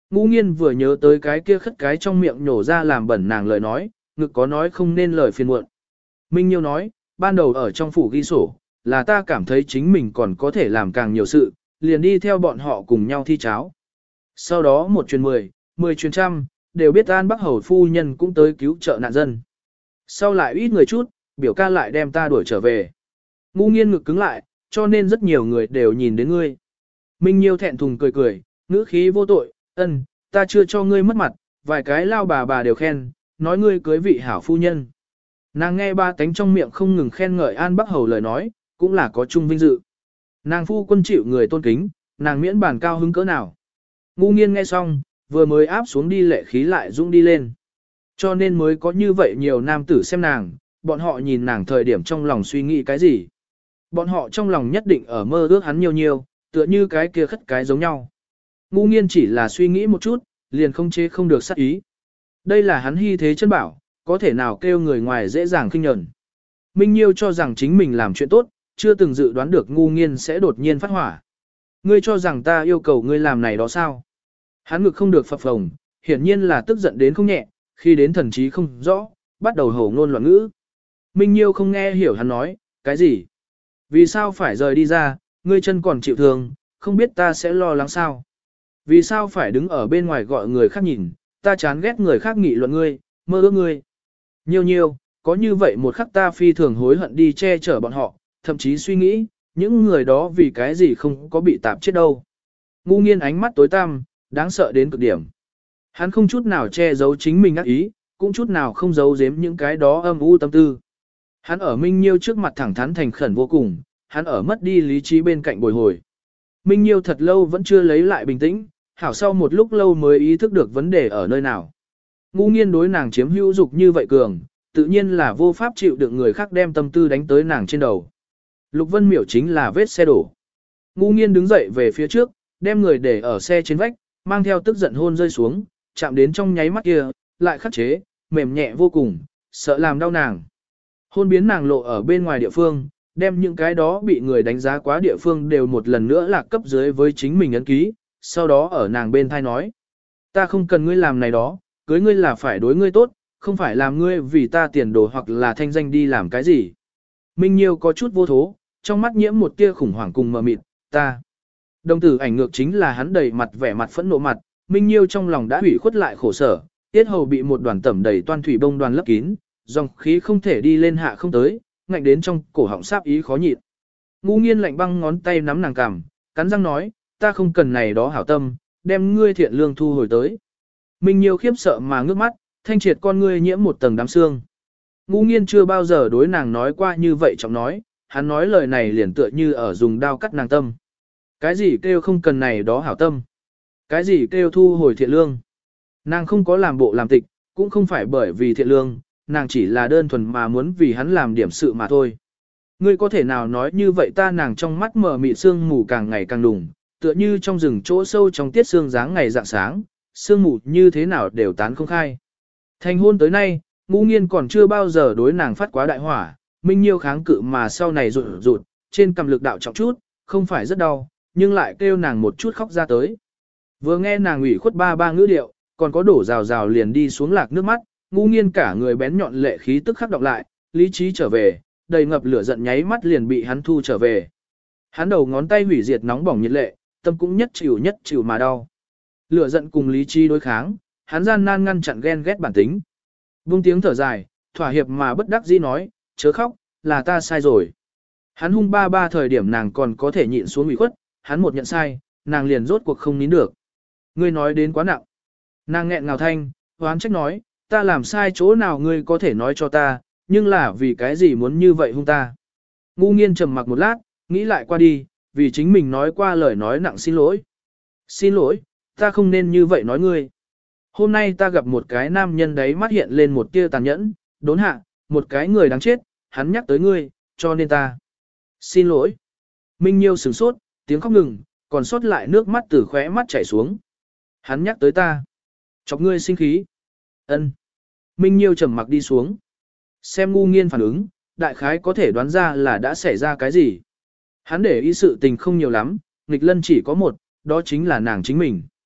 Speaker 1: Ngũ nghiên vừa nhớ tới cái kia khất cái trong miệng nhổ ra làm bẩn nàng lời nói, ngực có nói không nên lời phiền muộn. Minh Nhiêu nói, ban đầu ở trong phủ ghi sổ, là ta cảm thấy chính mình còn có thể làm càng nhiều sự, liền đi theo bọn họ cùng nhau thi cháo. Sau đó một truyền mười, mười truyền trăm, đều biết An Bắc Hầu phu nhân cũng tới cứu trợ nạn dân. Sau lại ít người chút, biểu ca lại đem ta đuổi trở về. Ngũ nghiên ngực cứng lại, cho nên rất nhiều người đều nhìn đến ngươi. Minh Nhiêu thẹn thùng cười cười, ngữ khí vô tội, ân, ta chưa cho ngươi mất mặt, vài cái lao bà bà đều khen, nói ngươi cưới vị hảo phu nhân. Nàng nghe ba tánh trong miệng không ngừng khen ngợi An Bắc Hầu lời nói, cũng là có chung vinh dự. Nàng phu quân chịu người tôn kính, nàng miễn bản cao hứng cỡ nào. Ngu nghiên nghe xong, vừa mới áp xuống đi lệ khí lại dũng đi lên. Cho nên mới có như vậy nhiều nam tử xem nàng, bọn họ nhìn nàng thời điểm trong lòng suy nghĩ cái gì. Bọn họ trong lòng nhất định ở mơ ước hắn nhiều nhiều, tựa như cái kia khất cái giống nhau. Ngu nghiên chỉ là suy nghĩ một chút, liền không chế không được sát ý. Đây là hắn hy thế chân bảo, có thể nào kêu người ngoài dễ dàng khinh nhẫn. Minh Nhiêu cho rằng chính mình làm chuyện tốt, chưa từng dự đoán được ngu nghiên sẽ đột nhiên phát hỏa. Ngươi cho rằng ta yêu cầu ngươi làm này đó sao? Hắn ngực không được phập phồng, hiển nhiên là tức giận đến không nhẹ, khi đến thần trí không rõ, bắt đầu hổ ngôn loạn ngữ. Minh Nhiêu không nghe hiểu hắn nói, cái gì? Vì sao phải rời đi ra, ngươi chân còn chịu thương, không biết ta sẽ lo lắng sao? Vì sao phải đứng ở bên ngoài gọi người khác nhìn, ta chán ghét người khác nghị luận ngươi, mơ ước ngươi. Nhiêu nhiêu, có như vậy một khắc ta phi thường hối hận đi che chở bọn họ, thậm chí suy nghĩ, những người đó vì cái gì không có bị tạp chết đâu. Ngu nghiên ánh mắt tối tăm, đáng sợ đến cực điểm. Hắn không chút nào che giấu chính mình ác ý, cũng chút nào không giấu giếm những cái đó âm u tâm tư. Hắn ở Minh Nhiêu trước mặt thẳng thắn thành khẩn vô cùng, hắn ở mất đi lý trí bên cạnh bồi hồi. Minh Nhiêu thật lâu vẫn chưa lấy lại bình tĩnh, hảo sau một lúc lâu mới ý thức được vấn đề ở nơi nào. Ngu nghiên đối nàng chiếm hữu dục như vậy cường, tự nhiên là vô pháp chịu được người khác đem tâm tư đánh tới nàng trên đầu. Lục Vân Miểu chính là vết xe đổ. Ngu nghiên đứng dậy về phía trước, đem người để ở xe trên vách, mang theo tức giận hôn rơi xuống, chạm đến trong nháy mắt kia, lại khắc chế, mềm nhẹ vô cùng, sợ làm đau nàng. Hôn biến nàng lộ ở bên ngoài địa phương, đem những cái đó bị người đánh giá quá địa phương đều một lần nữa lạc cấp dưới với chính mình ấn ký, sau đó ở nàng bên thai nói. Ta không cần ngươi làm này đó, cưới ngươi là phải đối ngươi tốt, không phải làm ngươi vì ta tiền đồ hoặc là thanh danh đi làm cái gì. Minh Nhiêu có chút vô thố, trong mắt nhiễm một tia khủng hoảng cùng mờ mịt, ta. Đồng tử ảnh ngược chính là hắn đầy mặt vẻ mặt phẫn nộ mặt, Minh Nhiêu trong lòng đã hủy khuất lại khổ sở, tiết hầu bị một đoàn tẩm đầy toan thủy bông đoàn lấp kín, dòng khí không thể đi lên hạ không tới, ngạnh đến trong cổ họng sáp ý khó nhịn. Ngu nghiên lạnh băng ngón tay nắm nàng cằm, cắn răng nói, ta không cần này đó hảo tâm, đem ngươi thiện lương thu hồi tới. Minh Nhiêu khiếp sợ mà ngước mắt, thanh triệt con ngươi nhiễm một tầng đám xương. Ngu nghiên chưa bao giờ đối nàng nói qua như vậy trọng nói, hắn nói lời này liền tựa như ở dùng đao cắt nàng tâm. Cái gì kêu không cần này đó hảo tâm? Cái gì kêu thu hồi thiện lương? Nàng không có làm bộ làm tịch, cũng không phải bởi vì thiện lương, nàng chỉ là đơn thuần mà muốn vì hắn làm điểm sự mà thôi. Ngươi có thể nào nói như vậy ta nàng trong mắt mờ mịt sương mù càng ngày càng đùng, tựa như trong rừng chỗ sâu trong tiết sương dáng ngày dạng sáng, sương mù như thế nào đều tán không khai. Thành hôn tới nay, Ngũ Nghiên còn chưa bao giờ đối nàng phát quá đại hỏa, Minh Nhiêu kháng cự mà sau này rụt rụt, trên cầm lực đạo trọng chút, không phải rất đau, nhưng lại kêu nàng một chút khóc ra tới. Vừa nghe nàng ủy khuất ba ba ngữ điệu, còn có đổ rào rào liền đi xuống lạc nước mắt, Ngũ Nghiên cả người bén nhọn lệ khí tức khắc đọc lại, lý trí trở về, đầy ngập lửa giận nháy mắt liền bị hắn thu trở về. Hắn đầu ngón tay hủy diệt nóng bỏng nhiệt lệ, tâm cũng nhất chịu nhất chịu mà đau. Lửa giận cùng lý trí đối kháng, hắn gian nan ngăn chặn ghen ghét bản tính. Buông tiếng thở dài, thỏa hiệp mà bất đắc dĩ nói, chớ khóc, là ta sai rồi. Hắn hung ba ba thời điểm nàng còn có thể nhịn xuống ủy khuất, hắn một nhận sai, nàng liền rốt cuộc không nín được. Ngươi nói đến quá nặng. Nàng nghẹn ngào thanh, hoán trách nói, ta làm sai chỗ nào ngươi có thể nói cho ta, nhưng là vì cái gì muốn như vậy hung ta. Ngu Nghiên trầm mặc một lát, nghĩ lại qua đi, vì chính mình nói qua lời nói nặng xin lỗi. Xin lỗi, ta không nên như vậy nói ngươi. Hôm nay ta gặp một cái nam nhân đấy mắt hiện lên một tia tàn nhẫn, đốn hạ, một cái người đáng chết, hắn nhắc tới ngươi, cho nên ta. Xin lỗi. Minh Nhiêu sửng sốt, tiếng khóc ngừng, còn sót lại nước mắt từ khóe mắt chảy xuống. Hắn nhắc tới ta. Chọc ngươi sinh khí. Ân. Minh Nhiêu trầm mặc đi xuống. Xem Ngu Nghiên phản ứng, đại khái có thể đoán ra là đã xảy ra cái gì. Hắn để ý sự tình không nhiều lắm, nghịch lân chỉ có một, đó chính là nàng chính mình.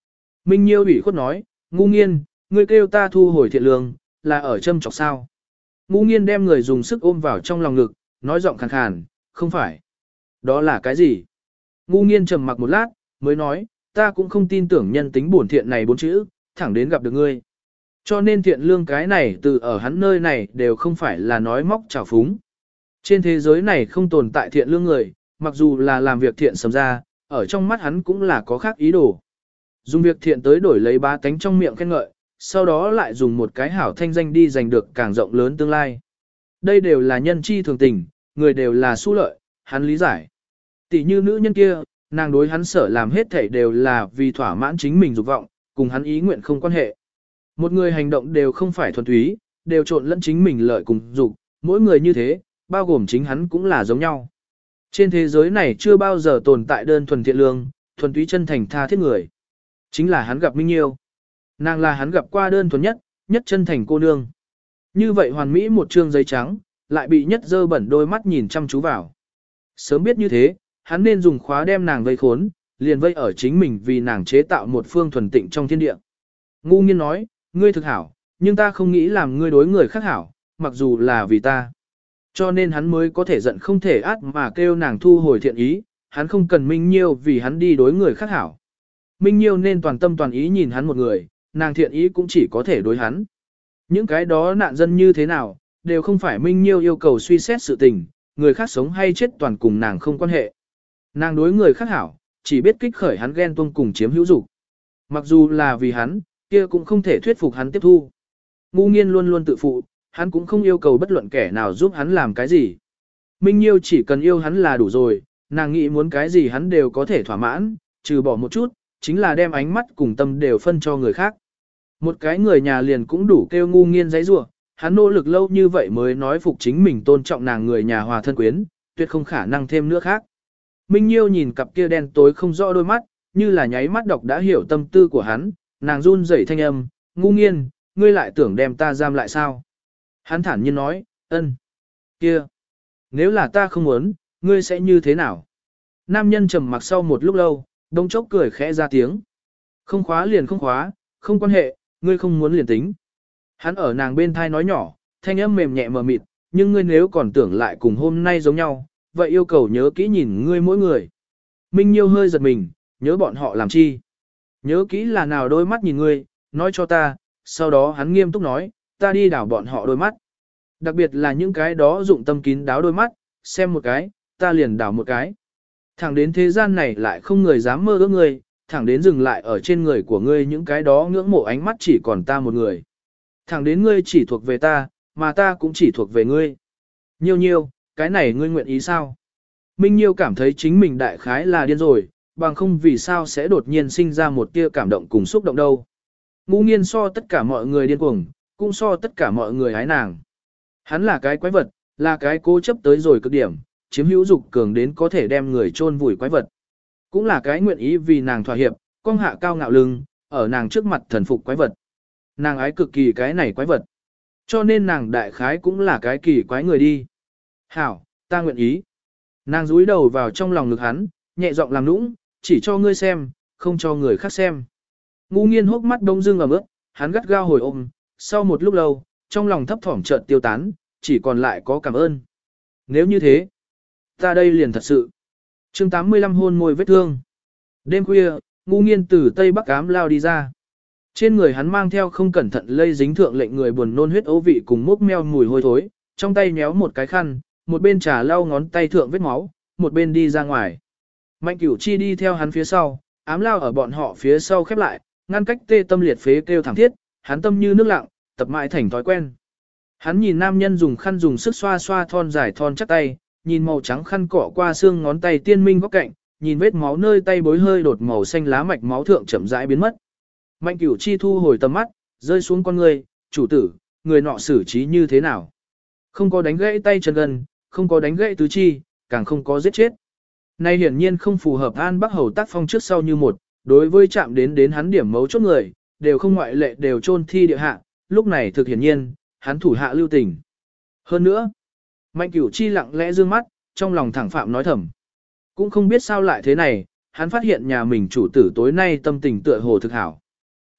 Speaker 1: Minh Nhiêu ủy khuất nói, ngu nghiên, ngươi kêu ta thu hồi thiện lương, là ở châm chọc sao. Ngu nghiên đem người dùng sức ôm vào trong lòng ngực, nói giọng khàn khàn, không phải. Đó là cái gì? Ngu nghiên trầm mặc một lát, mới nói, ta cũng không tin tưởng nhân tính bổn thiện này bốn chữ, thẳng đến gặp được ngươi. Cho nên thiện lương cái này từ ở hắn nơi này đều không phải là nói móc trào phúng. Trên thế giới này không tồn tại thiện lương người, mặc dù là làm việc thiện sầm ra, ở trong mắt hắn cũng là có khác ý đồ. Dùng việc thiện tới đổi lấy bá tánh trong miệng khen ngợi, sau đó lại dùng một cái hảo thanh danh đi giành được càng rộng lớn tương lai. Đây đều là nhân chi thường tình, người đều là su lợi, hắn lý giải. Tỷ như nữ nhân kia, nàng đối hắn sở làm hết thảy đều là vì thỏa mãn chính mình dục vọng, cùng hắn ý nguyện không quan hệ. Một người hành động đều không phải thuần túy, đều trộn lẫn chính mình lợi cùng dục, mỗi người như thế, bao gồm chính hắn cũng là giống nhau. Trên thế giới này chưa bao giờ tồn tại đơn thuần thiện lương, thuần túy chân thành tha thiết người. Chính là hắn gặp Minh Nhiêu. Nàng là hắn gặp qua đơn thuần nhất, nhất chân thành cô nương. Như vậy hoàn mỹ một trương giấy trắng, lại bị nhất dơ bẩn đôi mắt nhìn chăm chú vào. Sớm biết như thế, hắn nên dùng khóa đem nàng vây khốn, liền vây ở chính mình vì nàng chế tạo một phương thuần tịnh trong thiên địa. Ngu nghiên nói, ngươi thực hảo, nhưng ta không nghĩ làm ngươi đối người khác hảo, mặc dù là vì ta. Cho nên hắn mới có thể giận không thể át mà kêu nàng thu hồi thiện ý, hắn không cần Minh Nhiêu vì hắn đi đối người khác hảo. Minh Nhiêu nên toàn tâm toàn ý nhìn hắn một người, nàng thiện ý cũng chỉ có thể đối hắn. Những cái đó nạn dân như thế nào, đều không phải Minh Nhiêu yêu cầu suy xét sự tình, người khác sống hay chết toàn cùng nàng không quan hệ. Nàng đối người khác hảo, chỉ biết kích khởi hắn ghen tuông cùng chiếm hữu dục. Mặc dù là vì hắn, kia cũng không thể thuyết phục hắn tiếp thu. Ngu nghiên luôn luôn tự phụ, hắn cũng không yêu cầu bất luận kẻ nào giúp hắn làm cái gì. Minh Nhiêu chỉ cần yêu hắn là đủ rồi, nàng nghĩ muốn cái gì hắn đều có thể thỏa mãn, trừ bỏ một chút, chính là đem ánh mắt cùng tâm đều phân cho người khác. Một cái người nhà liền cũng đủ kêu ngu nghiên giấy rủa, hắn nỗ lực lâu như vậy mới nói phục chính mình tôn trọng nàng người nhà hòa thân quyến, tuyệt không khả năng thêm nữa khác. Minh Nhiêu nhìn cặp kia đen tối không rõ đôi mắt, như là nháy mắt đọc đã hiểu tâm tư của hắn, nàng run rẩy thanh âm, ngu nghiên, ngươi lại tưởng đem ta giam lại sao? Hắn thản nhiên nói, ân, kia, nếu là ta không muốn, ngươi sẽ như thế nào? Nam nhân trầm mặc sau một lúc lâu, đông chốc cười khẽ ra tiếng. Không khóa liền không khóa, không quan hệ, ngươi không muốn liền tính. Hắn ở nàng bên thai nói nhỏ, thanh âm mềm nhẹ mờ mịt, nhưng ngươi nếu còn tưởng lại cùng hôm nay giống nhau, vậy yêu cầu nhớ kỹ nhìn ngươi mỗi người. Minh Nhiêu hơi giật mình, nhớ bọn họ làm chi? Nhớ kỹ là nào đôi mắt nhìn ngươi, nói cho ta, sau đó hắn nghiêm túc nói, ta đi đảo bọn họ đôi mắt. Đặc biệt là những cái đó dụng tâm kín đáo đôi mắt, xem một cái, ta liền đảo một cái. Thẳng đến thế gian này lại không người dám mơ ước ngươi, thẳng đến dừng lại ở trên người của ngươi những cái đó ngưỡng mộ ánh mắt chỉ còn ta một người. Thẳng đến ngươi chỉ thuộc về ta, mà ta cũng chỉ thuộc về ngươi. Nhiêu nhiêu, cái này ngươi nguyện ý sao? Minh Nhiêu cảm thấy chính mình đại khái là điên rồi, bằng không vì sao sẽ đột nhiên sinh ra một tia cảm động cùng xúc động đâu. Ngu nghiên so tất cả mọi người điên cuồng, cũng so tất cả mọi người hái nàng. Hắn là cái quái vật, là cái cố chấp tới rồi cực điểm, chiếm hữu dục cường đến có thể đem người chôn vùi quái vật. Cũng là cái nguyện ý vì nàng thỏa hiệp, cong hạ cao ngạo lưng, ở nàng trước mặt thần phục quái vật. Nàng ái cực kỳ cái này quái vật. Cho nên nàng đại khái cũng là cái kỳ quái người đi. Hảo, ta nguyện ý. Nàng dúi đầu vào trong lòng ngực hắn, nhẹ giọng làm nũng, chỉ cho ngươi xem, không cho người khác xem. Ngu nghiên hốc mắt đông dưng ẩm ướt, hắn gắt gao hồi ôm, sau một lúc lâu, trong lòng thấp thỏm chợt tiêu tán, chỉ còn lại có cảm ơn. Nếu như thế, ta đây liền thật sự. chương tám mươi lăm hôn môi vết thương. Đêm khuya, ngu nghiên từ tây bắc ám lao đi ra. Trên người hắn mang theo không cẩn thận lây dính thượng lệnh người buồn nôn huyết ấu vị cùng mốc meo mùi hôi thối, trong tay nhéo một cái khăn, một bên trà lau ngón tay thượng vết máu, một bên đi ra ngoài. Mạnh Cửu Chi đi theo hắn phía sau, ám lao ở bọn họ phía sau khép lại, ngăn cách tê tâm liệt phế kêu thảm thiết, hắn tâm như nước lặng, tập mãi thành thói quen. Hắn nhìn nam nhân dùng khăn dùng sức xoa xoa thon dài thon chắc tay, nhìn màu trắng khăn cọ qua xương ngón tay tiên minh góc cạnh, nhìn vết máu nơi tay bối hơi đột màu xanh lá mạch máu thượng chậm rãi biến mất. Mạnh Cửu Chi thu hồi tầm mắt, rơi xuống con người, chủ tử, người nọ xử trí như thế nào? Không có đánh gãy tay chân gần, không có đánh gãy tứ chi, càng không có giết chết. Này hiển nhiên không phù hợp An Bắc Hầu tác phong trước sau như một, đối với chạm đến đến hắn điểm mấu chốt người, đều không ngoại lệ đều chôn thi địa hạ, lúc này thực hiển nhiên, hắn thủ hạ lưu tình. Hơn nữa, Mạnh Cửu Chi lặng lẽ dương mắt, trong lòng thẳng phạm nói thầm. Cũng không biết sao lại thế này, hắn phát hiện nhà mình chủ tử tối nay tâm tình tựa hồ thực hảo.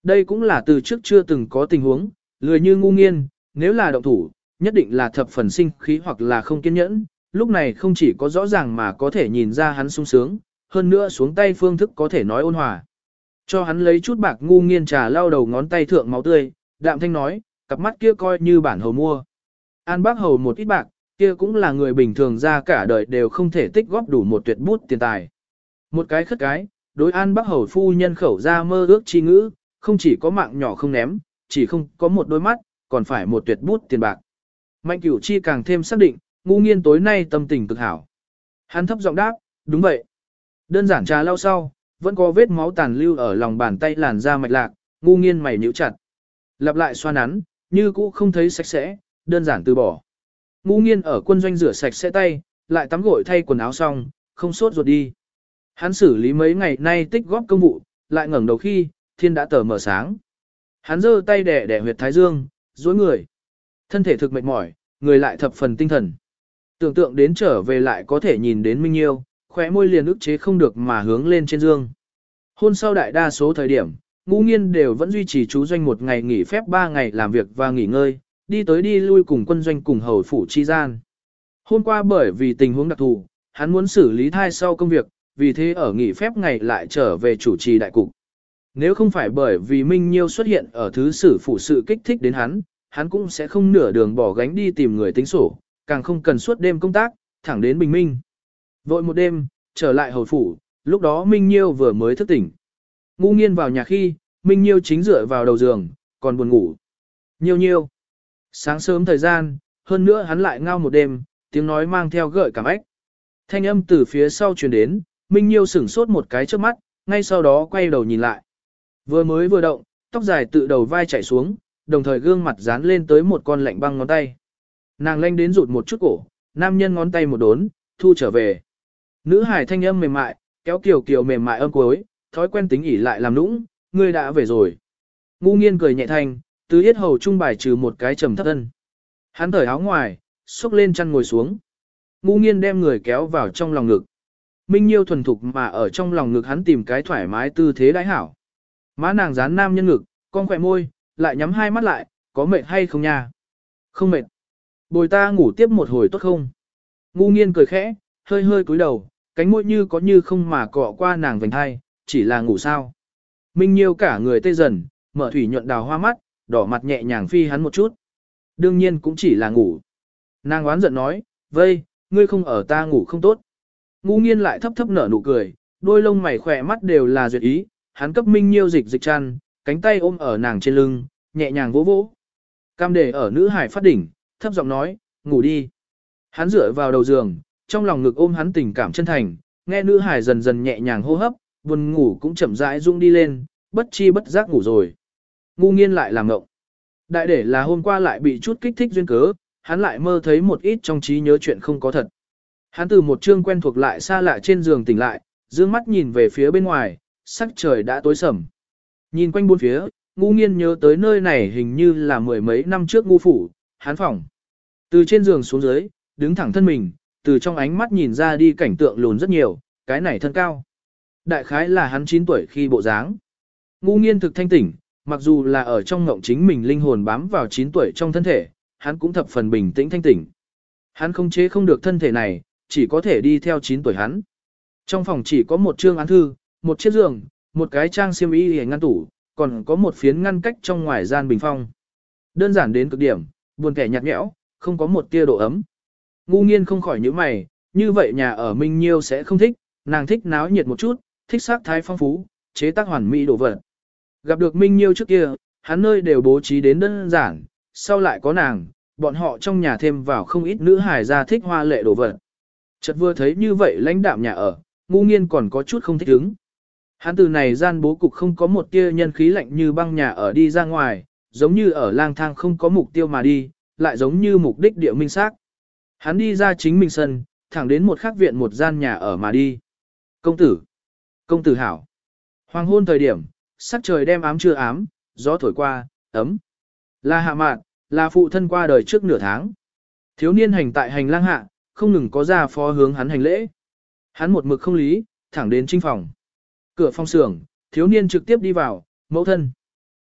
Speaker 1: Đây cũng là từ trước chưa từng có tình huống, lười như ngu nghiên, nếu là động thủ, nhất định là thập phần sinh khí hoặc là không kiên nhẫn, lúc này không chỉ có rõ ràng mà có thể nhìn ra hắn sung sướng, hơn nữa xuống tay phương thức có thể nói ôn hòa. Cho hắn lấy chút bạc ngu nghiên trà lau đầu ngón tay thượng máu tươi, đạm thanh nói, cặp mắt kia coi như bản hầu mua. An bác hầu một ít bạc, kia cũng là người bình thường ra cả đời đều không thể tích góp đủ một tuyệt bút tiền tài. Một cái khất cái, đối an bác hầu phu nhân khẩu ra mơ ước chi ngữ, không chỉ có mạng nhỏ không ném, chỉ không có một đôi mắt, còn phải một tuyệt bút tiền bạc. Mạnh cửu chi càng thêm xác định, ngu nghiên tối nay tâm tình cực hảo. Hắn thấp giọng đáp, đúng vậy. Đơn giản trà lau sau, vẫn có vết máu tàn lưu ở lòng bàn tay làn da mạch lạc, ngu nghiên mày nhíu chặt. Lặp lại xoa nắn, như cũ không thấy sạch sẽ, đơn giản từ bỏ. Ngu nghiên ở quân doanh rửa sạch sẽ tay, lại tắm gội thay quần áo xong, không sốt ruột đi. Hắn xử lý mấy ngày nay tích góp công vụ, lại ngẩng đầu khi, thiên đã tờ mở sáng. Hắn giơ tay đẻ đẻ huyệt thái dương, duỗi người. Thân thể thực mệt mỏi, người lại thập phần tinh thần. Tưởng tượng đến trở về lại có thể nhìn đến Minh Nhiêu, khóe môi liền ức chế không được mà hướng lên trên dương. Hôn sau đại đa số thời điểm, Ngũ Nghiên đều vẫn duy trì chú doanh một ngày nghỉ phép ba ngày làm việc và nghỉ ngơi, đi tới đi lui cùng quân doanh cùng hầu phủ chi gian. Hôm qua bởi vì tình huống đặc thù, hắn muốn xử lý thai sau công việc, vì thế ở nghỉ phép ngày lại trở về chủ trì đại cục. Nếu không phải bởi vì Minh Nhiêu xuất hiện ở thứ sử phủ sự kích thích đến hắn, hắn cũng sẽ không nửa đường bỏ gánh đi tìm người tính sổ, càng không cần suốt đêm công tác, thẳng đến bình minh. Vội một đêm, trở lại hầu phủ, lúc đó Minh Nhiêu vừa mới thức tỉnh. Ngũ Nghiên vào nhà khi, Minh Nhiêu chính dựa vào đầu giường, còn buồn ngủ. Nhiêu nhiêu. Sáng sớm thời gian, hơn nữa hắn lại ngao một đêm, tiếng nói mang theo gợi cảm ách. Thanh âm từ phía sau truyền đến, Minh Nhiêu sửng sốt một cái trước mắt, ngay sau đó quay đầu nhìn lại. Vừa mới vừa động, tóc dài tự đầu vai chảy xuống, đồng thời gương mặt dán lên tới một con lạnh băng ngón tay. Nàng lanh đến rụt một chút cổ, nam nhân ngón tay một đốn, thu trở về. Nữ hải thanh âm mềm mại, kéo kiều kiều mềm mại âm cuối, thói quen tính ỉ lại làm nũng, ngươi đã về rồi. Ngũ Nghiên cười nhẹ thanh, tứ yết hầu trung bài trừ một cái trầm thấp thân. Hắn thởi áo ngoài, xúc lên chăn ngồi xuống. Ngũ Nghiên đem người kéo vào trong lòng ngực. Minh Nhiêu thuần thục mà ở trong lòng ngực hắn tìm cái thoải mái tư thế đãi hảo. Má nàng dán nam nhân ngực, con khỏe môi, lại nhắm hai mắt lại, có mệt hay không nha? Không mệt. Bồi ta ngủ tiếp một hồi tốt không? Ngũ Nghiên cười khẽ, hơi hơi cúi đầu, cánh môi như có như không mà cọ qua nàng vành hai, chỉ là ngủ sao. Minh Nhiêu cả người tê dần, mở thủy nhuận đào hoa mắt, đỏ mặt nhẹ nhàng phi hắn một chút. Đương nhiên cũng chỉ là ngủ. Nàng oán giận nói, vây, ngươi không ở ta ngủ không tốt. Ngũ Nghiên lại thấp thấp nở nụ cười, đôi lông mày khỏe mắt đều là duyệt ý, hắn cấp Minh Nhiêu dịch dịch chăn, cánh tay ôm ở nàng trên lưng, nhẹ nhàng vỗ vỗ. Cam để ở nữ hải phát đỉnh, thấp giọng nói, ngủ đi. Hắn dựa vào đầu giường, trong lòng ngực ôm hắn tình cảm chân thành, nghe nữ hải dần dần nhẹ nhàng hô hấp, buồn ngủ cũng chậm rãi rung đi lên, bất chi bất giác ngủ rồi. Ngũ Nghiên lại làm ngộng. Đại để là hôm qua lại bị chút kích thích duyên cớ, hắn lại mơ thấy một ít trong trí nhớ chuyện không có thật. Hắn từ một chương quen thuộc lại xa lạ trên giường tỉnh lại, dương mắt nhìn về phía bên ngoài, sắc trời đã tối sầm. Nhìn quanh bốn phía, Ngũ Nghiên nhớ tới nơi này hình như là mười mấy năm trước ngu phủ, hắn phòng. Từ trên giường xuống dưới, đứng thẳng thân mình, từ trong ánh mắt nhìn ra đi cảnh tượng lùn rất nhiều, cái này thân cao. Đại khái là hắn chín tuổi khi bộ dáng. Ngũ Nghiên thực thanh tỉnh, mặc dù là ở trong ngộng chính mình linh hồn bám vào chín tuổi trong thân thể, hắn cũng thập phần bình tĩnh thanh tỉnh. Hắn không chế không được thân thể này, chỉ có thể đi theo chín tuổi hắn. Trong phòng chỉ có một chương án thư, một chiếc giường, một cái trang xiêm y để ngăn tủ, còn có một phiến ngăn cách trong ngoài gian bình phong. Đơn giản đến cực điểm, buồn kẻ nhạt nhẽo, không có một tia độ ấm. Ngũ Nghiên không khỏi nhíu mày, như vậy nhà ở Minh Nhiêu sẽ không thích, nàng thích náo nhiệt một chút, thích sắc thái phong phú, chế tác hoàn mỹ đồ vật. Gặp được Minh Nhiêu trước kia, hắn nơi đều bố trí đến đơn giản, sau lại có nàng, bọn họ trong nhà thêm vào không ít nữ hài gia thích hoa lệ đồ vật. Chợt vừa thấy như vậy lãnh đạm nhà ở, Ngũ Nghiên còn có chút không thích ứng. Hắn từ này gian bố cục không có một tia nhân khí lạnh như băng nhà ở đi ra ngoài, giống như ở lang thang không có mục tiêu mà đi, lại giống như mục đích địa minh xác. Hắn đi ra chính mình sân, thẳng đến một khắc viện một gian nhà ở mà đi. Công tử! Công tử hảo! Hoàng hôn thời điểm, sắc trời đem ám chưa ám, gió thổi qua, ấm. Là hạ mạn, là phụ thân qua đời trước nửa tháng. Thiếu niên hành tại hành lang hạ, không ngừng có ra phó hướng hắn hành lễ. Hắn một mực không lý, thẳng đến trinh phòng. Cửa phòng xưởng, thiếu niên trực tiếp đi vào, mẫu thân.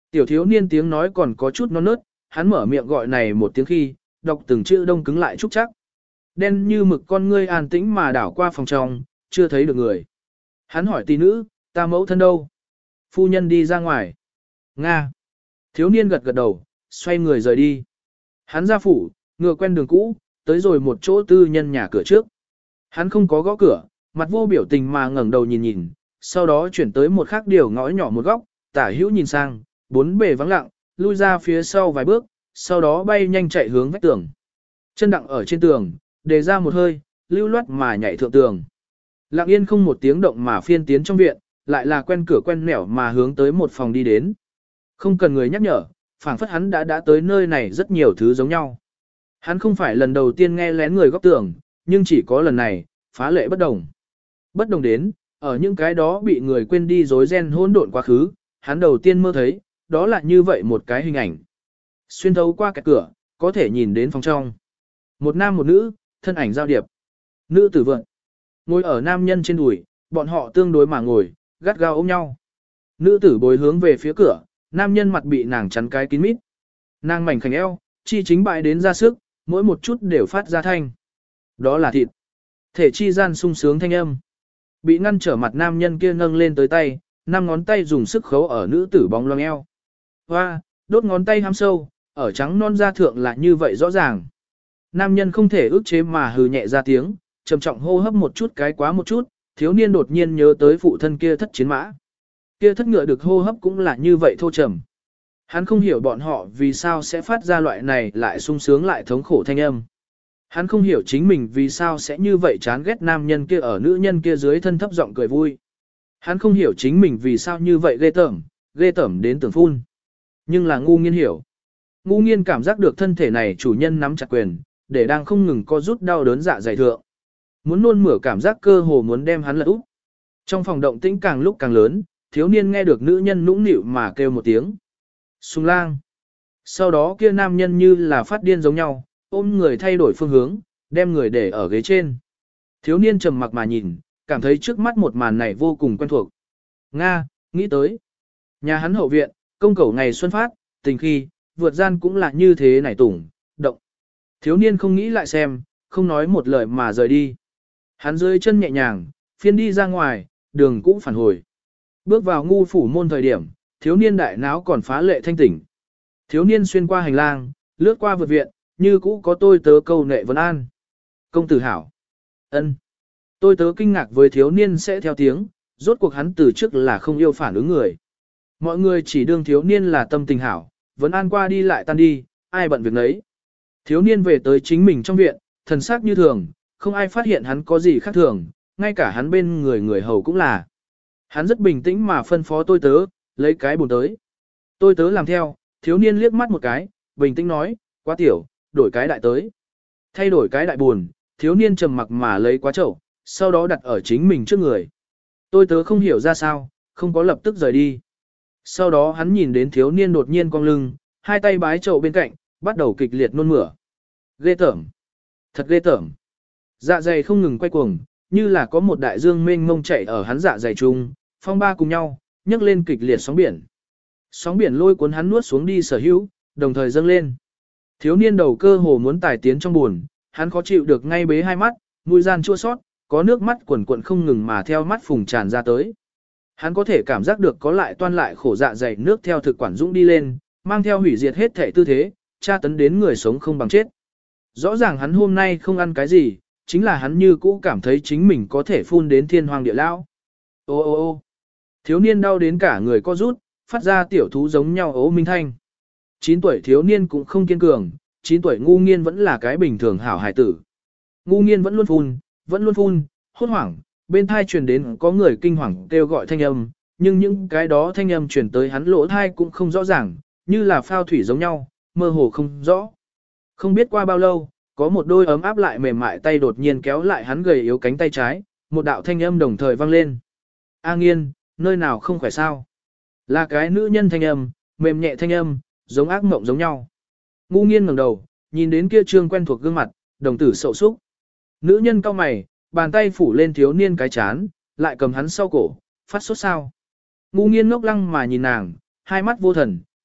Speaker 1: Tiểu thiếu niên tiếng nói còn có chút non nớt, hắn mở miệng gọi này một tiếng khi, đọc từng chữ đông cứng lại trúc chắc. Đen như mực con ngươi an tĩnh mà đảo qua phòng trong, chưa thấy được người. Hắn hỏi tỷ nữ, ta mẫu thân đâu? Phu nhân đi ra ngoài. Nga. Thiếu niên gật gật đầu, xoay người rời đi. Hắn ra phủ, ngựa quen đường cũ, tới rồi một chỗ tư nhân nhà cửa trước. Hắn không có gõ cửa, mặt vô biểu tình mà ngẩng đầu nhìn nhìn, sau đó chuyển tới một khác điều ngõ nhỏ một góc, tả hữu nhìn sang, bốn bề vắng lặng, lui ra phía sau vài bước, sau đó bay nhanh chạy hướng vách tường. Chân đặng ở trên tường, đề ra một hơi, lưu loát mà nhảy thượng tường. Lặng yên không một tiếng động mà phiên tiến trong viện, lại là quen cửa quen nẻo mà hướng tới một phòng đi đến. Không cần người nhắc nhở, phảng phất hắn đã đã tới nơi này rất nhiều thứ giống nhau. Hắn không phải lần đầu tiên nghe lén người góc tường, nhưng chỉ có lần này, phá lệ bất đồng. Bất đồng đến, ở những cái đó bị người quên đi rối ren hỗn độn quá khứ, hắn đầu tiên mơ thấy, đó là như vậy một cái hình ảnh. Xuyên thấu qua cái cửa, có thể nhìn đến phòng trong. Một nam một nữ, thân ảnh giao điệp. Nữ tử vượng, ngồi ở nam nhân trên đùi, bọn họ tương đối mà ngồi, gắt gao ôm nhau. Nữ tử bối hướng về phía cửa, nam nhân mặt bị nàng chắn cái kín mít. Nàng mảnh khảnh eo, chi chính bại đến ra sức, mỗi một chút đều phát ra thanh. Đó là thịt. Thể chi gian sung sướng thanh âm. Bị ngăn trở mặt nam nhân kia nâng lên tới tay, năm ngón tay dùng sức khấu ở nữ tử bóng loang eo. Hoa, đốt ngón tay hăm sâu, ở trắng non da thượng là như vậy rõ ràng. Nam nhân không thể ước chế mà hừ nhẹ ra tiếng, trầm trọng hô hấp một chút cái quá một chút, thiếu niên đột nhiên nhớ tới phụ thân kia thất chiến mã. Kia thất ngựa được hô hấp cũng là như vậy thô trầm. Hắn không hiểu bọn họ vì sao sẽ phát ra loại này lại sung sướng lại thống khổ thanh âm. Hắn không hiểu chính mình vì sao sẽ như vậy chán ghét nam nhân kia ở nữ nhân kia dưới thân thấp giọng cười vui. Hắn không hiểu chính mình vì sao như vậy ghê tởm, ghê tởm đến tưởng phun. Nhưng là ngu nghiên hiểu. Ngu nghiên cảm giác được thân thể này chủ nhân nắm chặt quyền, để đang không ngừng co rút đau đớn dạ dày thượng. Muốn nôn mửa cảm giác cơ hồ muốn đem hắn lật úp. Trong phòng động tĩnh càng lúc càng lớn, thiếu niên nghe được nữ nhân nũng nịu mà kêu một tiếng. Sùng lang. Sau đó kia nam nhân như là phát điên giống nhau, ôm người thay đổi phương hướng, đem người để ở ghế trên. Thiếu niên trầm mặc mà nhìn, cảm thấy trước mắt một màn này vô cùng quen thuộc. Nga, nghĩ tới. Nhà hắn hậu viện, công cẩu ngày xuân phát, tình khi, vượt gian cũng là như thế này tủng, động. Thiếu niên không nghĩ lại xem, không nói một lời mà rời đi. Hắn dưới chân nhẹ nhàng, phiên đi ra ngoài, đường cũng phản hồi. Bước vào ngu phủ môn thời điểm, thiếu niên đại náo còn phá lệ thanh tỉnh. Thiếu niên xuyên qua hành lang, lướt qua vượt viện, như cũ có tôi tớ câu nệ vấn an. Công tử hảo. Ân. Tôi tớ kinh ngạc với thiếu niên sẽ theo tiếng, rốt cuộc hắn từ trước là không yêu phản ứng người. Mọi người chỉ đương thiếu niên là tâm tình hảo, vấn an qua đi lại tan đi, ai bận việc nấy. Thiếu niên về tới chính mình trong viện, thần sắc như thường, không ai phát hiện hắn có gì khác thường, ngay cả hắn bên người người hầu cũng là. Hắn rất bình tĩnh mà phân phó tôi tớ, lấy cái bồn tới. Tôi tớ làm theo, thiếu niên liếc mắt một cái, bình tĩnh nói, quá tiểu, đổi cái đại tới. Thay đổi cái đại buồn, thiếu niên trầm mặc mà lấy quá chậu, sau đó đặt ở chính mình trước người. Tôi tớ không hiểu ra sao, không có lập tức rời đi. Sau đó hắn nhìn đến thiếu niên đột nhiên cong lưng, hai tay bái chậu bên cạnh, bắt đầu kịch liệt nôn mửa. Ghê tởm. Thật ghê tởm. Dạ dày không ngừng quay cuồng, như là có một đại dương mênh mông chạy ở hắn dạ dày chung, phong ba cùng nhau, nhấc lên kịch liệt sóng biển. Sóng biển lôi cuốn hắn nuốt xuống đi sở hữu, đồng thời dâng lên. Thiếu niên đầu cơ hồ muốn tải tiến trong buồn, hắn khó chịu được ngay bế hai mắt, mũi gian chua sót, có nước mắt quần quần không ngừng mà theo mắt phùng tràn ra tới. Hắn có thể cảm giác được có lại toan lại khổ dạ dày nước theo thực quản dũng đi lên, mang theo hủy diệt hết thể tư thế, tra tấn đến người sống không bằng chết. Rõ ràng hắn hôm nay không ăn cái gì, chính là hắn như cũ cảm thấy chính mình có thể phun đến thiên hoàng địa lão. Ô ô ô thiếu niên đau đến cả người co rút, phát ra tiểu thú giống nhau ố minh thanh. chín tuổi thiếu niên cũng không kiên cường, chín tuổi ngu nghiên vẫn là cái bình thường hảo hài tử. Ngu nghiên vẫn luôn phun, vẫn luôn phun, hốt hoảng, bên thai truyền đến có người kinh hoàng kêu gọi thanh âm, nhưng những cái đó thanh âm truyền tới hắn lỗ thai cũng không rõ ràng, như là phao thủy giống nhau, mơ hồ không rõ. Không biết qua bao lâu, có một đôi ấm áp lại mềm mại tay đột nhiên kéo lại hắn gầy yếu cánh tay trái, một đạo thanh âm đồng thời vang lên. A Nghiên, nơi nào không khỏe sao? Là cái nữ nhân thanh âm, mềm nhẹ thanh âm, giống ác mộng giống nhau. Ngu Nghiên ngẩng đầu, nhìn đến kia trương quen thuộc gương mặt, đồng tử sầu xúc. Nữ nhân cau mày, bàn tay phủ lên thiếu niên cái chán, lại cầm hắn sau cổ, phát sốt sao. Ngu Nghiên ngốc lăng mà nhìn nàng, hai mắt vô thần,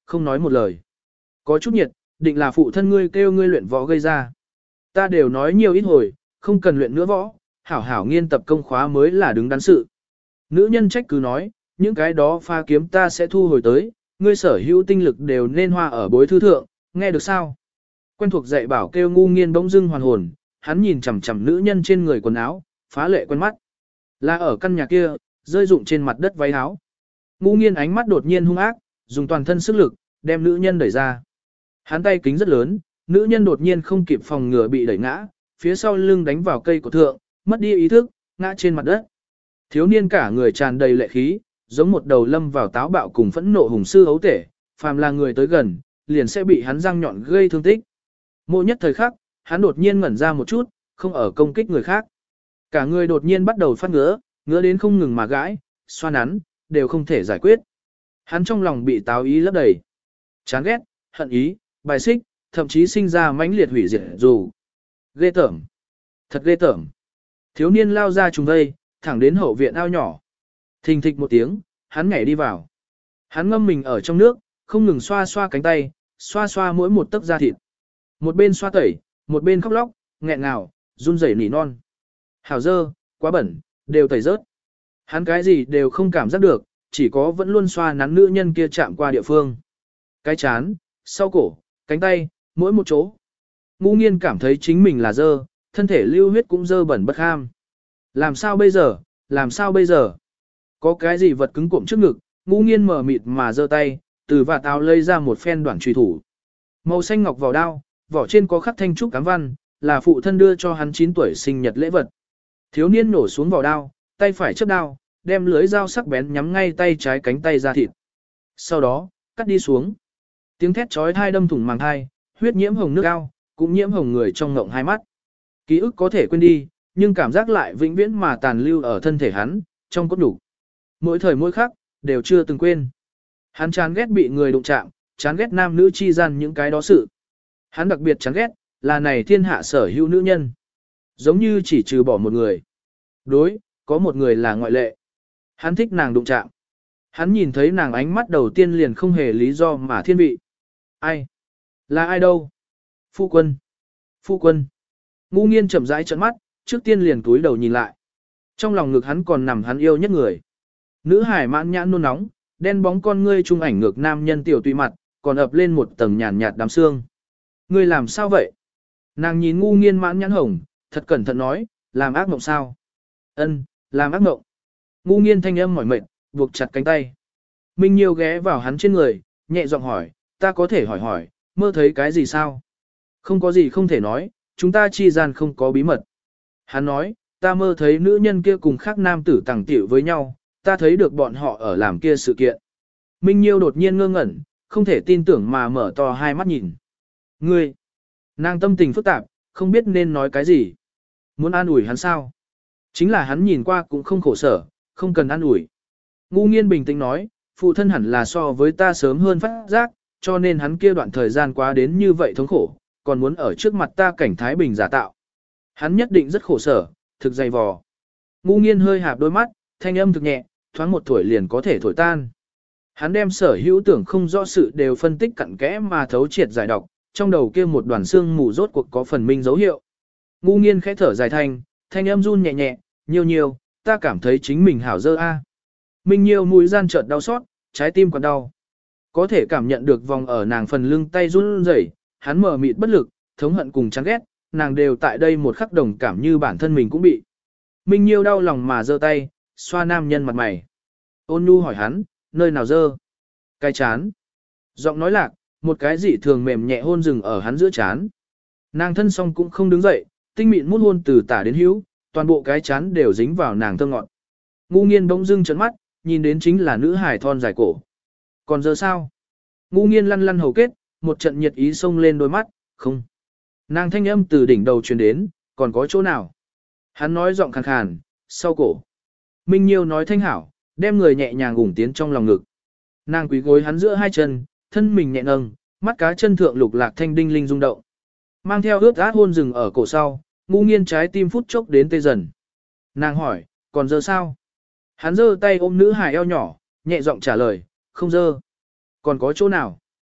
Speaker 1: không nói một lời. Có chút nhiệt, định là phụ thân ngươi kêu ngươi luyện võ gây ra. Ta đều nói nhiều ít hồi, không cần luyện nữa võ, hảo hảo nghiên tập công khóa mới là đứng đắn sự. Nữ nhân trách cứ nói, những cái đó pha kiếm ta sẽ thu hồi tới, ngươi sở hữu tinh lực đều nên hoa ở bối thư thượng, nghe được sao? Quen thuộc dạy bảo kêu ngu nghiên bỗng dưng hoàn hồn, hắn nhìn chằm chằm nữ nhân trên người quần áo, phá lệ quen mắt. Là ở căn nhà kia, rơi rụng trên mặt đất váy áo. Ngu nghiên ánh mắt đột nhiên hung ác, dùng toàn thân sức lực, đem nữ nhân đẩy ra. Hắn tay kính rất lớn, nữ nhân đột nhiên không kịp phòng ngừa bị đẩy ngã, phía sau lưng đánh vào cây của thượng, mất đi ý thức, ngã trên mặt đất. Thiếu niên cả người tràn đầy lệ khí, giống một đầu lâm vào táo bạo cùng phẫn nộ hùng sư ấu tể, phàm là người tới gần, liền sẽ bị hắn răng nhọn gây thương tích. Mỗi nhất thời khắc, hắn đột nhiên ngẩn ra một chút, không ở công kích người khác. Cả người đột nhiên bắt đầu phát ngứa, ngứa đến không ngừng mà gãi, xoa nắn, đều không thể giải quyết. Hắn trong lòng bị táo ý lấp đầy. Chán ghét, hận ý, bài xích, thậm chí sinh ra mãnh liệt hủy diệt dù. Ghê tởm. Thật ghê tởm. Thiếu niên lao ra trùng vây, thẳng đến hậu viện ao nhỏ. Thình thịch một tiếng, hắn nhảy đi vào. Hắn ngâm mình ở trong nước, không ngừng xoa xoa cánh tay, xoa xoa mỗi một tấc da thịt. Một bên xoa tẩy, một bên khóc lóc, nghẹn ngào, run rẩy nỉ non. Hảo dơ, quá bẩn, đều tẩy rớt. Hắn cái gì đều không cảm giác được, chỉ có vẫn luôn xoa nắn nữ nhân kia chạm qua địa phương. Cái chán, sau cổ, cánh tay, mỗi một chỗ. Ngu nghiên cảm thấy chính mình là dơ, thân thể lưu huyết cũng dơ bẩn bất ham. Làm sao bây giờ, làm sao bây giờ? Có cái gì vật cứng cộm trước ngực, ngu nghiên mở mịt mà giơ tay, từ vạt áo lấy ra một phen đoạn truy thủ. Màu xanh ngọc vào đao, vỏ trên có khắc thanh trúc cám văn, là phụ thân đưa cho hắn chín tuổi sinh nhật lễ vật. Thiếu niên nổ xuống vỏ đao, tay phải chấp đao, đem lưới dao sắc bén nhắm ngay tay trái cánh tay ra thịt. Sau đó, cắt đi xuống. Tiếng thét chói tai đâm thủng màng thai, huyết nhiễm hồng nước ao, cũng nhiễm hồng người trong ngộng hai mắt. Ký ức có thể quên đi, nhưng cảm giác lại vĩnh viễn mà tàn lưu ở thân thể hắn, trong cốt đủ. Mỗi thời mỗi khắc, đều chưa từng quên. Hắn chán ghét bị người đụng chạm, chán ghét nam nữ chi gian những cái đó sự. Hắn đặc biệt chán ghét, là này thiên hạ sở hữu nữ nhân. Giống như chỉ trừ bỏ một người. Đối, có một người là ngoại lệ. Hắn thích nàng đụng chạm. Hắn nhìn thấy nàng ánh mắt đầu tiên liền không hề lý do mà thiên vị. Ai? Là ai đâu? Phu quân. Phu quân. Ngu nghiên chậm rãi trợn mắt, trước tiên liền túi đầu nhìn lại. Trong lòng ngực hắn còn nằm hắn yêu nhất người. Nữ hải mãn nhãn nôn nóng, đen bóng con ngươi trung ảnh ngược nam nhân tiểu tùy mặt, còn ập lên một tầng nhàn nhạt đám xương. Ngươi làm sao vậy? Nàng nhìn ngu nghiên mãn nhãn hồng, thật cẩn thận nói, làm ác mộng sao? Ân, làm ác mộng. Ngu nghiên thanh âm mỏi mệt, buộc chặt cánh tay. Minh Nhiêu ghé vào hắn trên người, nhẹ giọng hỏi, ta có thể hỏi hỏi, mơ thấy cái gì sao? Không có gì không thể nói, chúng ta chi gian không có bí mật. Hắn nói, ta mơ thấy nữ nhân kia cùng khác nam tử tàng tiểu với nhau, ta thấy được bọn họ ở làm kia sự kiện. Minh Nhiêu đột nhiên ngơ ngẩn, không thể tin tưởng mà mở to hai mắt nhìn. Ngươi, nàng tâm tình phức tạp, không biết nên nói cái gì. Muốn an ủi hắn sao? Chính là hắn nhìn qua cũng không khổ sở, không cần an ủi. Ngu nghiên bình tĩnh nói, phụ thân hẳn là so với ta sớm hơn phát giác, cho nên hắn kia đoạn thời gian quá đến như vậy thống khổ, còn muốn ở trước mặt ta cảnh thái bình giả tạo. Hắn nhất định rất khổ sở, thực dày vò. Ngu nghiên hơi hạp đôi mắt, thanh âm thực nhẹ, thoáng một tuổi liền có thể thổi tan. Hắn đem sở hữu tưởng không rõ sự đều phân tích cặn kẽ mà thấu triệt giải độc, trong đầu kia một đoàn xương mù rốt cuộc có phần minh dấu hiệu. Ngu nghiên khẽ thở dài thanh, thanh âm run nhẹ nhẹ, nhiều nhiều, ta cảm thấy chính mình hảo dơ a. Minh Nhiêu mũi gian chợt đau xót, trái tim còn đau. Có thể cảm nhận được vòng ở nàng phần lưng tay run rẩy, hắn mở mịt bất lực, thống hận cùng chán ghét, nàng đều tại đây một khắc đồng cảm như bản thân mình cũng bị. Minh Nhiêu đau lòng mà giơ tay, xoa nam nhân mặt mày. Ôn nhu hỏi hắn, nơi nào dơ? Cái chán. Giọng nói lạc, một cái dị thường mềm nhẹ hôn rừng ở hắn giữa chán. Nàng thân song cũng không đứng dậy, tinh mịn mút hôn từ tả đến hữu, toàn bộ cái chán đều dính vào nàng thơm ngọt. Ngu nghiên bỗng dưng trấn mắt, nhìn đến chính là nữ hài thon dài cổ. Còn giờ sao? Ngu nghiên lăn lăn hầu kết, một trận nhiệt ý xông lên đôi mắt, không. Nàng thanh âm từ đỉnh đầu truyền đến, còn có chỗ nào? Hắn nói giọng khàn khàn, sau cổ. Minh Nhiêu nói thanh hảo, đem người nhẹ nhàng ủng tiến trong lòng ngực. Nàng quý gối hắn giữa hai chân, thân mình nhẹ nâng, mắt cá chân thượng lục lạc thanh đinh linh rung động. Mang theo ướt át hôn rừng ở cổ sau, ngu nghiên trái tim phút chốc đến tê dần. Nàng hỏi, còn giờ sao? Hắn giơ tay ôm nữ hài eo nhỏ, nhẹ giọng trả lời, không dơ. Còn có chỗ nào?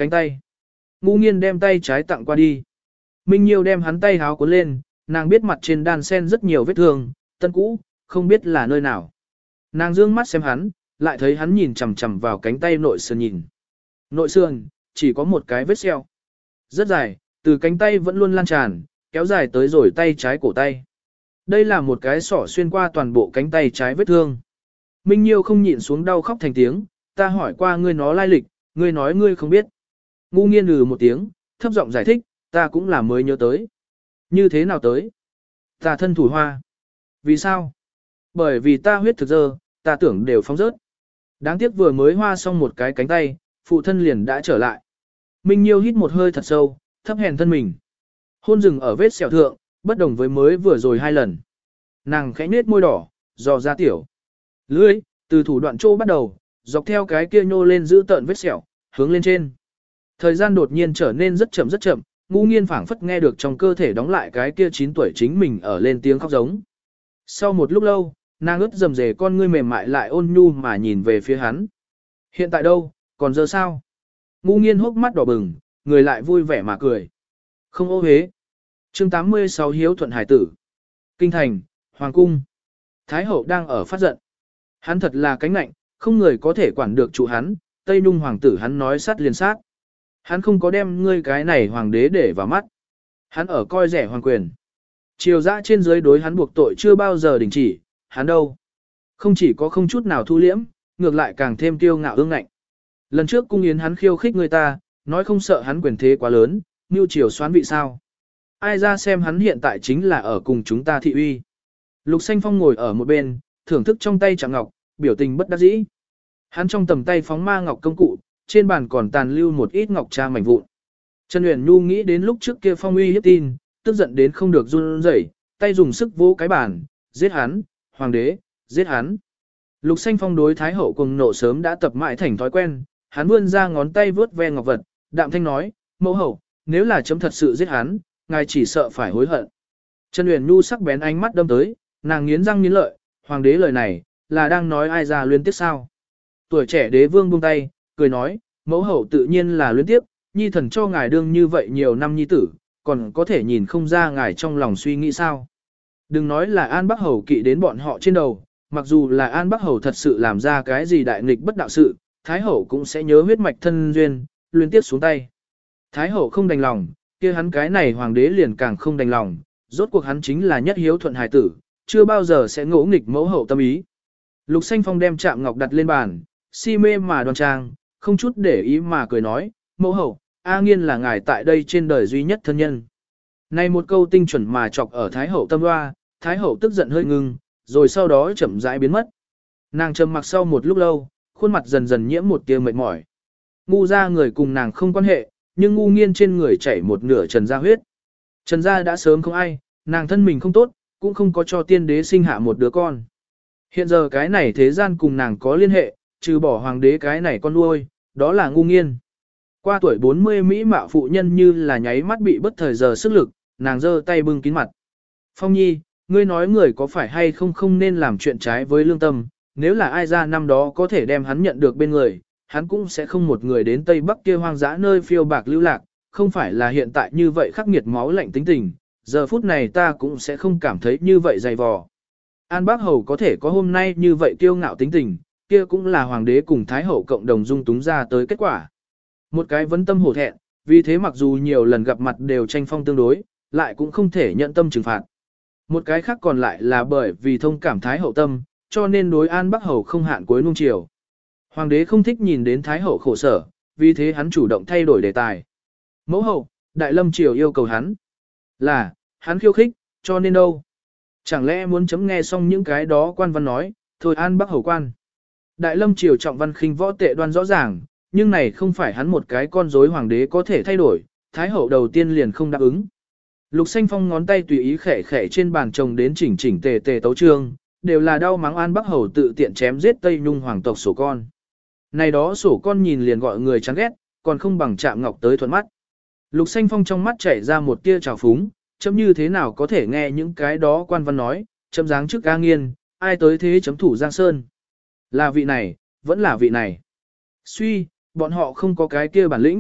Speaker 1: cánh tay. Ngu nghiên đem tay trái tặng qua đi. Minh Nhiêu đem hắn tay háo cuốn lên, nàng biết mặt trên đan sen rất nhiều vết thương, tân cũ, không biết là nơi nào. Nàng dương mắt xem hắn, lại thấy hắn nhìn chằm chằm vào cánh tay nội sườn nhìn. Nội sườn, chỉ có một cái vết sẹo. Rất dài, từ cánh tay vẫn luôn lan tràn, kéo dài tới rồi tay trái cổ tay. Đây là một cái sỏ xuyên qua toàn bộ cánh tay trái vết thương. Minh Nhiêu không nhịn xuống đau khóc thành tiếng, ta hỏi qua ngươi nó lai lịch, ngươi nói ngươi không biết. Ngu nghiên lừ một tiếng, thấp giọng giải thích, ta cũng là mới nhớ tới. Như thế nào tới? Ta thân thủ hoa. Vì sao? Bởi vì ta huyết thực dơ, ta tưởng đều phóng rớt. Đáng tiếc vừa mới hoa xong một cái cánh tay, phụ thân liền đã trở lại. Minh Nhiêu hít một hơi thật sâu, thấp hèn thân mình. Hôn rừng ở vết sẹo thượng, bất đồng với mới vừa rồi hai lần. Nàng khẽ nết môi đỏ, dò ra tiểu. Lưỡi, từ thủ đoạn trô bắt đầu, dọc theo cái kia nhô lên giữ tợn vết sẹo, hướng lên trên. Thời gian đột nhiên trở nên rất chậm rất chậm, Ngũ Nghiên phảng phất nghe được trong cơ thể đóng lại cái kia chín tuổi chính mình ở lên tiếng khóc giống. Sau một lúc lâu, nàng ướt rầm rề con ngươi mềm mại lại ôn nhu mà nhìn về phía hắn. Hiện tại đâu, còn giờ sao? Ngũ Nghiên hốc mắt đỏ bừng, người lại vui vẻ mà cười. Không ô hế. Chương tám mươi sáu Hiếu thuận hải tử. Kinh thành, Hoàng cung. Thái hậu đang ở phát giận. Hắn thật là cánh nạnh, không người có thể quản được chủ hắn, Tây Nhung hoàng tử hắn nói sát liền sát. Hắn không có đem ngươi cái này hoàng đế để vào mắt. Hắn ở coi rẻ hoàng quyền. Triều dã trên dưới đối hắn buộc tội chưa bao giờ đình chỉ, hắn đâu. Không chỉ có không chút nào thu liễm, ngược lại càng thêm kiêu ngạo ương ngạnh. Lần trước cung yến hắn khiêu khích người ta, nói không sợ hắn quyền thế quá lớn, mưu triều xoán vị sao. Ai ra xem hắn hiện tại chính là ở cùng chúng ta thị uy. Lục Xanh Phong ngồi ở một bên, thưởng thức trong tay chạm ngọc, biểu tình bất đắc dĩ. Hắn trong tầm tay phóng ma ngọc công cụ, trên bàn còn tàn lưu một ít ngọc tra mảnh vụn. Trần Uyển Nhu nghĩ đến lúc trước kia phong uy hiếp tin, tức giận đến không được run rẩy, tay dùng sức vỗ cái bàn, giết hắn, hoàng đế, giết hắn. Lục Xanh Phong đối Thái hậu cuồng nộ sớm đã tập mãi thành thói quen, hắn vươn ra ngón tay vướt ve ngọc vật, đạm thanh nói, mẫu hậu, nếu là chấm thật sự giết hắn, ngài chỉ sợ phải hối hận. Trần Uyển Nhu sắc bén ánh mắt đâm tới, nàng nghiến răng nghiến lợi, hoàng đế lời này, là đang nói ai ra luyến tiếc sao. Tuổi trẻ đế vương buông tay, cười nói, mẫu hậu tự nhiên là luyến tiếc, nhi thần cho ngài đương như vậy nhiều năm nhi tử, còn có thể nhìn không ra ngài trong lòng suy nghĩ sao. Đừng nói là An Bắc Hầu kỵ đến bọn họ trên đầu, mặc dù là An Bắc Hầu thật sự làm ra cái gì đại nghịch bất đạo sự, Thái hậu cũng sẽ nhớ huyết mạch thân duyên, luyến tiếc xuống tay. Thái hậu không đành lòng, kia hắn cái này hoàng đế liền càng không đành lòng, rốt cuộc hắn chính là nhất hiếu thuận hài tử, chưa bao giờ sẽ ngỗ nghịch mẫu hậu tâm ý. Lục Xanh Phong đem chạm ngọc đặt lên bàn, si mê mà đoan trang, không chút để ý mà cười nói, mẫu hậu, A Nghiên là ngài tại đây trên đời duy nhất thân nhân. Này một câu tinh chuẩn mà chọc ở Thái hậu tâm hoa, Thái hậu tức giận hơi ngưng, rồi sau đó chậm rãi biến mất. Nàng trầm mặc sau một lúc lâu, khuôn mặt dần dần nhiễm một tia mệt mỏi. Ngu ra người cùng nàng không quan hệ, nhưng ngu nghiên trên người chảy một nửa trần gia huyết. Trần gia đã sớm không ai, nàng thân mình không tốt, cũng không có cho tiên đế sinh hạ một đứa con. Hiện giờ cái này thế gian cùng nàng có liên hệ, trừ bỏ hoàng đế cái này con nuôi, đó là ngu nghiên. Qua tuổi bốn mươi mỹ mạo phụ nhân như là nháy mắt bị bất thời giờ sức lực, nàng giơ tay bưng kín mặt. Phong Nhi, ngươi nói người có phải hay không không nên làm chuyện trái với lương tâm, nếu là ai ra năm đó có thể đem hắn nhận được bên người, hắn cũng sẽ không một người đến Tây Bắc kia hoang dã nơi phiêu bạc lưu lạc, không phải là hiện tại như vậy khắc nghiệt máu lạnh tính tình, giờ phút này ta cũng sẽ không cảm thấy như vậy dày vò. An Bác Hầu có thể có hôm nay như vậy kiêu ngạo tính tình, kia cũng là hoàng đế cùng thái hậu cộng đồng dung túng ra tới kết quả. Một cái vấn tâm hổ thẹn, vì thế mặc dù nhiều lần gặp mặt đều tranh phong tương đối, lại cũng không thể nhận tâm trừng phạt. Một cái khác còn lại là bởi vì thông cảm thái hậu tâm, cho nên đối An Bắc Hầu không hạn cuối nuông chiều. Hoàng đế không thích nhìn đến thái hậu khổ sở, vì thế hắn chủ động thay đổi đề tài. Mẫu hậu, Đại Lâm triều yêu cầu hắn. Là, hắn khiêu khích, cho nên đâu? Chẳng lẽ muốn chấm nghe xong những cái đó quan văn nói, thôi An Bắc Hầu quan. Đại Lâm triều trọng văn khinh võ tệ đoan rõ ràng, nhưng này không phải hắn một cái con rối hoàng đế có thể thay đổi, thái hậu đầu tiên liền không đáp ứng. Lục Xanh Phong ngón tay tùy ý khẽ khẽ trên bàn chồng đến chỉnh chỉnh tề tề tấu trương, đều là đau mắng An Bắc Hầu tự tiện chém giết Tây Nhung hoàng tộc sổ con. Này đó sổ con nhìn liền gọi người chán ghét, còn không bằng chạm ngọc tới thuận mắt. Lục Xanh Phong trong mắt chảy ra một tia trào phúng, chấm như thế nào có thể nghe những cái đó quan văn nói, chấm dáng trước ca nghiên, ai tới thế chấm thủ Giang Sơn. Là vị này, vẫn là vị này. Suy, bọn họ không có cái kia bản lĩnh,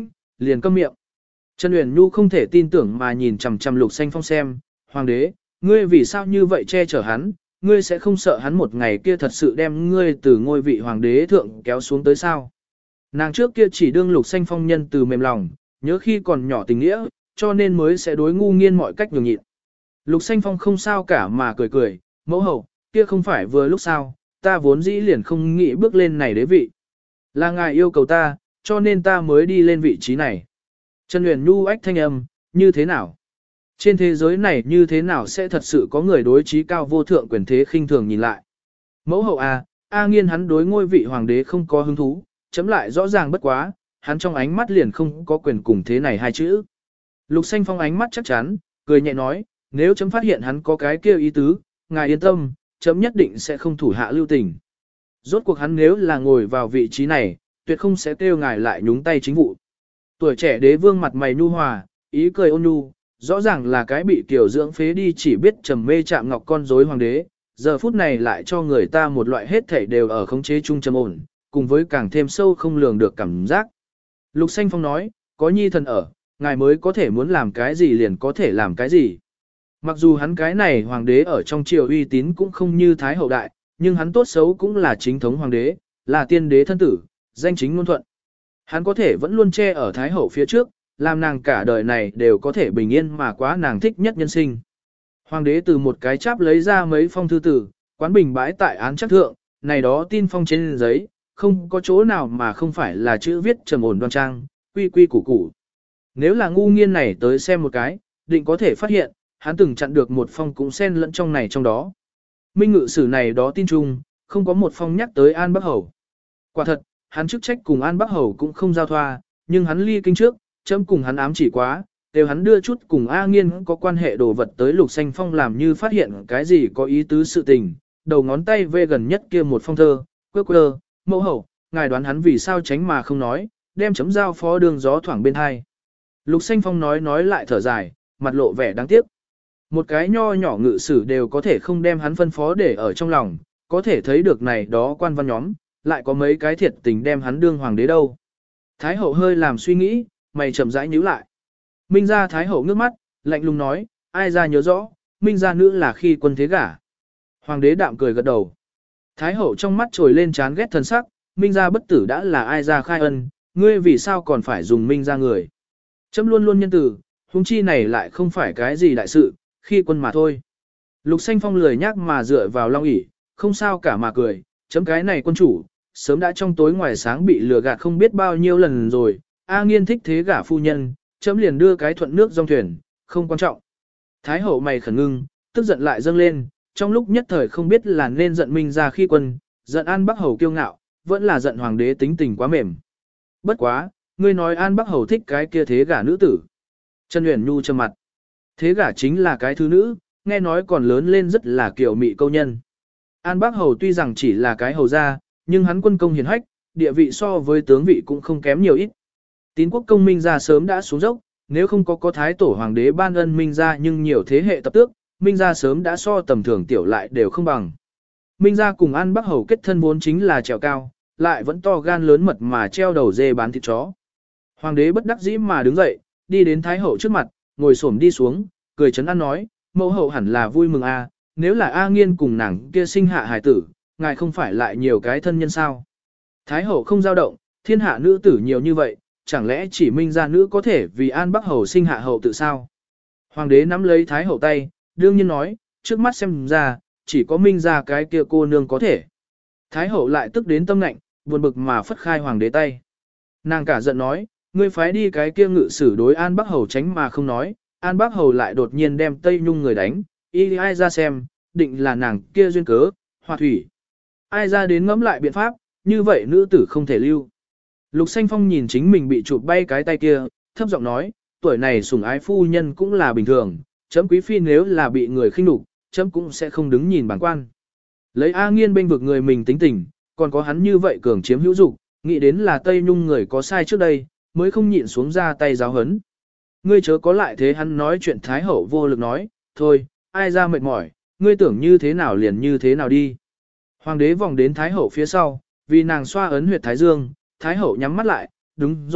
Speaker 1: liền câm miệng. Trần Uyển Nhu không thể tin tưởng mà nhìn chằm chằm Lục Xanh Phong xem, hoàng đế, ngươi vì sao như vậy che chở hắn, ngươi sẽ không sợ hắn một ngày kia thật sự đem ngươi từ ngôi vị hoàng đế thượng kéo xuống tới sao. Nàng trước kia chỉ đương Lục Xanh Phong nhân từ mềm lòng, nhớ khi còn nhỏ tình nghĩa, cho nên mới sẽ đối ngu nghiên mọi cách nhường nhịn. Lục Xanh Phong không sao cả mà cười cười, mẫu hậu, kia không phải vừa lúc sao, ta vốn dĩ liền không nghĩ bước lên này đế vị. Là ngài yêu cầu ta, cho nên ta mới đi lên vị trí này. Trần Uyển Nhu ách thanh âm, như thế nào? Trên thế giới này như thế nào sẽ thật sự có người đối trí cao vô thượng quyền thế khinh thường nhìn lại? Mẫu hậu à, A Nghiên hắn đối ngôi vị hoàng đế không có hứng thú, chấm lại rõ ràng bất quá, hắn trong ánh mắt liền không có quyền cùng thế này hai chữ. Lục Xanh Phong ánh mắt chắc chắn, cười nhẹ nói, nếu chấm phát hiện hắn có cái kia ý tứ, ngài yên tâm, chấm nhất định sẽ không thủ hạ lưu tình. Rốt cuộc hắn nếu là ngồi vào vị trí này, tuyệt không sẽ kêu ngài lại nhúng tay chính vụ. Tuổi trẻ đế vương mặt mày nhu hòa, ý cười ôn nhu, rõ ràng là cái bị tiểu dưỡng phế đi chỉ biết trầm mê chạm ngọc con rối hoàng đế, giờ phút này lại cho người ta một loại hết thảy đều ở khống chế chung trầm ổn, cùng với càng thêm sâu không lường được cảm giác. Lục Xanh Phong nói, có nhi thần ở, ngài mới có thể muốn làm cái gì liền có thể làm cái gì. Mặc dù hắn cái này hoàng đế ở trong triều uy tín cũng không như thái hậu đại, nhưng hắn tốt xấu cũng là chính thống hoàng đế, là tiên đế thân tử, danh chính ngôn thuận. Hắn có thể vẫn luôn che ở thái hậu phía trước, làm nàng cả đời này đều có thể bình yên mà quá nàng thích nhất nhân sinh. Hoàng đế từ một cái cháp lấy ra mấy phong thư tử, quán bình bãi tại án chắc thượng, này đó tin phong trên giấy, không có chỗ nào mà không phải là chữ viết trầm ổn đoan trang, quy quy củ củ. Nếu là ngu nghiên này tới xem một cái, định có thể phát hiện, hắn từng chặn được một phong cũng xen lẫn trong này trong đó. Minh ngự sử này đó tin chung, không có một phong nhắc tới An Bắc Hầu. Quả thật, hắn chức trách cùng An Bắc Hầu cũng không giao thoa, nhưng hắn ly kinh trước, chấm cùng hắn ám chỉ quá, đều hắn đưa chút cùng A Nghiên có quan hệ đồ vật tới Lục Xanh Phong làm như phát hiện cái gì có ý tứ sự tình, đầu ngón tay về gần nhất kia một phong thơ, quơ quơ, mẫu hậu, ngài đoán hắn vì sao tránh mà không nói, đem chấm giao phó đường gió thoảng bên hai. Lục Xanh Phong nói nói lại thở dài, mặt lộ vẻ đáng tiếc. Một cái nho nhỏ ngự sử đều có thể không đem hắn phân phó để ở trong lòng, có thể thấy được này đó quan văn nhóm, lại có mấy cái thiệt tình đem hắn đương hoàng đế đâu. Thái hậu hơi làm suy nghĩ, mày chậm rãi nhíu lại. Minh gia thái hậu ngước mắt, lạnh lùng nói, ai ra nhớ rõ, Minh gia nữ là khi quân thế gả. Hoàng đế đạm cười gật đầu. Thái hậu trong mắt trồi lên chán ghét thần sắc, Minh gia bất tử đã là ai ra khai ân, ngươi vì sao còn phải dùng Minh gia người. Chấm luôn luôn nhân tử, huống chi này lại không phải cái gì đại sự, khi quân mà thôi. Lục Xanh Phong lười nhác mà dựa vào long ỷ, không sao cả mà cười, chấm cái này quân chủ, sớm đã trong tối ngoài sáng bị lừa gạt không biết bao nhiêu lần rồi, A Nghiên thích thế gả phu nhân, chấm liền đưa cái thuận nước dòng thuyền, không quan trọng. Thái hậu mày khẩn ngưng, tức giận lại dâng lên, trong lúc nhất thời không biết là nên giận Minh gia khi quân, giận An Bắc Hầu kiêu ngạo, vẫn là giận hoàng đế tính tình quá mềm. Bất quá, ngươi nói An Bắc Hầu thích cái kia thế gả nữ tử. Trần Uyển Nhu trầm mặt. Thế gả chính là cái thứ nữ, nghe nói còn lớn lên rất là kiểu mị câu nhân. An Bắc Hầu tuy rằng chỉ là cái hầu gia, nhưng hắn quân công hiển hách, địa vị so với tướng vị cũng không kém nhiều ít. Tín quốc công Minh gia sớm đã xuống dốc, nếu không có có thái tổ hoàng đế ban ân Minh gia nhưng nhiều thế hệ tập tước, Minh gia sớm đã so tầm thường tiểu lại đều không bằng. Minh gia cùng An Bắc Hầu kết thân vốn chính là trèo cao, lại vẫn to gan lớn mật mà treo đầu dê bán thịt chó. Hoàng đế bất đắc dĩ mà đứng dậy, đi đến thái hậu trước mặt, ngồi xổm đi xuống, cười chấn an nói, mẫu hậu hẳn là vui mừng a, nếu là A Nghiên cùng nàng kia sinh hạ hài tử, ngài không phải lại nhiều cái thân nhân sao? Thái hậu không dao động, thiên hạ nữ tử nhiều như vậy, chẳng lẽ chỉ Minh gia nữ có thể vì An Bắc Hầu sinh hạ hậu tự sao? Hoàng đế nắm lấy thái hậu tay, đương nhiên nói, trước mắt xem ra, chỉ có Minh gia cái kia cô nương có thể. Thái hậu lại tức đến tâm lạnh, buồn bực mà phất khai hoàng đế tay. Nàng cả giận nói, ngươi phái đi cái kia ngự sử đối An Bắc Hầu tránh mà không nói, An Bắc Hầu lại đột nhiên đem Tây Nhung người đánh, y ai ra xem, định là nàng kia duyên cớ, hòa thủy. Ai ra đến ngẫm lại biện pháp, như vậy nữ tử không thể lưu. Lục Xanh Phong nhìn chính mình bị chụp bay cái tay kia, thấp giọng nói, tuổi này sủng ái phu nhân cũng là bình thường, chấm quý phi nếu là bị người khinh nhục, chấm cũng sẽ không đứng nhìn bản quan. Lấy A Nghiên bên vực người mình tính tình, còn có hắn như vậy cường chiếm hữu dục, nghĩ đến là Tây Nhung người có sai trước đây, mới không nhịn xuống ra tay giáo hấn. Ngươi chớ có lại thế, hắn nói chuyện thái hậu vô lực nói, thôi, ai ra mệt mỏi, ngươi tưởng như thế nào liền như thế nào đi. Hoàng đế vòng đến thái hậu phía sau, vì nàng xoa ấn huyệt thái dương, thái hậu nhắm mắt lại, đúng rồi,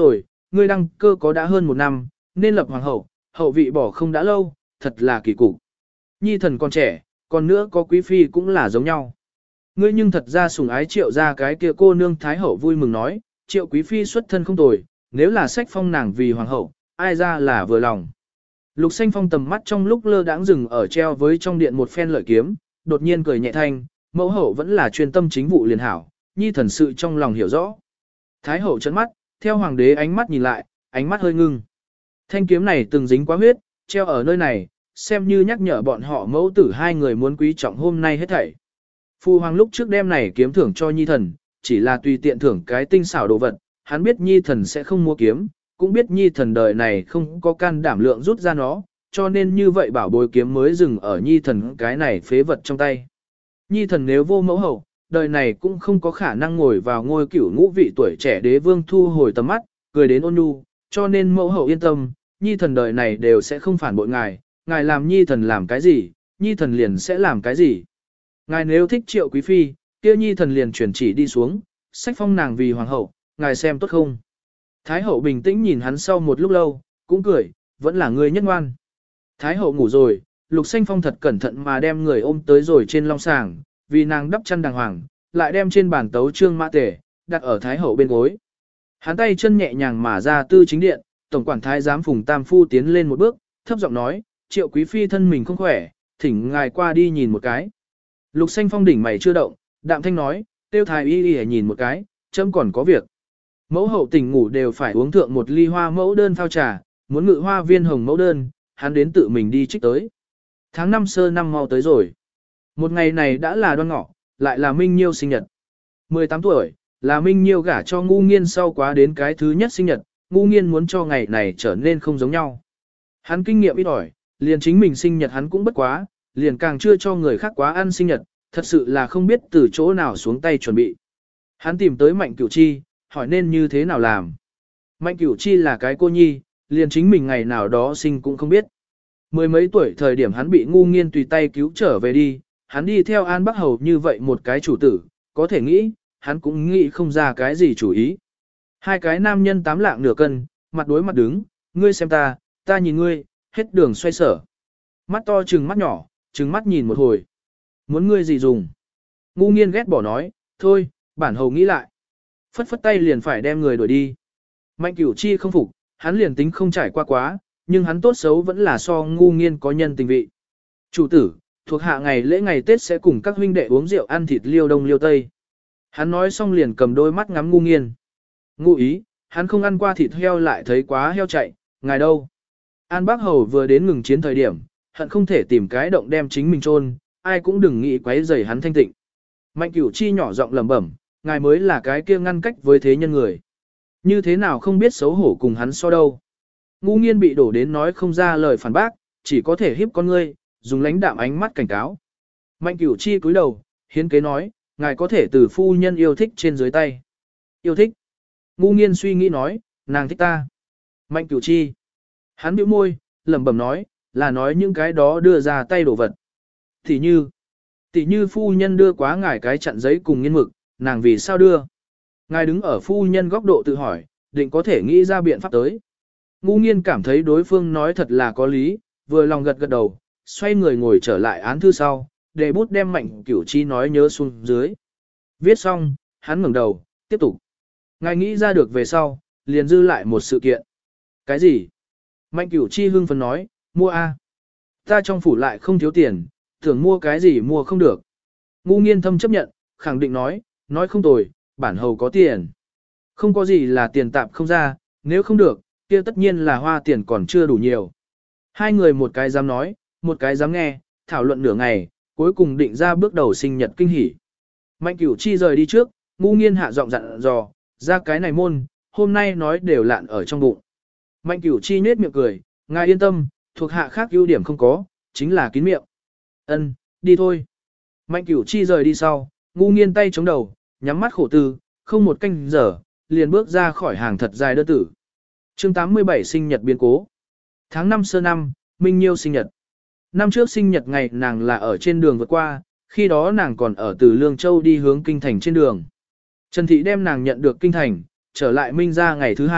Speaker 1: ngươi đăng cơ có đã hơn một năm, nên lập hoàng hậu, hậu vị bỏ không đã lâu, thật là kỳ cục. Nhi thần còn trẻ, còn nữa có quý phi cũng là giống nhau. Ngươi nhưng thật ra sủng ái triệu ra cái kia cô nương thái hậu vui mừng nói, triệu quý phi xuất thân không tồi, nếu là sách phong nàng vì hoàng hậu, ai ra là vừa lòng. Lục Xanh Phong tầm mắt trong lúc lơ đãng dừng ở treo với trong điện một phen lợi kiếm, đột nhiên cười nhẹ thanh, mẫu hậu vẫn là chuyên tâm chính vụ liền hảo, nhi thần sự trong lòng hiểu rõ. Thái hậu chấn mắt, theo hoàng đế ánh mắt nhìn lại, ánh mắt hơi ngưng. Thanh kiếm này từng dính quá huyết, treo ở nơi này, xem như nhắc nhở bọn họ mẫu tử hai người muốn quý trọng hôm nay hết thảy. Phu hoàng lúc trước đem này kiếm thưởng cho nhi thần, chỉ là tùy tiện thưởng cái tinh xảo đồ vật, hắn biết nhi thần sẽ không mua kiếm, cũng biết nhi thần đời này không có can đảm lượng rút ra nó, cho nên như vậy bảo bối kiếm mới dừng ở nhi thần cái này phế vật trong tay. Nhi thần nếu vô mẫu hậu, đời này cũng không có khả năng ngồi vào ngôi cửu ngũ vị tuổi trẻ đế vương thu hồi tầm mắt, cười đến ôn nhu, cho nên mẫu hậu yên tâm, nhi thần đời này đều sẽ không phản bội ngài, ngài làm nhi thần làm cái gì, nhi thần liền sẽ làm cái gì. Ngài nếu thích triệu quý phi, kia nhi thần liền chuyển chỉ đi xuống, sách phong nàng vì hoàng hậu, ngài xem tốt không. Thái hậu bình tĩnh nhìn hắn sau một lúc lâu, cũng cười, vẫn là người nhất ngoan. Thái hậu ngủ rồi, Lục Xanh Phong thật cẩn thận mà đem người ôm tới rồi trên long sàng, vì nàng đắp chăn đàng hoàng, lại đem trên bàn tấu trương mã tể, đặt ở Thái hậu bên gối. Hắn tay chân nhẹ nhàng mà ra tư chính điện, tổng quản thái giám Phùng Tam Phu tiến lên một bước, thấp giọng nói, triệu quý phi thân mình không khỏe, thỉnh ngài qua đi nhìn một cái. Lục Xanh Phong đỉnh mày chưa động, đạm thanh nói, tiêu thái y y nhìn một cái, chấm còn có việc. Mẫu hậu tỉnh ngủ đều phải uống thượng một ly hoa mẫu đơn phao trà, muốn ngự hoa viên hồng mẫu đơn, hắn đến tự mình đi trích tới. Tháng năm sơ năm mau tới rồi. Một ngày này đã là đoan ngọ, lại là Minh Nhiêu sinh nhật. mười tám tuổi, là Minh Nhiêu gả cho Ngu Nghiên sau quá đến cái thứ nhất sinh nhật, Ngu Nghiên muốn cho ngày này trở nên không giống nhau. Hắn kinh nghiệm ít ỏi, liền chính mình sinh nhật hắn cũng bất quá, liền càng chưa cho người khác quá ăn sinh nhật, thật sự là không biết từ chỗ nào xuống tay chuẩn bị. Hắn tìm tới Mạnh Cửu Chi, hỏi nên như thế nào làm. Mạnh Cửu Chi là cái cô nhi, liền chính mình ngày nào đó sinh cũng không biết. Mười mấy tuổi thời điểm hắn bị Ngu Nghiên tùy tay cứu trở về đi, hắn đi theo An Bắc Hầu như vậy một cái chủ tử, có thể nghĩ, hắn cũng nghĩ không ra cái gì chủ ý. Hai cái nam nhân tám lạng nửa cân, mặt đối mặt đứng, ngươi xem ta, ta nhìn ngươi, hết đường xoay sở. Mắt to trừng mắt nhỏ, trừng mắt nhìn một hồi. Muốn ngươi gì dùng? Ngu Nghiên ghét bỏ nói, thôi, bản hầu nghĩ lại. Phất phất tay liền phải đem người đuổi đi. Mạnh Cửu Chi không phục, hắn liền tính không trải qua quá, nhưng hắn tốt xấu vẫn là so Ngu Nghiên có nhân tình vị. Chủ tử, thuộc hạ ngày lễ ngày Tết sẽ cùng các huynh đệ uống rượu ăn thịt liêu đông liêu tây. Hắn nói xong liền cầm đôi mắt ngắm Ngu Nghiên. Ngụ ý, hắn không ăn qua thịt heo lại thấy quá heo chạy, ngài đâu. An Bác Hầu vừa đến ngừng chiến thời điểm, hận không thể tìm cái động đem chính mình chôn, ai cũng đừng nghĩ quấy rầy hắn thanh tịnh. Mạnh Cửu Chi nhỏ giọng lẩm bẩm, ngài mới là cái kia ngăn cách với thế nhân người. Như thế nào không biết xấu hổ cùng hắn so đâu. Ngu Nghiên bị đổ đến nói không ra lời phản bác, chỉ có thể hiếp con ngươi, dùng lãnh đạm ánh mắt cảnh cáo. Mạnh Cửu Chi cúi đầu, hiến kế nói, ngài có thể từ phu nhân yêu thích trên dưới tay. Yêu thích. Ngu Nghiên suy nghĩ nói, nàng thích ta. Mạnh Cửu Chi. Hắn bĩu môi, lẩm bẩm nói, là nói những cái đó đưa ra tay đổ vật. Thì như, tỷ như phu nhân đưa quá ngài cái chặn giấy cùng nghiên mực, nàng vì sao đưa? Ngài đứng ở phu nhân góc độ tự hỏi, định có thể nghĩ ra biện pháp tới. Ngu Nghiên cảm thấy đối phương nói thật là có lý, vừa lòng gật gật đầu, xoay người ngồi trở lại án thư sau, để bút đem Mạnh Cửu Chi nói nhớ xuống dưới. Viết xong, hắn ngẩng đầu, tiếp tục. Ngài nghĩ ra được về sau, liền dư lại một sự kiện. Cái gì? Mạnh Cửu Chi hưng phấn nói, mua A. Ta trong phủ lại không thiếu tiền, tưởng mua cái gì mua không được. Ngu Nghiên thâm chấp nhận, khẳng định nói, nói không tồi, bản hầu có tiền. Không có gì là tiền tạm không ra, nếu không được, kia tất nhiên là hoa tiền còn chưa đủ nhiều. Hai người một cái dám nói, một cái dám nghe, thảo luận nửa ngày, cuối cùng định ra bước đầu sinh nhật kinh hỉ. Mạnh Cửu Chi rời đi trước, Ngu Nghiên hạ giọng dặn dò, ra cái này môn, hôm nay nói đều lạn ở trong bụng. Mạnh Cửu Chi nết miệng cười, ngài yên tâm, thuộc hạ khác ưu điểm không có, chính là kín miệng. Ân, đi thôi. Mạnh Cửu Chi rời đi sau, Ngu Nghiên tay chống đầu, nhắm mắt khổ tư, không một canh giờ, liền bước ra khỏi hàng thật dài đơn tử. Chương tám mươi bảy sinh nhật biến cố. Tháng năm sơ năm, Minh Nhiêu sinh nhật. Năm trước sinh nhật ngày nàng là ở trên đường vượt qua, khi đó nàng còn ở từ Lương Châu đi hướng kinh thành trên đường. Trần Thị đem nàng nhận được kinh thành, trở lại Minh ra ngày thứ hai,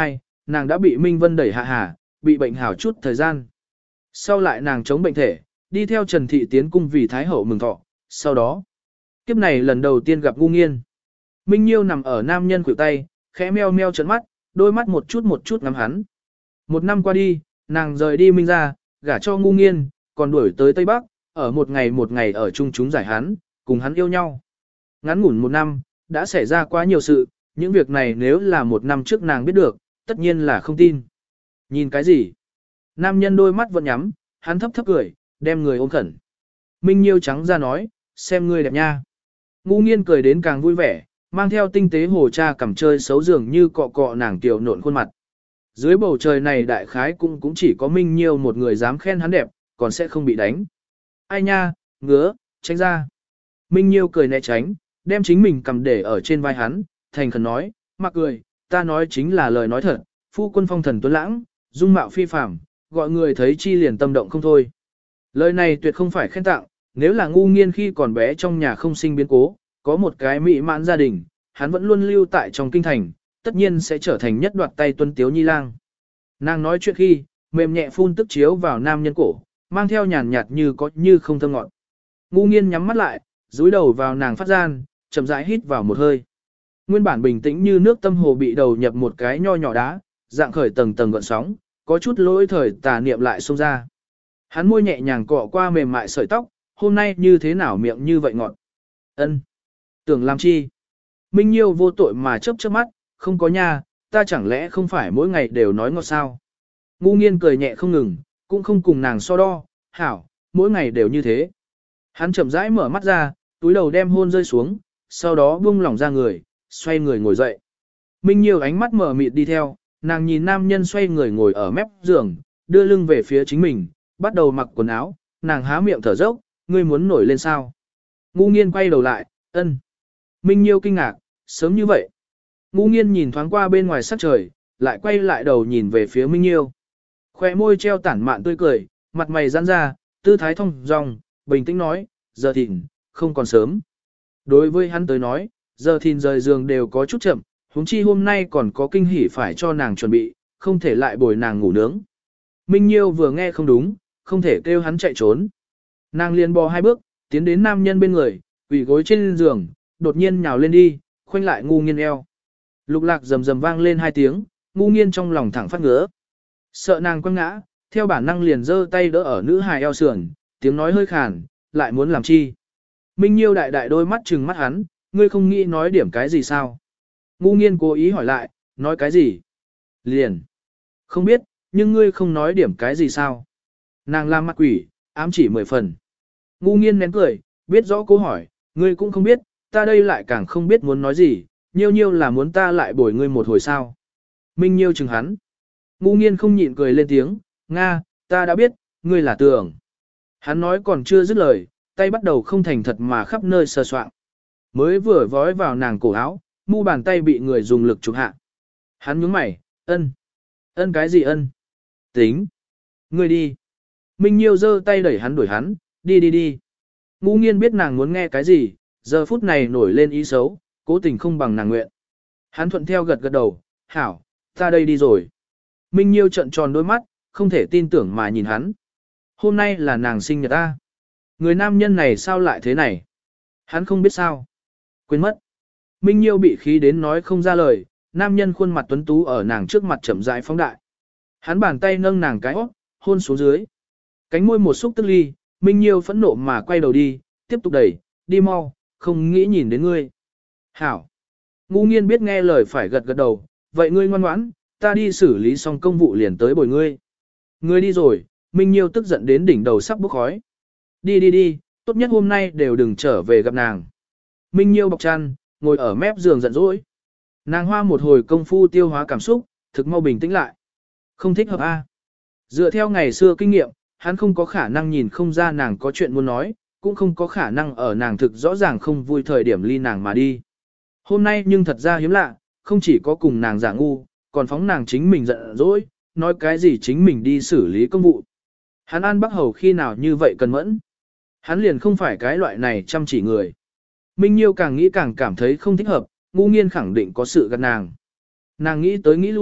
Speaker 1: nàng đã bị Minh Vân đẩy hạ hà, bị bệnh hảo chút thời gian. Sau lại nàng chống bệnh thể, đi theo Trần Thị tiến cung vì Thái Hậu mừng thọ, sau đó, kiếp này lần đầu tiên gặp Ngu Nghiên. Minh Nhiêu nằm ở nam nhân khuỷu tay, khẽ meo meo trấn mắt, đôi mắt một chút một chút ngắm hắn. Một năm qua đi, nàng rời đi Minh ra, gả cho Ngu Nghiên, còn đuổi tới Tây Bắc, ở một ngày một ngày ở chung chúng giải hắn, cùng hắn yêu nhau. Ngắn ngủn một năm, đã xảy ra quá nhiều sự, những việc này nếu là một năm trước nàng biết được, tất nhiên là không tin. Nhìn cái gì? Nam nhân đôi mắt vẫn nhắm, hắn thấp thấp cười, đem người ôm khẩn. Minh Nhiêu trắng ra nói, xem ngươi đẹp nha. Ngu Nghiên cười đến càng vui vẻ, mang theo tinh tế hồ cha cầm chơi xấu dường như cọ cọ nàng tiểu nộn khuôn mặt. Dưới bầu trời này đại khái cũng cũng chỉ có Minh Nhiêu một người dám khen hắn đẹp, còn sẽ không bị đánh. Ai nha, ngứa, tránh ra. Minh Nhiêu cười né tránh, đem chính mình cầm để ở trên vai hắn, thành khẩn nói, mặc cười, ta nói chính là lời nói thật, phu quân phong thần tuấn lãng, dung mạo phi phàm, gọi người thấy chi liền tâm động không thôi. Lời này tuyệt không phải khen tặng, nếu là Ngu Nghiên khi còn bé trong nhà không sinh biến cố, có một cái mỹ mãn gia đình, hắn vẫn luôn lưu tại trong kinh thành, tất nhiên sẽ trở thành nhất đoạt tay tuân tiếu nhi lang. Nàng nói chuyện khi, mềm nhẹ phun tức chiếu vào nam nhân cổ, mang theo nhàn nhạt như có như không thơm ngọt. Ngu Nghiên nhắm mắt lại, dúi đầu vào nàng phát gian, chậm rãi hít vào một hơi. Nguyên bản bình tĩnh như nước tâm hồ bị đầu nhập một cái nho nhỏ đá, dạng khởi tầng tầng gợn sóng, có chút lỗi thời tà niệm lại xông ra. Hắn môi nhẹ nhàng cọ qua mềm mại sợi tóc, hôm nay như thế nào miệng như vậy ngọt. Ân, tưởng làm chi? Minh Nhiêu vô tội mà chớp chớp mắt, không có nha, ta chẳng lẽ không phải mỗi ngày đều nói ngọt sao? Ngu Nghiên cười nhẹ không ngừng, cũng không cùng nàng so đo, hảo, mỗi ngày đều như thế. Hắn chậm rãi mở mắt ra, túi đầu đem hôn rơi xuống, sau đó buông lỏng ra người, xoay người ngồi dậy. Minh Nhiêu ánh mắt mở mịt đi theo, nàng nhìn nam nhân xoay người ngồi ở mép giường, đưa lưng về phía chính mình, bắt đầu mặc quần áo, nàng há miệng thở dốc, ngươi muốn nổi lên sao? Ngu Nghiên quay đầu lại, ân. Minh Nhiêu kinh ngạc, sớm như vậy. Ngu Nghiên nhìn thoáng qua bên ngoài sắc trời, lại quay lại đầu nhìn về phía Minh Nhiêu. Khoe môi treo tản mạn tươi cười, mặt mày giãn ra, tư thái thông dong, bình tĩnh nói, giờ thìn, không còn sớm. Đối với hắn tới nói, giờ thìn rời giường đều có chút chậm, huống chi hôm nay còn có kinh hỉ phải cho nàng chuẩn bị, không thể lại bồi nàng ngủ nướng. Minh Nhiêu vừa nghe không đúng, không thể kêu hắn chạy trốn. Nàng liền bò hai bước, tiến đến nam nhân bên người, quỳ gối trên giường, đột nhiên nhào lên đi, khoanh lại Ngu Nghiên eo. Lục lạc rầm rầm vang lên hai tiếng, Ngu Nghiên trong lòng thẳng phát ngứa. Sợ nàng quăng ngã, theo bản năng liền giơ tay đỡ ở nữ hài eo sườn, tiếng nói hơi khàn, lại muốn làm chi. Minh Nhiêu đại đại đôi mắt trừng mắt hắn, ngươi không nghĩ nói điểm cái gì sao? Ngu Nghiên cố ý hỏi lại, nói cái gì? Liền. Không biết, nhưng ngươi không nói điểm cái gì sao? Nàng làm mặt quỷ, ám chỉ mười phần. Ngu Nghiên nén cười, biết rõ câu hỏi, ngươi cũng không biết, ta đây lại càng không biết muốn nói gì, nhiêu nhiêu là muốn ta lại bồi ngươi một hồi sao. Minh Nhiêu chừng hắn. Ngu Nghiên không nhịn cười lên tiếng, Nga, ta đã biết, ngươi là tưởng. Hắn nói còn chưa dứt lời, tay bắt đầu không thành thật mà khắp nơi sờ soạng. Mới vừa vói vào nàng cổ áo, mu bàn tay bị người dùng lực chụp hạ. Hắn nhướng mày, ân. Ân cái gì ân? Tính. Ngươi đi. Minh Nhiêu giơ tay đẩy hắn đuổi hắn, đi đi đi. Ngu Nghiên biết nàng muốn nghe cái gì, giờ phút này nổi lên ý xấu, cố tình không bằng nàng nguyện. Hắn thuận theo gật gật đầu, hảo, ta đây đi rồi. Minh Nhiêu trợn tròn đôi mắt, không thể tin tưởng mà nhìn hắn. Hôm nay là nàng sinh nhật ta. Người nam nhân này sao lại thế này? Hắn không biết sao. Quên mất. Minh Nhiêu bị khí đến nói không ra lời, nam nhân khuôn mặt tuấn tú ở nàng trước mặt chậm rãi phóng đại. Hắn bàn tay nâng nàng cái óc, hôn xuống dưới. Cánh môi một xúc tức ly, Minh Nhiêu phẫn nộ mà quay đầu đi, tiếp tục đẩy, đi mau, không nghĩ nhìn đến ngươi. Hảo. Ngu Nghiên biết nghe lời phải gật gật đầu, vậy ngươi ngoan ngoãn, ta đi xử lý xong công vụ liền tới bồi ngươi. Ngươi đi rồi, Minh Nhiêu tức giận đến đỉnh đầu sắp bốc khói. Đi đi đi, tốt nhất hôm nay đều đừng trở về gặp nàng. Minh Nhiêu bọc chăn, ngồi ở mép giường giận dỗi. Nàng hoa một hồi công phu tiêu hóa cảm xúc, thực mau bình tĩnh lại. Không thích hợp a. Dựa theo ngày xưa kinh nghiệm, hắn không có khả năng nhìn không ra nàng có chuyện muốn nói, cũng không có khả năng ở nàng thực rõ ràng không vui thời điểm ly nàng mà đi. Hôm nay nhưng thật ra hiếm lạ, không chỉ có cùng nàng giả ngu, còn phóng nàng chính mình giận dỗi, nói cái gì chính mình đi xử lý công vụ. Hắn An Bắc Hầu khi nào như vậy cần mẫn. Hắn liền không phải cái loại này chăm chỉ người. Minh Nhiêu càng nghĩ càng cảm thấy không thích hợp, Ngu Nghiên khẳng định có sự gạt nàng. Nàng nghĩ tới nghĩ lui,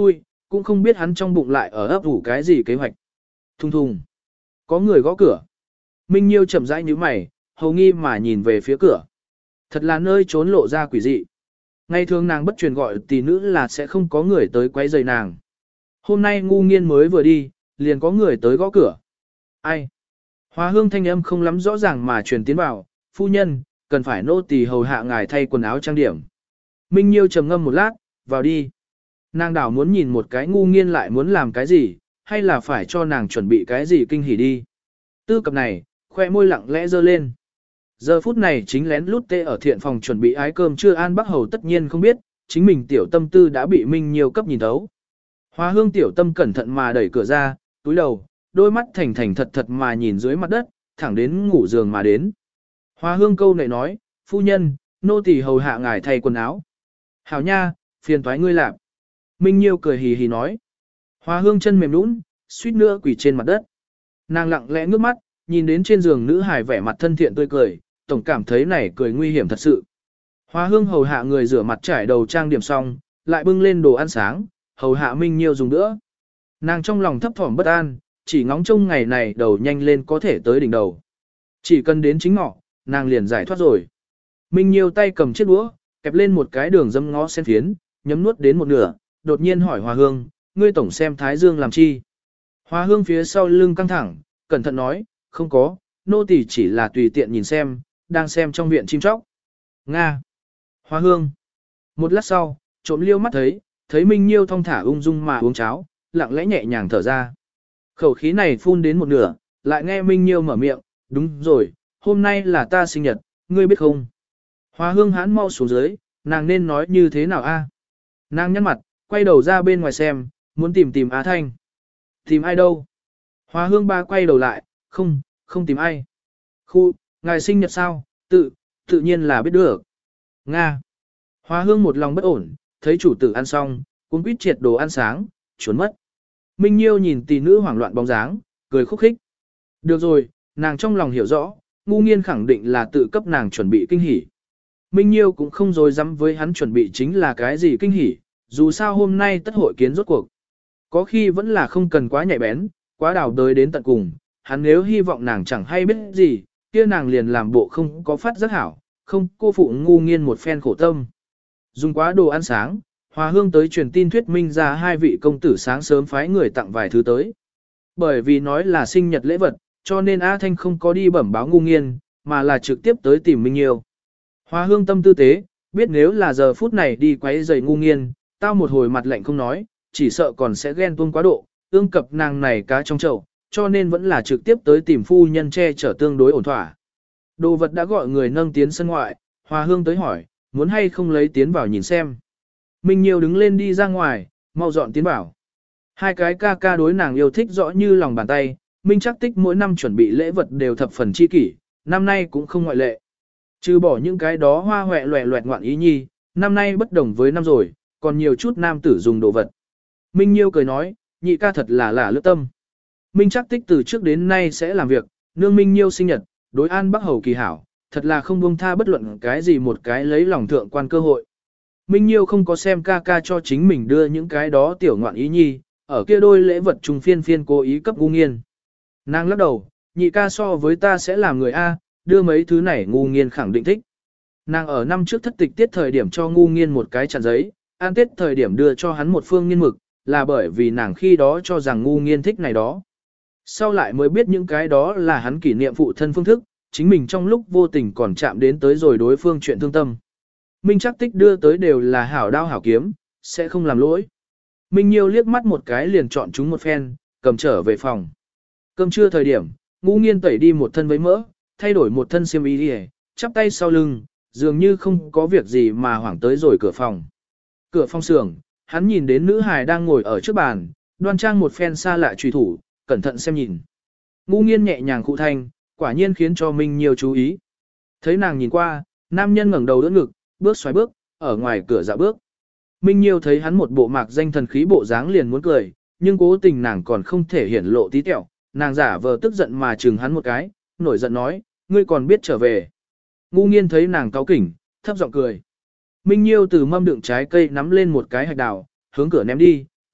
Speaker 1: cũng không biết hắn trong bụng lại ở ấp ủ cái gì kế hoạch. Thùng thùng. Có người gõ cửa. Minh Nhiêu chậm rãi nhíu mày, hầu nghi mà nhìn về phía cửa. Thật là nơi trốn lộ ra quỷ dị. Ngày thường nàng bất truyền gọi tỷ nữ là sẽ không có người tới quấy rầy nàng. Hôm nay ngu nghiên mới vừa đi, liền có người tới gõ cửa. Ai? Hoa hương thanh âm không lắm rõ ràng mà truyền tiến vào, phu nhân, cần phải nô tỳ hầu hạ ngài thay quần áo trang điểm. Minh Nhiêu trầm ngâm một lát, vào đi. Nàng đảo muốn nhìn một cái ngu nghiên lại muốn làm cái gì, hay là phải cho nàng chuẩn bị cái gì kinh hỉ đi. Tư cập này, khoe môi lặng lẽ dơ lên. Giờ phút này chính lén lút tê ở thiện phòng chuẩn bị ái cơm trưa An Bắc Hầu tất nhiên không biết, chính mình tiểu tâm tư đã bị Minh Nhiêu cấp nhìn thấu. Hoa hương tiểu tâm cẩn thận mà đẩy cửa ra, túi đầu, đôi mắt thành thành thật thật mà nhìn dưới mặt đất, thẳng đến ngủ giường mà đến. Hoa hương câu này nói, phu nhân, nô tỳ hầu hạ ngài thay quần áo. Hảo nha, phiền toái ngươi làm. Minh Nhiêu cười hì hì nói. Hoa hương chân mềm nũng, suýt nữa quỳ trên mặt đất. Nàng lặng lẽ ngước mắt, nhìn đến trên giường nữ hài vẻ mặt thân thiện tươi cười, tổng cảm thấy này cười nguy hiểm thật sự. Hoa hương hầu hạ người rửa mặt trải đầu trang điểm xong, lại bưng lên đồ ăn sáng, hầu hạ Minh Nhiêu dùng nữa. Nàng trong lòng thấp thỏm bất an, chỉ ngóng trông ngày này đầu nhanh lên có thể tới đỉnh đầu. Chỉ cần đến chính ngọ, nàng liền giải thoát rồi. Minh Nhiêu tay cầm chiếc đũa, kẹp lên một cái đường dâm ngó sen phiến, nhấm nuốt đến một nửa, đột nhiên hỏi Hoa hương, ngươi tổng xem Thái Dương làm chi? Hoa hương phía sau lưng căng thẳng, cẩn thận nói, không có, nô tỳ chỉ là tùy tiện nhìn xem, đang xem trong viện chim chóc. Nga. Hoa hương. Một lát sau, trộm liêu mắt thấy, thấy Minh Nhiêu thong thả ung dung mà uống cháo, lặng lẽ nhẹ nhàng thở ra. Khẩu khí này phun đến một nửa, lại nghe Minh Nhiêu mở miệng, đúng rồi, hôm nay là ta sinh nhật, ngươi biết không? Hoa hương hán mau xuống dưới, nàng nên nói như thế nào a? Nàng nhăn mặt, quay đầu ra bên ngoài xem, muốn tìm tìm Á Thanh. Tìm ai đâu? Hoa hương ba quay đầu lại, không, không tìm ai. Khu, ngài sinh nhật sao? Tự, tự nhiên là biết được. Nga. Hoa hương một lòng bất ổn, thấy chủ tử ăn xong, cũng quýt triệt đồ ăn sáng, trốn mất. Minh Nhiêu nhìn tỷ nữ hoảng loạn bóng dáng, cười khúc khích. Được rồi, nàng trong lòng hiểu rõ, ngu nghiên khẳng định là tự cấp nàng chuẩn bị kinh hỉ. Minh Nhiêu cũng không dối dám với hắn chuẩn bị chính là cái gì kinh hỉ, dù sao hôm nay tất hội kiến rốt cuộc. Có khi vẫn là không cần quá nhạy bén, quá đào đời đến tận cùng, hắn nếu hy vọng nàng chẳng hay biết gì, kia nàng liền làm bộ không có phát rất hảo, không cô phụ ngu nghiên một phen khổ tâm. Dùng quá đồ ăn sáng, Hoa hương tới truyền tin thuyết minh ra hai vị công tử sáng sớm phái người tặng vài thứ tới. Bởi vì nói là sinh nhật lễ vật, cho nên A Thanh không có đi bẩm báo ngu nghiên, mà là trực tiếp tới tìm Minh Nhiêu. Hoa hương tâm tư tế, biết nếu là giờ phút này đi quấy rầy ngu nghiên, tao một hồi mặt lạnh không nói, chỉ sợ còn sẽ ghen tuông quá độ, ương cập nàng này cá trong chậu, cho nên vẫn là trực tiếp tới tìm phu nhân che chở tương đối ổn thỏa. Đồ vật đã gọi người nâng tiến sân ngoại, Hoa hương tới hỏi, muốn hay không lấy tiến vào nhìn xem. Minh Nhiêu đứng lên đi ra ngoài, mau dọn tiến bảo. Hai cái ca ca đối nàng yêu thích rõ như lòng bàn tay, Minh chắc tích mỗi năm chuẩn bị lễ vật đều thập phần chi kỷ, năm nay cũng không ngoại lệ. Trừ bỏ những cái đó hoa hoẹ loẹ loẹt ngoạn ý nhi, năm nay bất đồng với năm rồi, còn nhiều chút nam tử dùng đồ vật. Minh Nhiêu cười nói, nhị ca thật là lạ lướt tâm. Minh chắc tích từ trước đến nay sẽ làm việc, nương Minh Nhiêu sinh nhật, đối An Bắc Hầu kỳ hảo, thật là không buông tha bất luận cái gì một cái lấy lòng thượng quan cơ hội. Minh Nhiêu không có xem ca ca cho chính mình đưa những cái đó tiểu ngoạn ý nhi, ở kia đôi lễ vật trùng phiên phiên cố ý cấp ngu nghiên. Nàng lắc đầu, nhị ca so với ta sẽ làm người A, đưa mấy thứ này ngu nghiên khẳng định thích. Nàng ở năm trước thất tịch tiết thời điểm cho ngu nghiên một cái chặn giấy, an tết thời điểm đưa cho hắn một phương nghiên mực, là bởi vì nàng khi đó cho rằng ngu nghiên thích này đó. Sau lại mới biết những cái đó là hắn kỷ niệm phụ thân phương thức, chính mình trong lúc vô tình còn chạm đến tới rồi đối phương chuyện thương tâm. Minh chắc tích đưa tới đều là hảo đao hảo kiếm, sẽ không làm lỗi. Minh Nhiêu liếc mắt một cái liền chọn chúng một phen, cầm trở về phòng. Cơm trưa thời điểm, Ngũ Nghiên tẩy đi một thân với mỡ, thay đổi một thân xiêm y đi, chắp tay sau lưng, dường như không có việc gì mà hoảng tới rồi cửa phòng. Cửa phòng xưởng, hắn nhìn đến nữ hài đang ngồi ở trước bàn, đoan trang một phen xa lạ truy thủ, cẩn thận xem nhìn. Ngũ Nghiên nhẹ nhàng cụ thanh, quả nhiên khiến cho Minh Nhiêu chú ý. Thấy nàng nhìn qua, nam nhân ngẩng đầu đỡ ngực, bước xoay bước, ở ngoài cửa dạo bước. Minh Nhiêu thấy hắn một bộ mạc danh thần khí bộ dáng liền muốn cười, nhưng cố tình nàng còn không thể hiển lộ tí tẹo, nàng giả vờ tức giận mà chừng hắn một cái, nổi giận nói, ngươi còn biết trở về. Ngu Nghiên thấy nàng cáu kỉnh, thấp giọng cười. Minh Nhiêu từ mâm đựng trái cây nắm lên một cái hạch đào, hướng cửa ném đi,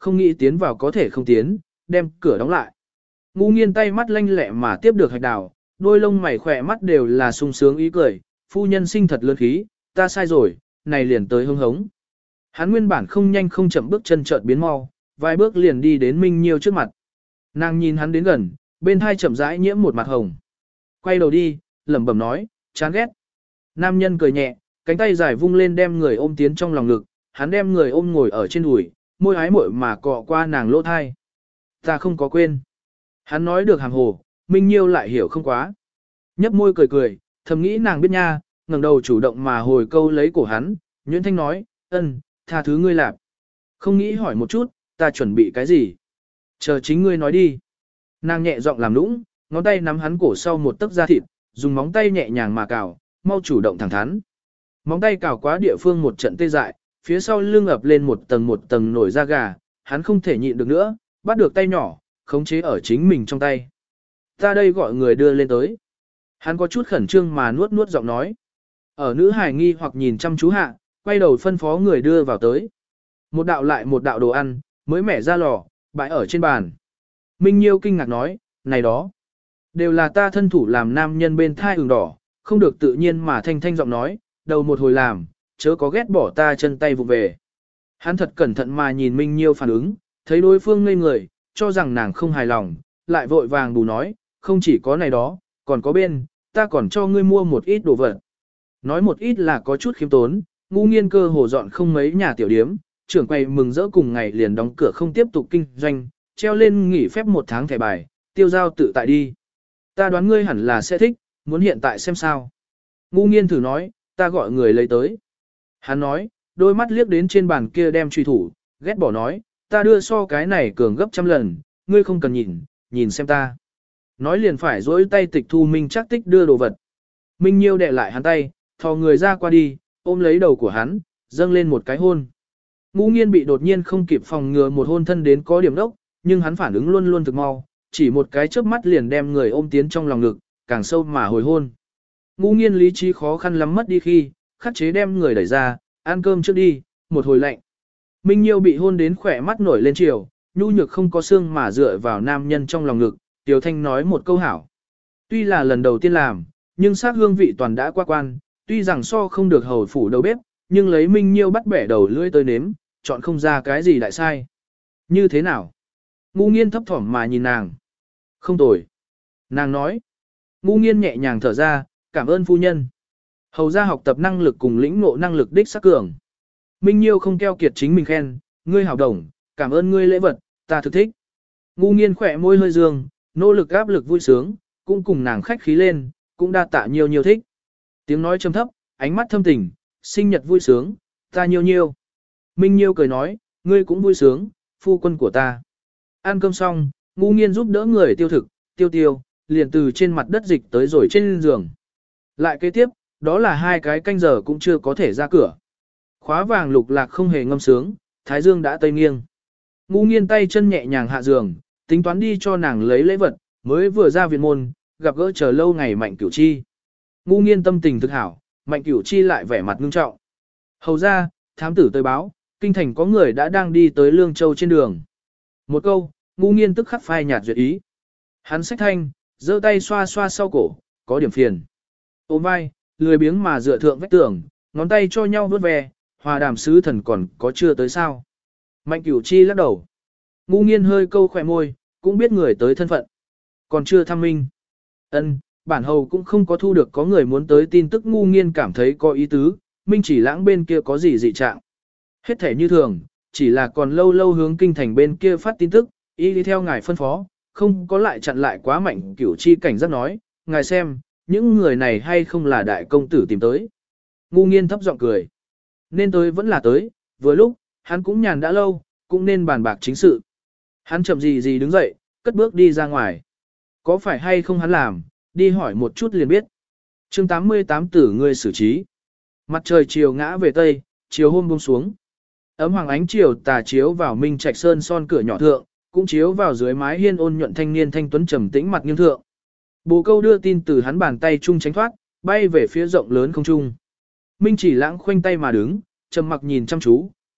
Speaker 1: không nghĩ tiến vào có thể không tiến, đem cửa đóng lại. Ngu nghiên tay mắt lanh lẹ mà tiếp được hạch đào, đôi lông mày khỏe mắt đều là sung sướng ý cười, phu nhân sinh thật lớn khí, ta sai rồi, này liền tới hưng hống. Hắn nguyên bản không nhanh không chậm bước chân chợt biến mau, vài bước liền đi đến Minh Nhiêu trước mặt. Nàng nhìn hắn đến gần, bên hai chậm rãi nhiễm một mặt hồng. Quay đầu đi, lẩm bẩm nói, chán ghét. Nam nhân cười nhẹ, cánh tay dài vung lên đem người ôm tiến trong lòng ngực, hắn đem người ôm ngồi ở trên đùi, môi ái muội mà cọ qua nàng lỗ thai. Ta không có quên. Hắn nói được hàng hồ, Minh Nhiêu lại hiểu không quá. Nhấp môi cười cười, thầm nghĩ nàng biết nha, ngẩng đầu chủ động mà hồi câu lấy cổ hắn, Nguyễn Thanh nói, ân, tha thứ ngươi lạp. Không nghĩ hỏi một chút, ta chuẩn bị cái gì? Chờ chính ngươi nói đi. Nàng nhẹ giọng làm nũng, ngón tay nắm hắn cổ sau một tấc da thịt, dùng móng tay nhẹ nhàng mà cào, mau chủ động thẳng thắn. Móng tay cào quá địa phương một trận tê dại, phía sau lưng ập lên một tầng một tầng nổi da gà, hắn không thể nhịn được nữa, bắt được tay nhỏ, khống chế ở chính mình trong tay. Ta đây gọi người đưa lên tới. Hắn có chút khẩn trương mà nuốt nuốt giọng nói. Ở nữ hài nghi hoặc nhìn chăm chú hạ, quay đầu phân phó người đưa vào tới. Một đạo lại một đạo đồ ăn, mới mẻ ra lò, bãi ở trên bàn. Minh Nhiêu kinh ngạc nói, này đó, đều là ta thân thủ làm nam nhân bên thai ửng đỏ, không được tự nhiên mà thanh thanh giọng nói, đầu một hồi làm, chớ có ghét bỏ ta chân tay vụ về. Hắn thật cẩn thận mà nhìn Minh Nhiêu phản ứng, thấy đối phương ngây người, cho rằng nàng không hài lòng, lại vội vàng bù nói, không chỉ có này đó, còn có bên, ta còn cho ngươi mua một ít đồ vật. Nói một ít là có chút khiêm tốn, ngu nghiên cơ hồ dọn không mấy nhà tiểu điếm, trưởng quầy mừng rỡ cùng ngày liền đóng cửa không tiếp tục kinh doanh, treo lên nghỉ phép một tháng thẻ bài, tiêu giao tự tại đi. Ta đoán ngươi hẳn là sẽ thích, muốn hiện tại xem sao. Ngu nghiên thử nói, ta gọi người lấy tới. Hắn nói, đôi mắt liếc đến trên bàn kia đem truy thủ, ghét bỏ nói, ta đưa so cái này cường gấp trăm lần, ngươi không cần nhìn, nhìn xem ta. Nói liền phải dỗi tay tịch thu Minh chắc tích đưa đồ vật. Minh Nhiêu đè lại hắn tay, thò người ra qua đi, ôm lấy đầu của hắn, dâng lên một cái hôn. Ngũ nghiên bị đột nhiên không kịp phòng ngừa một hôn thân đến có điểm đốc, nhưng hắn phản ứng luôn luôn thực mau, chỉ một cái chớp mắt liền đem người ôm tiến trong lòng ngực, càng sâu mà hồi hôn. Ngũ nghiên lý trí khó khăn lắm mất đi khi, khắc chế đem người đẩy ra, ăn cơm trước đi, một hồi lạnh. Minh Nhiêu bị hôn đến khỏe mắt nổi lên chiều, nhu nhược không có xương mà dựa vào nam nhân trong lòng ngực, Tiểu Thanh nói một câu hảo. Tuy là lần đầu tiên làm, nhưng xác hương vị toàn đã qua quan, tuy rằng so không được hầu phủ đầu bếp, nhưng lấy Minh Nhiêu bắt bẻ đầu lưỡi tới nếm, chọn không ra cái gì đại sai. Như thế nào? Ngu nghiên thấp thỏm mà nhìn nàng. Không tồi. Nàng nói. Ngu nghiên nhẹ nhàng thở ra, cảm ơn phu nhân. Hầu ra học tập năng lực cùng lĩnh ngộ năng lực đích sắc cường. Minh Nhiêu không keo kiệt chính mình khen, ngươi hảo đồng, cảm ơn ngươi lễ vật, ta thực thích. Ngu nghiên khỏe môi hơi dương, nỗ lực áp lực vui sướng, cũng cùng nàng khách khí lên, cũng đa tạ nhiều nhiều thích. Tiếng nói trầm thấp, ánh mắt thâm tình, sinh nhật vui sướng, ta nhiều nhiều. Minh Nhiêu cười nói, ngươi cũng vui sướng, phu quân của ta. Ăn cơm xong, ngu nghiên giúp đỡ người tiêu thực, tiêu tiêu, liền từ trên mặt đất dịch tới rồi trên giường. Lại kế tiếp, đó là hai cái canh giờ cũng chưa có thể ra cửa. Khóa vàng lục lạc không hề ngâm sướng, thái dương đã tây nghiêng. Ngu nghiên tay chân nhẹ nhàng hạ giường, tính toán đi cho nàng lấy lễ vật, mới vừa ra viện môn, gặp gỡ chờ lâu ngày Mạnh Cửu Chi. Ngu nghiên tâm tình thực hảo, Mạnh Cửu Chi lại vẻ mặt ngưng trọng. Hầu ra, thám tử tới báo, kinh thành có người đã đang đi tới Lương Châu trên đường. Một câu, ngu nghiên tức khắc phai nhạt duyệt ý. Hắn xách thanh, giơ tay xoa xoa sau cổ, có điểm phiền. Ôm vai, lười biếng mà dựa thượng vách tường, ngón tay cho nhau vuốt ve, hòa đàm sứ thần còn có chưa tới sao. Mạnh Cửu Chi lắc đầu. Ngu nghiên hơi câu khỏe môi, cũng biết người tới thân phận. Còn chưa thăm minh. Ân, bản hầu cũng không có thu được có người muốn tới tin tức. Ngu nghiên cảm thấy có ý tứ, Minh Chỉ Lãng bên kia có gì dị trạng. Hết thể như thường, chỉ là còn lâu lâu hướng kinh thành bên kia phát tin tức, y đi theo ngài phân phó, không có lại chặn lại quá Mạnh Cửu Chi cảnh giác nói, ngài xem, những người này hay không là đại công tử tìm tới. Ngu nghiên thấp giọng cười. Nên tới vẫn là tới, vừa lúc, hắn cũng nhàn đã lâu, cũng nên bàn bạc chính sự. Hắn chậm gì gì đứng dậy, cất bước đi ra ngoài. Có phải hay không hắn làm, đi hỏi một chút liền biết. chương tám mươi tám tử ngươi xử trí. Mặt trời chiều ngã về tây, chiều hôm buông xuống. Ấm hoàng ánh chiều tà chiếu vào Minh Trạch Sơn son cửa nhỏ thượng, cũng chiếu vào dưới mái hiên ôn nhuận thanh niên thanh tuấn trầm tĩnh mặt nghiêng thượng. Bồ câu đưa tin từ hắn bàn tay trung tránh thoát, bay về phía rộng lớn không trung. Minh Chỉ Lãng khoanh tay mà đứng, trầm mặc nhìn chăm chú,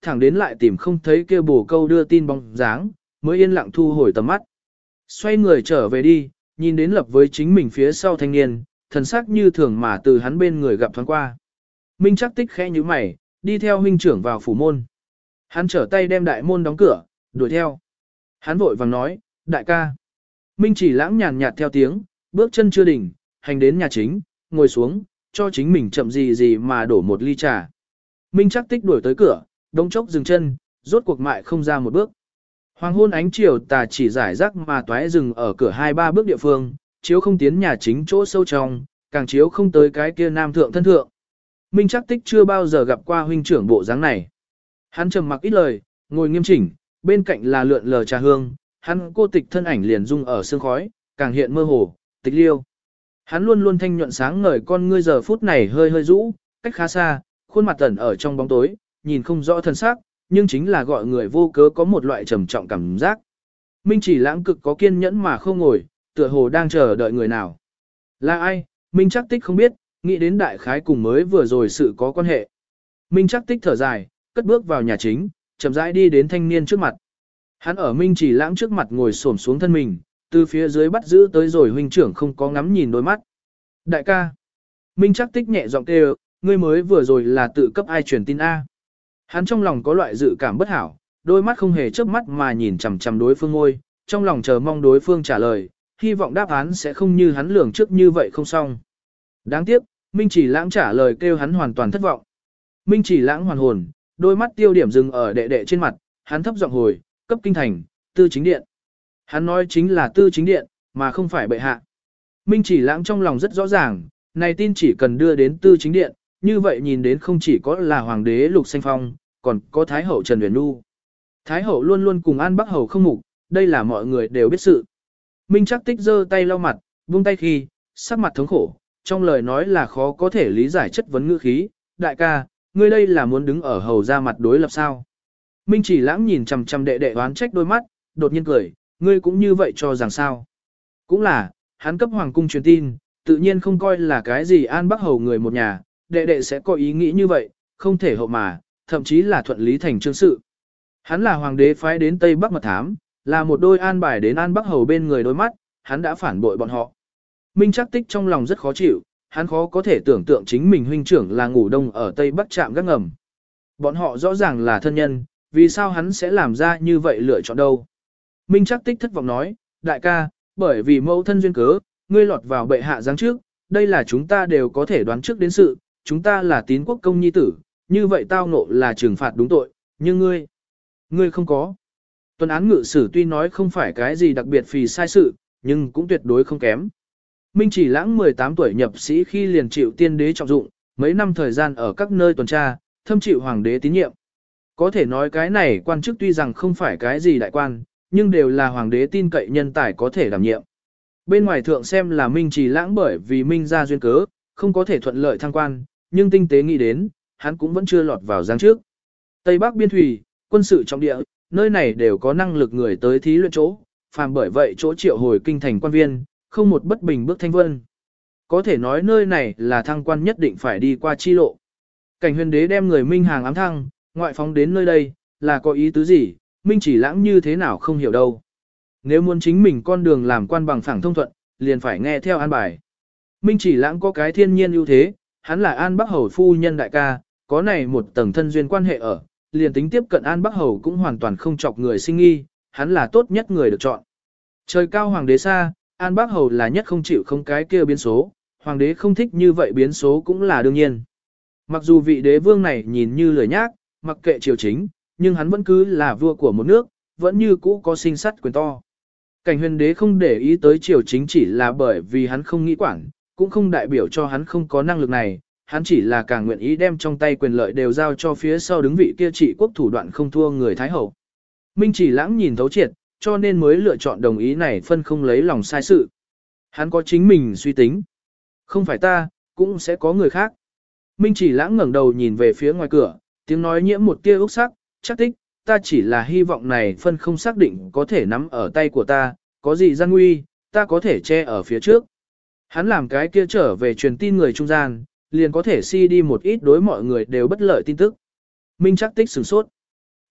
Speaker 1: thẳng đến lại tìm không thấy kia bổ câu đưa tin bóng dáng, mới yên lặng thu hồi tầm mắt. Xoay người trở về đi, nhìn đến lập với chính mình phía sau thanh niên, thần sắc như thường mà từ hắn bên người gặp thoáng qua. Minh Trác Tích khẽ nhíu mày, đi theo huynh trưởng vào phủ môn. Hắn trở tay đem đại môn đóng cửa, đuổi theo. Hắn vội vàng nói, đại ca. Minh Chỉ Lãng nhàn nhạt theo tiếng, bước chân chưa đỉnh, hành đến nhà chính, ngồi xuống, cho chính mình chậm gì gì mà đổ một ly trà. Minh Trác Tích đuổi tới cửa, đông chốc dừng chân, rốt cuộc mại không ra một bước. Hoàng hôn ánh chiều tà chỉ giải rác mà toái dừng ở cửa hai ba bước địa phương, chiếu không tiến nhà chính chỗ sâu trong, càng chiếu không tới cái kia nam thượng thân thượng. Minh Trác Tích chưa bao giờ gặp qua huynh trưởng bộ dáng này. Hắn trầm mặc ít lời, ngồi nghiêm chỉnh, bên cạnh là lượn lờ trà hương, hắn cô tịch thân ảnh liền rung ở sương khói, càng hiện mơ hồ, tịch liêu. Hắn luôn luôn thanh nhuận sáng ngời con ngươi giờ phút này hơi hơi rũ, cách khá xa, khuôn mặt tẩn ở trong bóng tối, nhìn không rõ thân xác, nhưng chính là gọi người vô cớ có một loại trầm trọng cảm giác. Minh Chỉ Lãng cực có kiên nhẫn mà không ngồi, tựa hồ đang chờ đợi người nào. Là ai? Minh Trác Tích không biết, nghĩ đến đại khái cùng mới vừa rồi sự có quan hệ. Minh Trác Tích thở dài, cất bước vào nhà chính, chậm rãi đi đến thanh niên trước mặt. Hắn ở Minh Chỉ Lãng trước mặt ngồi xổm xuống thân mình, từ phía dưới bắt giữ tới rồi huynh trưởng không có ngắm nhìn đôi mắt. Đại ca. Minh Trác Tích nhẹ giọng kêu, ngươi mới vừa rồi là tự cấp ai truyền tin A. Hắn trong lòng có loại dự cảm bất hảo, đôi mắt không hề chớp mắt mà nhìn chằm chằm đối phương ngôi, trong lòng chờ mong đối phương trả lời, hy vọng đáp án sẽ không như hắn lường trước như vậy không xong. Đáng tiếc, Minh Chỉ Lãng trả lời kêu hắn hoàn toàn thất vọng. Minh Chỉ Lãng hoàn hồn, đôi mắt tiêu điểm dừng ở đệ đệ trên mặt, hắn thấp giọng hồi, cấp kinh thành, tư chính điện. Hắn nói chính là tư chính điện, mà không phải bệ hạ. Minh Chỉ Lãng trong lòng rất rõ ràng, này tin chỉ cần đưa đến tư chính điện, như vậy nhìn đến không chỉ có là hoàng đế Lục Xanh Phong, còn có Thái hậu Trần Uyển Nhu. Thái hậu luôn luôn cùng An Bắc hầu không mục, đây là mọi người đều biết sự. Minh Trác Tích giơ tay lau mặt, buông tay khi, sắc mặt thống khổ, trong lời nói là khó có thể lý giải chất vấn ngữ khí, đại ca, ngươi đây là muốn đứng ở hầu ra mặt đối lập sao. Minh Chỉ Lãng nhìn chằm chằm đệ đệ oán trách đôi mắt, đột nhiên cười, ngươi cũng như vậy cho rằng sao. Cũng là, hắn cấp hoàng cung truyền tin, tự nhiên không coi là cái gì An Bắc hầu người một nhà, đệ đệ sẽ có ý nghĩ như vậy, không thể hậu mà, thậm chí là thuận lý thành chương sự. Hắn là hoàng đế phái đến Tây Bắc mật thám, là một đôi an bài đến An Bắc hầu bên người đôi mắt, hắn đã phản bội bọn họ. Minh Trác Tích trong lòng rất khó chịu, hắn khó có thể tưởng tượng chính mình huynh trưởng là ngủ đông ở Tây Bắc trạm gác ngầm. Bọn họ rõ ràng là thân nhân, vì sao hắn sẽ làm ra như vậy lựa chọn đâu. Minh Trác Tích thất vọng nói, đại ca, bởi vì mẫu thân duyên cớ, ngươi lọt vào bệ hạ giáng trước, đây là chúng ta đều có thể đoán trước đến sự, chúng ta là tín quốc công nhi tử, như vậy tao ngộ là trừng phạt đúng tội, nhưng ngươi, ngươi không có. Tuần án ngự sử tuy nói không phải cái gì đặc biệt phì sai sự, nhưng cũng tuyệt đối không kém. Minh Chỉ Lãng mười tám tuổi nhập sĩ khi liền chịu tiên đế trọng dụng, mấy năm thời gian ở các nơi tuần tra, thâm chịu hoàng đế tín nhiệm. Có thể nói cái này quan chức tuy rằng không phải cái gì đại quan, nhưng đều là hoàng đế tin cậy nhân tài có thể đảm nhiệm. Bên ngoài thượng xem là Minh Chỉ Lãng bởi vì Minh gia duyên cớ, không có thể thuận lợi thăng quan, nhưng tinh tế nghĩ đến, hắn cũng vẫn chưa lọt vào giáng trước. Tây Bắc biên thủy, quân sự trọng địa, nơi này đều có năng lực người tới thí luyện chỗ, phàm bởi vậy chỗ triệu hồi kinh thành quan viên, không một bất bình bước thanh vân. Có thể nói nơi này là thăng quan nhất định phải đi qua chi lộ. Cảnh huyền đế đem người Minh hàng ám thăng, ngoại phóng đến nơi đây, là có ý tứ gì, Minh Chỉ Lãng như thế nào không hiểu đâu. Nếu muốn chính mình con đường làm quan bằng phẳng thông thuận, liền phải nghe theo an bài. Minh Chỉ Lãng có cái thiên nhiên ưu thế, hắn là An Bắc hầu phu nhân đại ca, có này một tầng thân duyên quan hệ ở, liền tính tiếp cận An Bắc hầu cũng hoàn toàn không chọc người sinh nghi, hắn là tốt nhất người được chọn. Trời cao hoàng đế xa, An Bắc hầu là nhất không chịu không cái kia biến số, hoàng đế không thích như vậy biến số cũng là đương nhiên. Mặc dù vị đế vương này nhìn như lười nhác, mặc kệ triều chính, nhưng hắn vẫn cứ là vua của một nước, vẫn như cũ có sinh sắt quyền to. Cảnh huyền đế không để ý tới triều chính chỉ là bởi vì hắn không nghĩ quản, cũng không đại biểu cho hắn không có năng lực này, hắn chỉ là càng nguyện ý đem trong tay quyền lợi đều giao cho phía sau đứng vị kia trị quốc thủ đoạn không thua người Thái Hậu. Minh Chỉ Lãng nhìn thấu triệt, cho nên mới lựa chọn đồng ý này phân không lấy lòng sai sự. Hắn có chính mình suy tính. Không phải ta, cũng sẽ có người khác. Minh Chỉ Lãng ngẩng đầu nhìn về phía ngoài cửa, tiếng nói nhiễm một tia úc sắc, chắc tích, ta chỉ là hy vọng này phân không xác định có thể nắm ở tay của ta, có gì gian nguy, ta có thể che ở phía trước. Hắn làm cái kia trở về truyền tin người trung gian, liền có thể si đi một ít đối mọi người đều bất lợi tin tức. Minh chắc tích sửng sốt.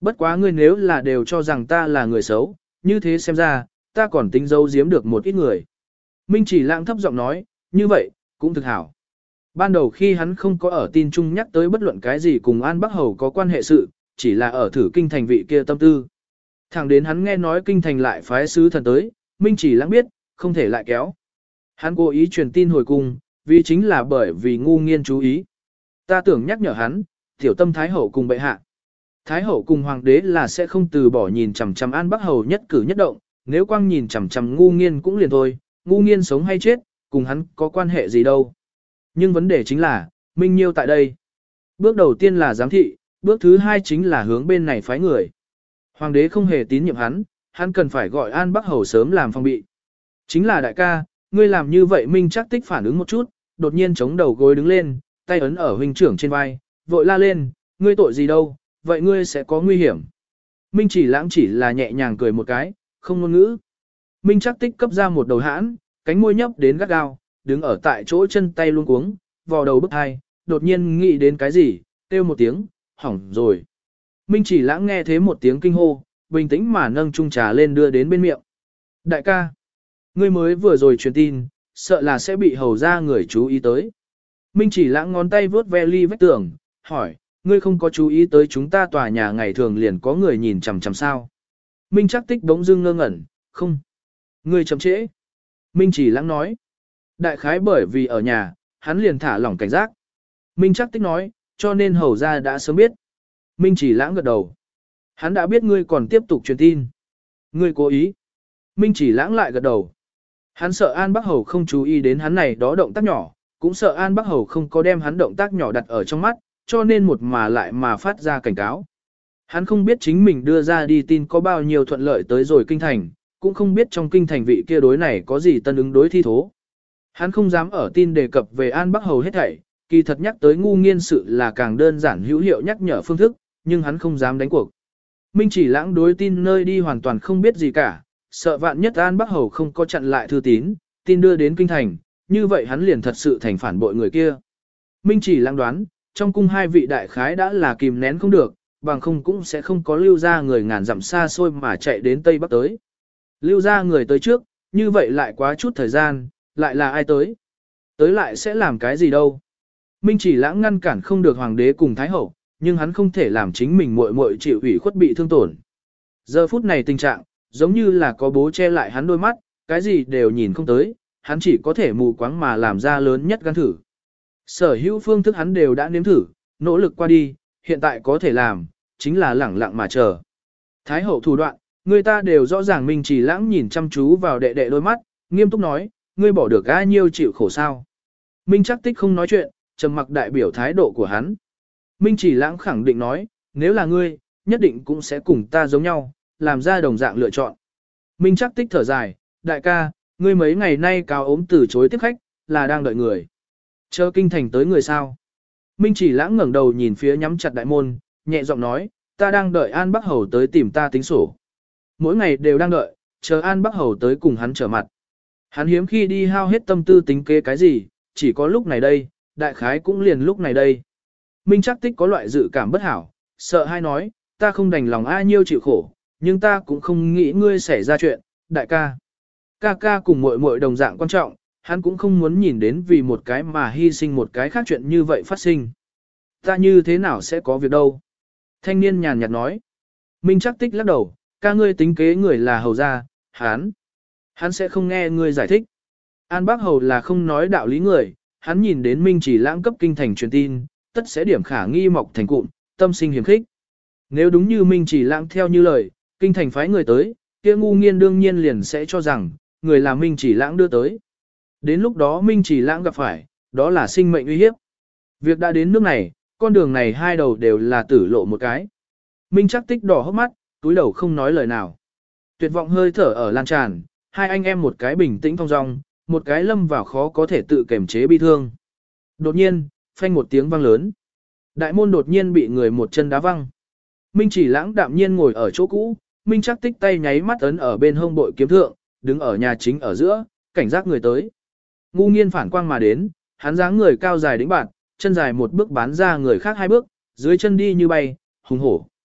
Speaker 1: Bất quá ngươi nếu là đều cho rằng ta là người xấu, như thế xem ra, ta còn tính giấu giếm được một ít người. Minh Chỉ Lãng thấp giọng nói, như vậy, cũng thực hảo. Ban đầu khi hắn không có ở tin chung nhắc tới bất luận cái gì cùng An Bắc Hầu có quan hệ sự, chỉ là ở thử kinh thành vị kia tâm tư. Thẳng đến hắn nghe nói kinh thành lại phái sứ thần tới, Minh Chỉ Lãng biết, không thể lại kéo. Hắn cố ý truyền tin hồi cung, vì chính là bởi vì ngu nghiên chú ý. Ta tưởng nhắc nhở hắn, tiểu tâm Thái Hậu cùng bệ hạ. Thái Hậu cùng Hoàng đế là sẽ không từ bỏ nhìn chằm chằm An Bắc Hầu nhất cử nhất động, nếu quang nhìn chằm chằm ngu nghiên cũng liền thôi, ngu nghiên sống hay chết, cùng hắn có quan hệ gì đâu. Nhưng vấn đề chính là, Minh Nhiêu tại đây. Bước đầu tiên là giám thị, bước thứ hai chính là hướng bên này phái người. Hoàng đế không hề tín nhiệm hắn, hắn cần phải gọi An Bắc Hầu sớm làm phòng bị. Chính là đại ca, ngươi làm như vậy Minh chắc tích phản ứng một chút, đột nhiên chống đầu gối đứng lên, tay ấn ở huynh trưởng trên vai, vội la lên, ngươi tội gì đâu, vậy ngươi sẽ có nguy hiểm. Minh Chỉ Lãng chỉ là nhẹ nhàng cười một cái, không ngôn ngữ. Minh chắc tích cấp ra một đầu hãn, cánh môi nhấp đến gắt gao, đứng ở tại chỗ chân tay luôn cuống, vò đầu bức hai, đột nhiên nghĩ đến cái gì, kêu một tiếng, hỏng rồi. Minh Chỉ Lãng nghe thế một tiếng kinh hô, bình tĩnh mà nâng chung trà lên đưa đến bên miệng. Đại ca, ngươi mới vừa rồi truyền tin, sợ là sẽ bị hầu ra người chú ý tới. Minh Chỉ Lãng ngón tay vướt ve ly vách tường, hỏi, ngươi không có chú ý tới chúng ta tòa nhà ngày thường liền có người nhìn chằm chằm sao. Minh chắc tích đống dưng ngơ ngẩn, không. Ngươi chậm trễ. Minh Chỉ Lãng nói. Đại khái bởi vì ở nhà, hắn liền thả lỏng cảnh giác. Minh chắc tích nói, cho nên hầu ra đã sớm biết. Minh Chỉ Lãng gật đầu. Hắn đã biết ngươi còn tiếp tục truyền tin. Ngươi cố ý. Minh Chỉ Lãng lại gật đầu. Hắn sợ An Bắc Hầu không chú ý đến hắn này đó động tác nhỏ, cũng sợ An Bắc Hầu không có đem hắn động tác nhỏ đặt ở trong mắt, cho nên một mà lại mà phát ra cảnh cáo. Hắn không biết chính mình đưa ra đi tin có bao nhiêu thuận lợi tới rồi kinh thành, cũng không biết trong kinh thành vị kia đối này có gì tân ứng đối thi thố. Hắn không dám ở tin đề cập về An Bắc Hầu hết thảy, kỳ thật nhắc tới ngu nghiên sự là càng đơn giản hữu hiệu nhắc nhở phương thức, nhưng hắn không dám đánh cuộc. Minh Chỉ Lãng đối tin nơi đi hoàn toàn không biết gì cả, sợ vạn nhất An Bắc Hầu không có chặn lại thư tín, tin đưa đến kinh thành, như vậy hắn liền thật sự thành phản bội người kia. Minh Chỉ Lãng đoán, trong cung hai vị đại khái đã là kìm nén không được, bằng không cũng sẽ không có lưu ra người ngàn dặm xa xôi mà chạy đến Tây Bắc tới. Lưu ra người tới trước, như vậy lại quá chút thời gian, lại là ai tới? Tới lại sẽ làm cái gì đâu? Minh Chỉ Lãng ngăn cản không được hoàng đế cùng thái hậu, nhưng hắn không thể làm chính mình muội muội chịu ủy khuất bị thương tổn. Giờ phút này tình trạng, giống như là có bố che lại hắn đôi mắt, cái gì đều nhìn không tới, hắn chỉ có thể mù quáng mà làm ra lớn nhất gan thử. Sở hữu phương thức hắn đều đã nếm thử, nỗ lực qua đi, hiện tại có thể làm, chính là lẳng lặng mà chờ. Thái hậu thủ đoạn, người ta đều rõ ràng. Minh Chỉ Lãng nhìn chăm chú vào đệ đệ đôi mắt, nghiêm túc nói, ngươi bỏ được ai nhiêu chịu khổ sao. Minh chắc tích không nói chuyện, trầm mặc đại biểu thái độ của hắn. Minh Chỉ Lãng khẳng định nói, nếu là ngươi, nhất định cũng sẽ cùng ta giống nhau, làm ra đồng dạng lựa chọn. Minh chắc tích thở dài, đại ca, ngươi mấy ngày nay cáo ốm từ chối tiếp khách, là đang đợi người. Chờ kinh thành tới người sao? Minh Chỉ Lãng ngẩng đầu nhìn phía nhắm chặt đại môn, nhẹ giọng nói, ta đang đợi An Bắc Hầu tới tìm ta tính sổ. Mỗi ngày đều đang đợi, chờ An Bắc Hầu tới cùng hắn trở mặt. Hắn hiếm khi đi hao hết tâm tư tính kế cái gì, chỉ có lúc này đây, đại khái cũng liền lúc này đây. Minh chắc tích có loại dự cảm bất hảo, sợ hai nói, ta không đành lòng ai nhiêu chịu khổ, nhưng ta cũng không nghĩ ngươi xảy ra chuyện, đại ca. Ca ca cùng muội muội đồng dạng quan trọng, hắn cũng không muốn nhìn đến vì một cái mà hy sinh một cái khác chuyện như vậy phát sinh. Ta như thế nào sẽ có việc đâu? Thanh niên nhàn nhạt nói. Minh chắc tích lắc đầu, ca ngươi tính kế người là hầu gia, hắn. Hắn sẽ không nghe ngươi giải thích. An Bác Hầu là không nói đạo lý người, hắn nhìn đến Minh Chỉ Lãng cấp kinh thành truyền tin, tất sẽ điểm khả nghi mọc thành cụm, tâm sinh hiểm khích. Nếu đúng như Minh Chỉ Lãng theo như lời, kinh thành phái người tới, kia ngu nghiên đương nhiên liền sẽ cho rằng, người là Minh Chỉ Lãng đưa tới. Đến lúc đó Minh Chỉ Lãng gặp phải, đó là sinh mệnh uy hiếp. Việc đã đến nước này, con đường này hai đầu đều là tử lộ một cái. Minh chắc tích đỏ hốc mắt, túi đầu không nói lời nào. Tuyệt vọng hơi thở ở lan tràn, hai anh em một cái bình tĩnh thong dong, một cái lâm vào khó có thể tự kiềm chế bi thương. Đột nhiên, phanh một tiếng vang lớn. Đại môn đột nhiên bị người một chân đá văng. Minh Chỉ Lãng đạm nhiên ngồi ở chỗ cũ, Minh chắc tích tay nháy mắt ấn ở bên hông bội kiếm thượng, đứng ở nhà chính ở giữa, cảnh giác người tới. Ngu nghiên phản quang mà đến, hắn dáng người cao dài đĩnh bạn, chân dài một bước bán ra người khác hai bước, dưới chân đi như bay, hùng hổ.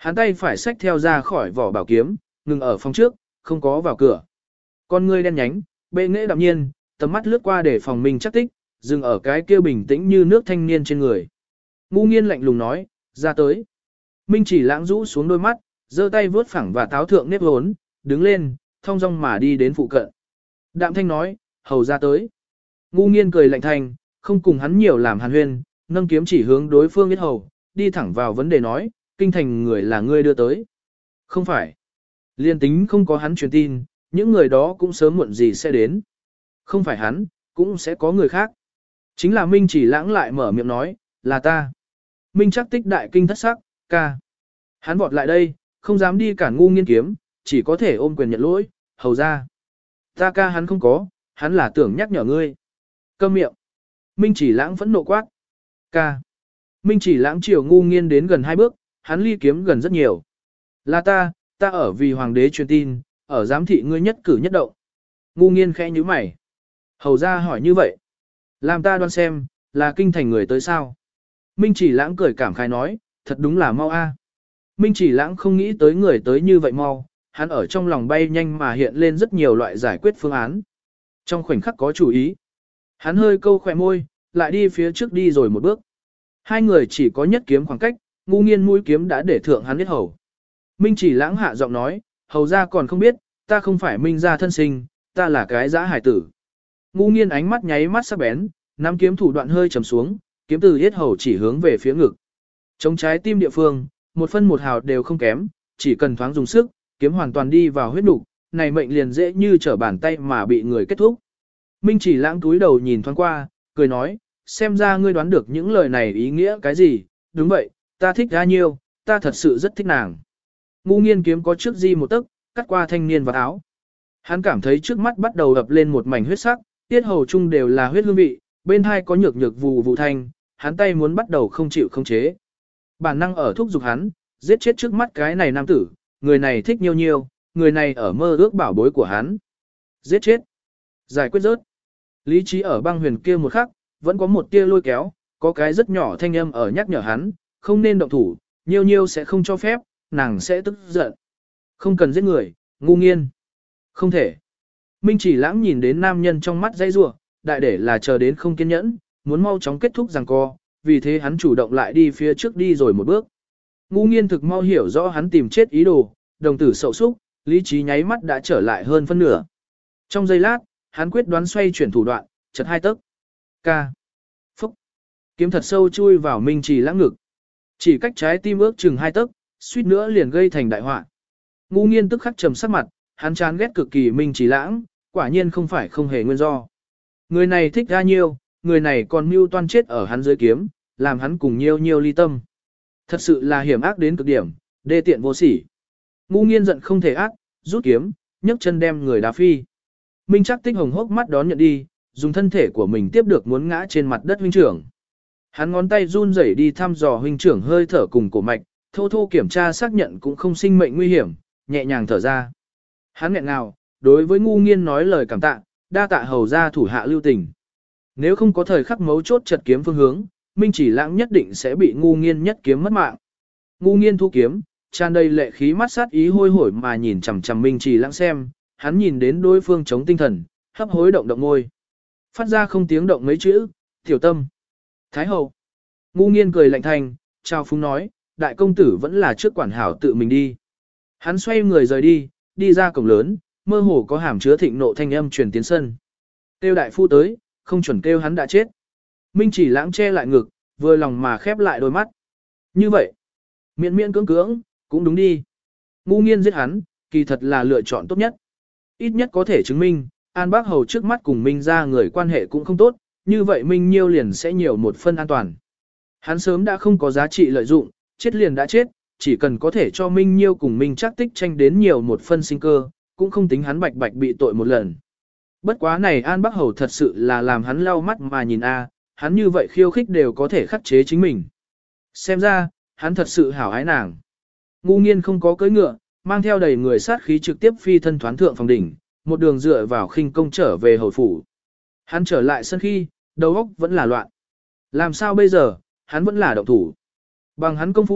Speaker 1: Hắn tay phải xách theo ra khỏi vỏ bảo kiếm, ngừng ở phòng trước, không có vào cửa. Con ngươi đen nhánh, bệ nghệ đạm nhiên, tầm mắt lướt qua để phòng Minh Trác Tích, dừng ở cái kia bình tĩnh như nước thanh niên trên người. Ngu Nghiên lạnh lùng nói, ra tới. Minh Chỉ Lãng rũ xuống đôi mắt, giơ tay vướt phẳng và táo thượng nếp hốn, đứng lên, thong dong mà đi đến phụ cận. Đạm thanh nói, hầu ra tới. Ngu Nghiên cười lạnh thanh, không cùng hắn nhiều làm hàn huyên, nâng kiếm chỉ hướng đối phương biết hầu, đi thẳng vào vấn đề nói, kinh thành người là ngươi đưa tới. Không phải. Liên tính không có hắn truyền tin, những người đó cũng sớm muộn gì sẽ đến. Không phải hắn, cũng sẽ có người khác. Chính là Minh Chỉ Lãng lại mở miệng nói, là ta. Minh Trác Tích đại kinh thất sắc, ca. Hắn vọt lại đây, không dám đi cản Ngu Nghiên kiếm, chỉ có thể ôm quyền nhận lỗi, hầu ra. Ta ca hắn không có, hắn là tưởng nhắc nhở ngươi. Câm miệng. Minh Chỉ Lãng phẫn nộ quát. Ca. Minh Chỉ Lãng chiều Ngu Nghiên đến gần hai bước, hắn ly kiếm gần rất nhiều. Là ta, ta ở vì hoàng đế truyền tin, ở giám thị ngươi nhất cử nhất động. Ngu Nghiên khẽ nhíu mày. Hầu ra hỏi như vậy. Làm ta đoán xem, là kinh thành người tới sao? Minh Chỉ Lãng cười cảm khái nói, thật đúng là mau a. Minh Chỉ Lãng không nghĩ tới người tới như vậy mau, hắn ở trong lòng bay nhanh mà hiện lên rất nhiều loại giải quyết phương án. Trong khoảnh khắc có chủ ý. Hắn hơi câu khỏe môi, lại đi phía trước đi rồi một bước. Hai người chỉ có nhất kiếm khoảng cách, Ngu Nghiên mũi kiếm đã để thượng hắn biết hầu. Minh Chỉ Lãng hạ giọng nói, hầu ra còn không biết, ta không phải Minh gia thân sinh, ta là cái dã hải tử. Ngu Nghiên ánh mắt nháy mắt sắc bén, nắm kiếm thủ đoạn hơi trầm xuống, kiếm từ yết hầu chỉ hướng về phía ngực. Chống trái tim địa phương, một phân một hào đều không kém, chỉ cần thoáng dùng sức, kiếm hoàn toàn đi vào huyết nục, này mệnh liền dễ như trở bàn tay mà bị người kết thúc. Minh Chỉ Lãng túi đầu nhìn thoáng qua, cười nói, xem ra ngươi đoán được những lời này ý nghĩa cái gì, đúng vậy, ta thích A Nhiêu, ta thật sự rất thích nàng. Ngu Nghiên kiếm có trước di một tấc, cắt qua thanh niên vào áo. Hắn cảm thấy trước mắt bắt đầu ập lên một mảnh huyết sắc, tiết hầu chung đều là huyết hương vị, bên hai có nhược nhược vù vù thanh, hắn tay muốn bắt đầu không chịu không chế. Bản năng ở thúc giục hắn, giết chết trước mắt cái này nam tử, người này thích nhiêu nhiêu, người này ở mơ ước bảo bối của hắn. Giết chết. Giải quyết rớt. Lý trí ở băng huyền kia một khắc, vẫn có một tia lôi kéo, có cái rất nhỏ thanh âm ở nhắc nhở hắn, không nên động thủ, nhiêu nhiêu sẽ không cho phép, nàng sẽ tức giận. Không cần giết người, Ngu Nghiên. Không thể. Minh Chỉ Lãng nhìn đến nam nhân trong mắt dây rủa, đại để là chờ đến không kiên nhẫn, muốn mau chóng kết thúc giằng co, vì thế hắn chủ động lại đi phía trước đi rồi một bước. Ngu Nghiên thực mau hiểu rõ hắn tìm chết ý đồ, đồng tử sậu súc, lý trí nháy mắt đã trở lại hơn phân nửa. Trong giây lát, hắn quyết đoán xoay chuyển thủ đoạn, chật hai tấc. Ca. Phúc. Kiếm thật sâu chui vào Minh Chỉ Lãng ngực. Chỉ cách trái tim ước chừng hai tấc, suýt nữa liền gây thành đại họa. Ngu Nghiên tức khắc trầm sắc mặt, hắn chán ghét cực kỳ Minh Chỉ Lãng, quả nhiên không phải không hề nguyên do. Người này thích ra nhiêu, người này còn mưu toan chết ở hắn dưới kiếm, làm hắn cùng nhiêu nhiêu ly tâm. Thật sự là hiểm ác đến cực điểm, đê tiện vô sỉ. Ngu Nghiên giận không thể ác, rút kiếm, nhấc chân đem người đá phi. Minh Trác Tích hồng hốc mắt đón nhận đi, dùng thân thể của mình tiếp được muốn ngã trên mặt đất huynh trưởng. Hắn ngón tay run rẩy đi thăm dò huynh trưởng hơi thở cùng cổ mạch, thô thô kiểm tra xác nhận cũng không sinh mệnh nguy hiểm, nhẹ nhàng thở ra. Hắn nghẹn ngào, đối với Ngu Nghiên nói lời cảm tạ, đa tạ hầu ra thủ hạ lưu tình. Nếu không có thời khắc mấu chốt chật kiếm phương hướng, Minh Chỉ Lãng nhất định sẽ bị Ngu Nghiên nhất kiếm mất mạng. Ngu Nghiên thu kiếm, tràn đầy lệ khí mắt sát ý hôi hổi mà nhìn chằm chằm Minh Chỉ Lãng xem, hắn nhìn đến đối phương chống tinh thần, hấp hối động động môi. Phát ra không tiếng động mấy chữ, "Tiểu Tâm." Thái hậu. Ngu Nghiên cười lạnh thành, trao phúng nói, đại công tử vẫn là trước quản hảo tự mình đi. Hắn xoay người rời đi, đi ra cổng lớn, mơ hồ có hàm chứa thịnh nộ thanh âm truyền tiến sân. Kêu đại phu tới, không chuẩn kêu hắn đã chết. Minh Chỉ Lãng che lại ngực, vừa lòng mà khép lại đôi mắt. Như vậy, miễn miễn cưỡng cưỡng, cũng đúng đi. Ngu Nghiên giết hắn, kỳ thật là lựa chọn tốt nhất. Ít nhất có thể chứng minh, An Bác Hầu trước mắt cùng Minh ra người quan hệ cũng không tốt, như vậy Minh Nhiêu liền sẽ nhiều một phân an toàn. Hắn sớm đã không có giá trị lợi dụng, chết liền đã chết, chỉ cần có thể cho Minh Nhiêu cùng Minh Trác Tích tranh đến nhiều một phân sinh cơ, cũng không tính hắn bạch bạch bị tội một lần. Bất quá này An Bắc Hầu thật sự là làm hắn lau mắt mà nhìn a, hắn như vậy khiêu khích đều có thể khắc chế chính mình. Xem ra, hắn thật sự hảo ái nàng. Ngu Nghiên không có cưỡi ngựa, mang theo đầy người sát khí trực tiếp phi thân thoán thượng phòng đỉnh, một đường dựa vào khinh công trở về hầu phủ. Hắn trở lại sân khi, đầu óc vẫn là loạn. Làm sao bây giờ, hắn vẫn là động thủ. Bằng hắn công phu,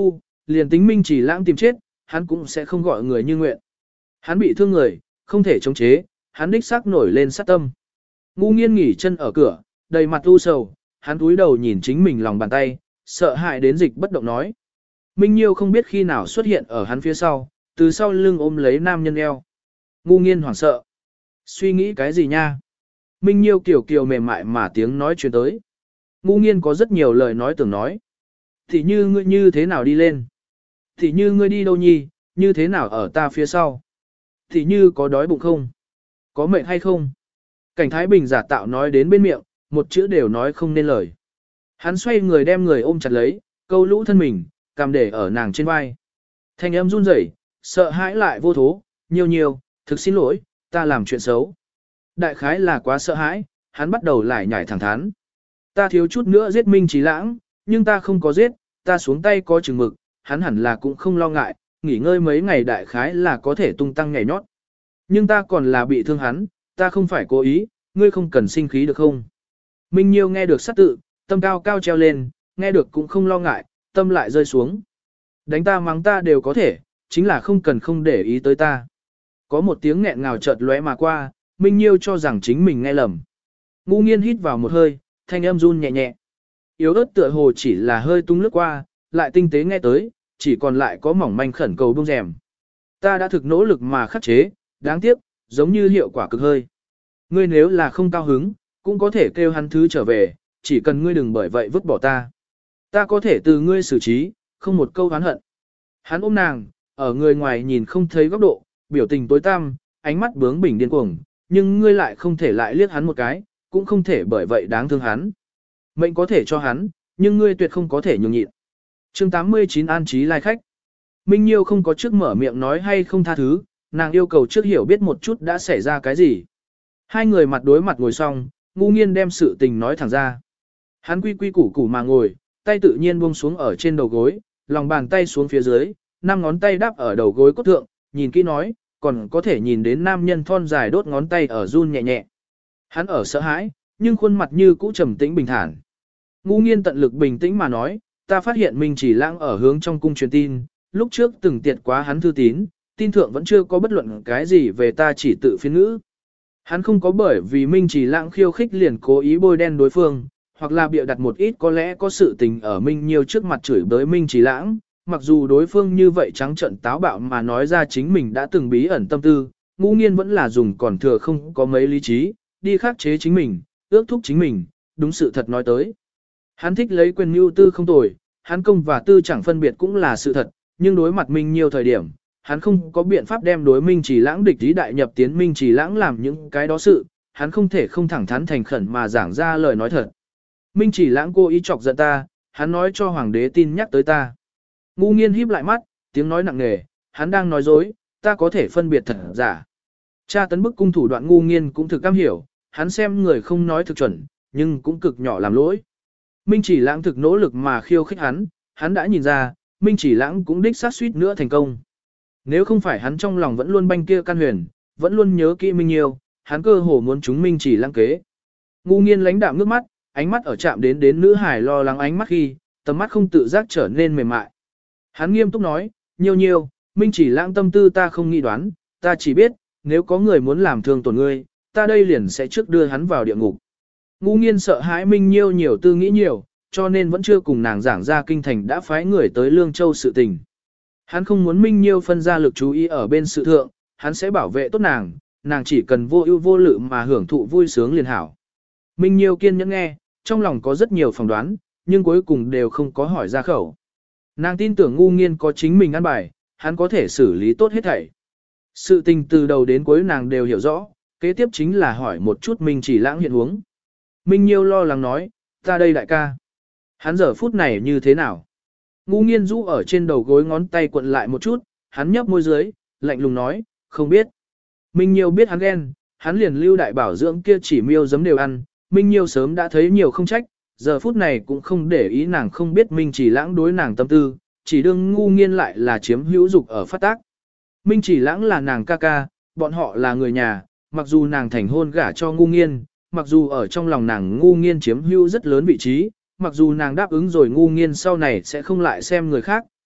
Speaker 1: liền tính Minh Chỉ Lãng tìm chết, hắn cũng sẽ không gọi người như nguyện. Hắn bị thương người, không thể chống chế, hắn đích xác nổi lên sát tâm. Ngu Nghiên nghỉ chân ở cửa, đầy mặt u sầu, hắn cúi đầu nhìn chính mình lòng bàn tay, sợ hãi đến dịch bất động nói. Minh Nhiêu không biết khi nào xuất hiện ở hắn phía sau, từ sau lưng ôm lấy nam nhân eo. Ngu Nghiên hoảng sợ. Suy nghĩ cái gì nha? Minh Nhiêu kiểu kiều mềm mại mà tiếng nói truyền tới. Ngu Nghiên có rất nhiều lời nói tưởng nói. Thì như ngươi như thế nào đi lên? Thì như ngươi đi đâu nhi, như thế nào ở ta phía sau? Thì như có đói bụng không? Có mệt hay không? Cảnh Thái Bình giả tạo nói đến bên miệng, một chữ đều nói không nên lời. Hắn xoay người đem người ôm chặt lấy, câu lũ thân mình, cầm để ở nàng trên vai. Thanh âm run rẩy, sợ hãi lại vô thố, nhiều nhiều, thực xin lỗi, ta làm chuyện xấu. Đại khái là quá sợ hãi, hắn bắt đầu lại nhảy thẳng thắn. Ta thiếu chút nữa giết Minh Trí Lãng, nhưng ta không có giết, ta xuống tay có chừng mực, hắn hẳn là cũng không lo ngại, nghỉ ngơi mấy ngày đại khái là có thể tung tăng nhảy nhót. Nhưng ta còn là bị thương hắn, ta không phải cố ý, ngươi không cần sinh khí được không? Minh Nhiêu nghe được sát tự, tâm cao cao treo lên, nghe được cũng không lo ngại, tâm lại rơi xuống. Đánh ta mắng ta đều có thể, chính là không cần không để ý tới ta. Có một tiếng nghẹn ngào chợt lóe mà qua, Minh Nhiêu cho rằng chính mình nghe lầm. Ngu Nghiên hít vào một hơi, thanh âm run nhẹ nhẹ. Yếu ớt tựa hồ chỉ là hơi tung lướt qua, lại tinh tế nghe tới, chỉ còn lại có mỏng manh khẩn cầu bông rèm. Ta đã thực nỗ lực mà khắc chế, đáng tiếc, giống như hiệu quả cực hơi. Ngươi nếu là không cao hứng, cũng có thể kêu hắn thứ trở về, chỉ cần ngươi đừng bởi vậy vứt bỏ ta. Ta có thể từ ngươi xử trí, không một câu oán hận. Hắn ôm nàng, ở người ngoài nhìn không thấy góc độ, biểu tình tối tăm, ánh mắt bướng bỉnh điên cuồng, nhưng ngươi lại không thể lại liếc hắn một cái, cũng không thể bởi vậy đáng thương hắn. Mệnh có thể cho hắn, nhưng ngươi tuyệt không có thể nhường nhịn. Chương tám mươi chín An trí lai khách. Minh Nhiêu không có trước mở miệng nói hay không tha thứ, nàng yêu cầu trước hiểu biết một chút đã xảy ra cái gì. Hai người mặt đối mặt ngồi xong, Ngu Nghiên đem sự tình nói thẳng ra. Hắn quy quy củ củ mà ngồi, tay tự nhiên buông xuống ở trên đầu gối, lòng bàn tay xuống phía dưới, năm ngón tay đáp ở đầu gối cốt thượng, nhìn kỹ nói, còn có thể nhìn đến nam nhân thon dài đốt ngón tay ở run nhẹ nhẹ. Hắn ở sợ hãi, nhưng khuôn mặt như cũ trầm tĩnh bình thản. Ngu Nghiên tận lực bình tĩnh mà nói, ta phát hiện Minh Chỉ Lãng ở hướng trong cung truyền tin, lúc trước từng tiệt quá hắn thư tín, tin thượng vẫn chưa có bất luận cái gì về ta chỉ tự phiên ngữ. Hắn không có bởi vì Minh Chỉ Lãng khiêu khích liền cố ý bôi đen đối phương, hoặc là bịa đặt một ít có lẽ có sự tình ở Minh Nhiêu trước mặt chửi bới Minh Chỉ Lãng, mặc dù đối phương như vậy trắng trợn táo bạo mà nói ra chính mình đã từng bí ẩn tâm tư, Ngu Nghiên vẫn là dùng còn thừa không có mấy lý trí, đi khắc chế chính mình, ước thúc chính mình, đúng sự thật nói tới. Hắn thích lấy quyền mưu tư không tồi, hắn công và tư chẳng phân biệt cũng là sự thật, nhưng đối mặt Minh Nhiêu thời điểm, hắn không có biện pháp đem đối Minh Chỉ Lãng địch ý đại nhập tiến Minh Chỉ Lãng làm những cái đó sự, hắn không thể không thẳng thắn thành khẩn mà giảng ra lời nói thật. Minh Chỉ Lãng cố ý chọc giận ta, hắn nói cho hoàng đế tin nhắc tới ta. Ngu Nghiên híp lại mắt, tiếng nói nặng nề, hắn đang nói dối, ta có thể phân biệt thật giả. Cha tấn bức cung thủ đoạn Ngu Nghiên cũng thực cam hiểu, hắn xem người không nói thực chuẩn, nhưng cũng cực nhỏ làm lỗi. Minh Chỉ Lãng thực nỗ lực mà khiêu khích hắn, hắn đã nhìn ra, Minh Chỉ Lãng cũng đích sát suýt nữa thành công. Nếu không phải hắn trong lòng vẫn luôn banh kia căn huyền, vẫn luôn nhớ kỹ Minh Nhiêu, hắn cơ hồ muốn chúng Minh Chỉ Lãng kế. Ngu Nghiên lãnh đạm nước mắt, ánh mắt ở chạm đến đến nữ hải lo lắng ánh mắt khi, tầm mắt không tự giác trở nên mềm mại. Hắn nghiêm túc nói, Nhiêu Nhiêu, Minh Chỉ Lãng tâm tư ta không nghĩ đoán, ta chỉ biết, nếu có người muốn làm thương tổn ngươi, ta đây liền sẽ trước đưa hắn vào địa ngục. Ngu Nghiên sợ hãi Minh Nhiêu nhiều tư nghĩ nhiều, cho nên vẫn chưa cùng nàng giảng ra kinh thành đã phái người tới Lương Châu sự tình. Hắn không muốn Minh Nhiêu phân ra lực chú ý ở bên sự thượng, hắn sẽ bảo vệ tốt nàng, nàng chỉ cần vô ưu vô lự mà hưởng thụ vui sướng liền hảo. Minh Nhiêu kiên nhẫn nghe, trong lòng có rất nhiều phỏng đoán, nhưng cuối cùng đều không có hỏi ra khẩu. Nàng tin tưởng Ngu Nghiên có chính mình ăn bài, hắn có thể xử lý tốt hết thảy. Sự tình từ đầu đến cuối nàng đều hiểu rõ, kế tiếp chính là hỏi một chút Minh Chỉ Lãng hiện huống. Minh Nhiêu lo lắng nói, ta đây đại ca. Hắn giờ phút này như thế nào? Ngu Nghiên rũ ở trên đầu gối ngón tay cuộn lại một chút, hắn nhấp môi dưới, lạnh lùng nói, không biết. Minh Nhiêu biết hắn ghen, hắn liền lưu đại bảo dưỡng kia chỉ miêu giấm đều ăn, Minh Nhiêu sớm đã thấy nhiều không trách, giờ phút này cũng không để ý nàng không biết Minh Chỉ Lãng đối nàng tâm tư, chỉ đương Ngu Nghiên lại là chiếm hữu dục ở phát tác. Minh Chỉ Lãng là nàng ca ca, bọn họ là người nhà, mặc dù nàng thành hôn gả cho Ngu Nghiên, mặc dù ở trong lòng nàng Ngu Nghiên chiếm hữu rất lớn vị trí, mặc dù nàng đáp ứng rồi Ngu Nghiên sau này sẽ không lại xem người khác,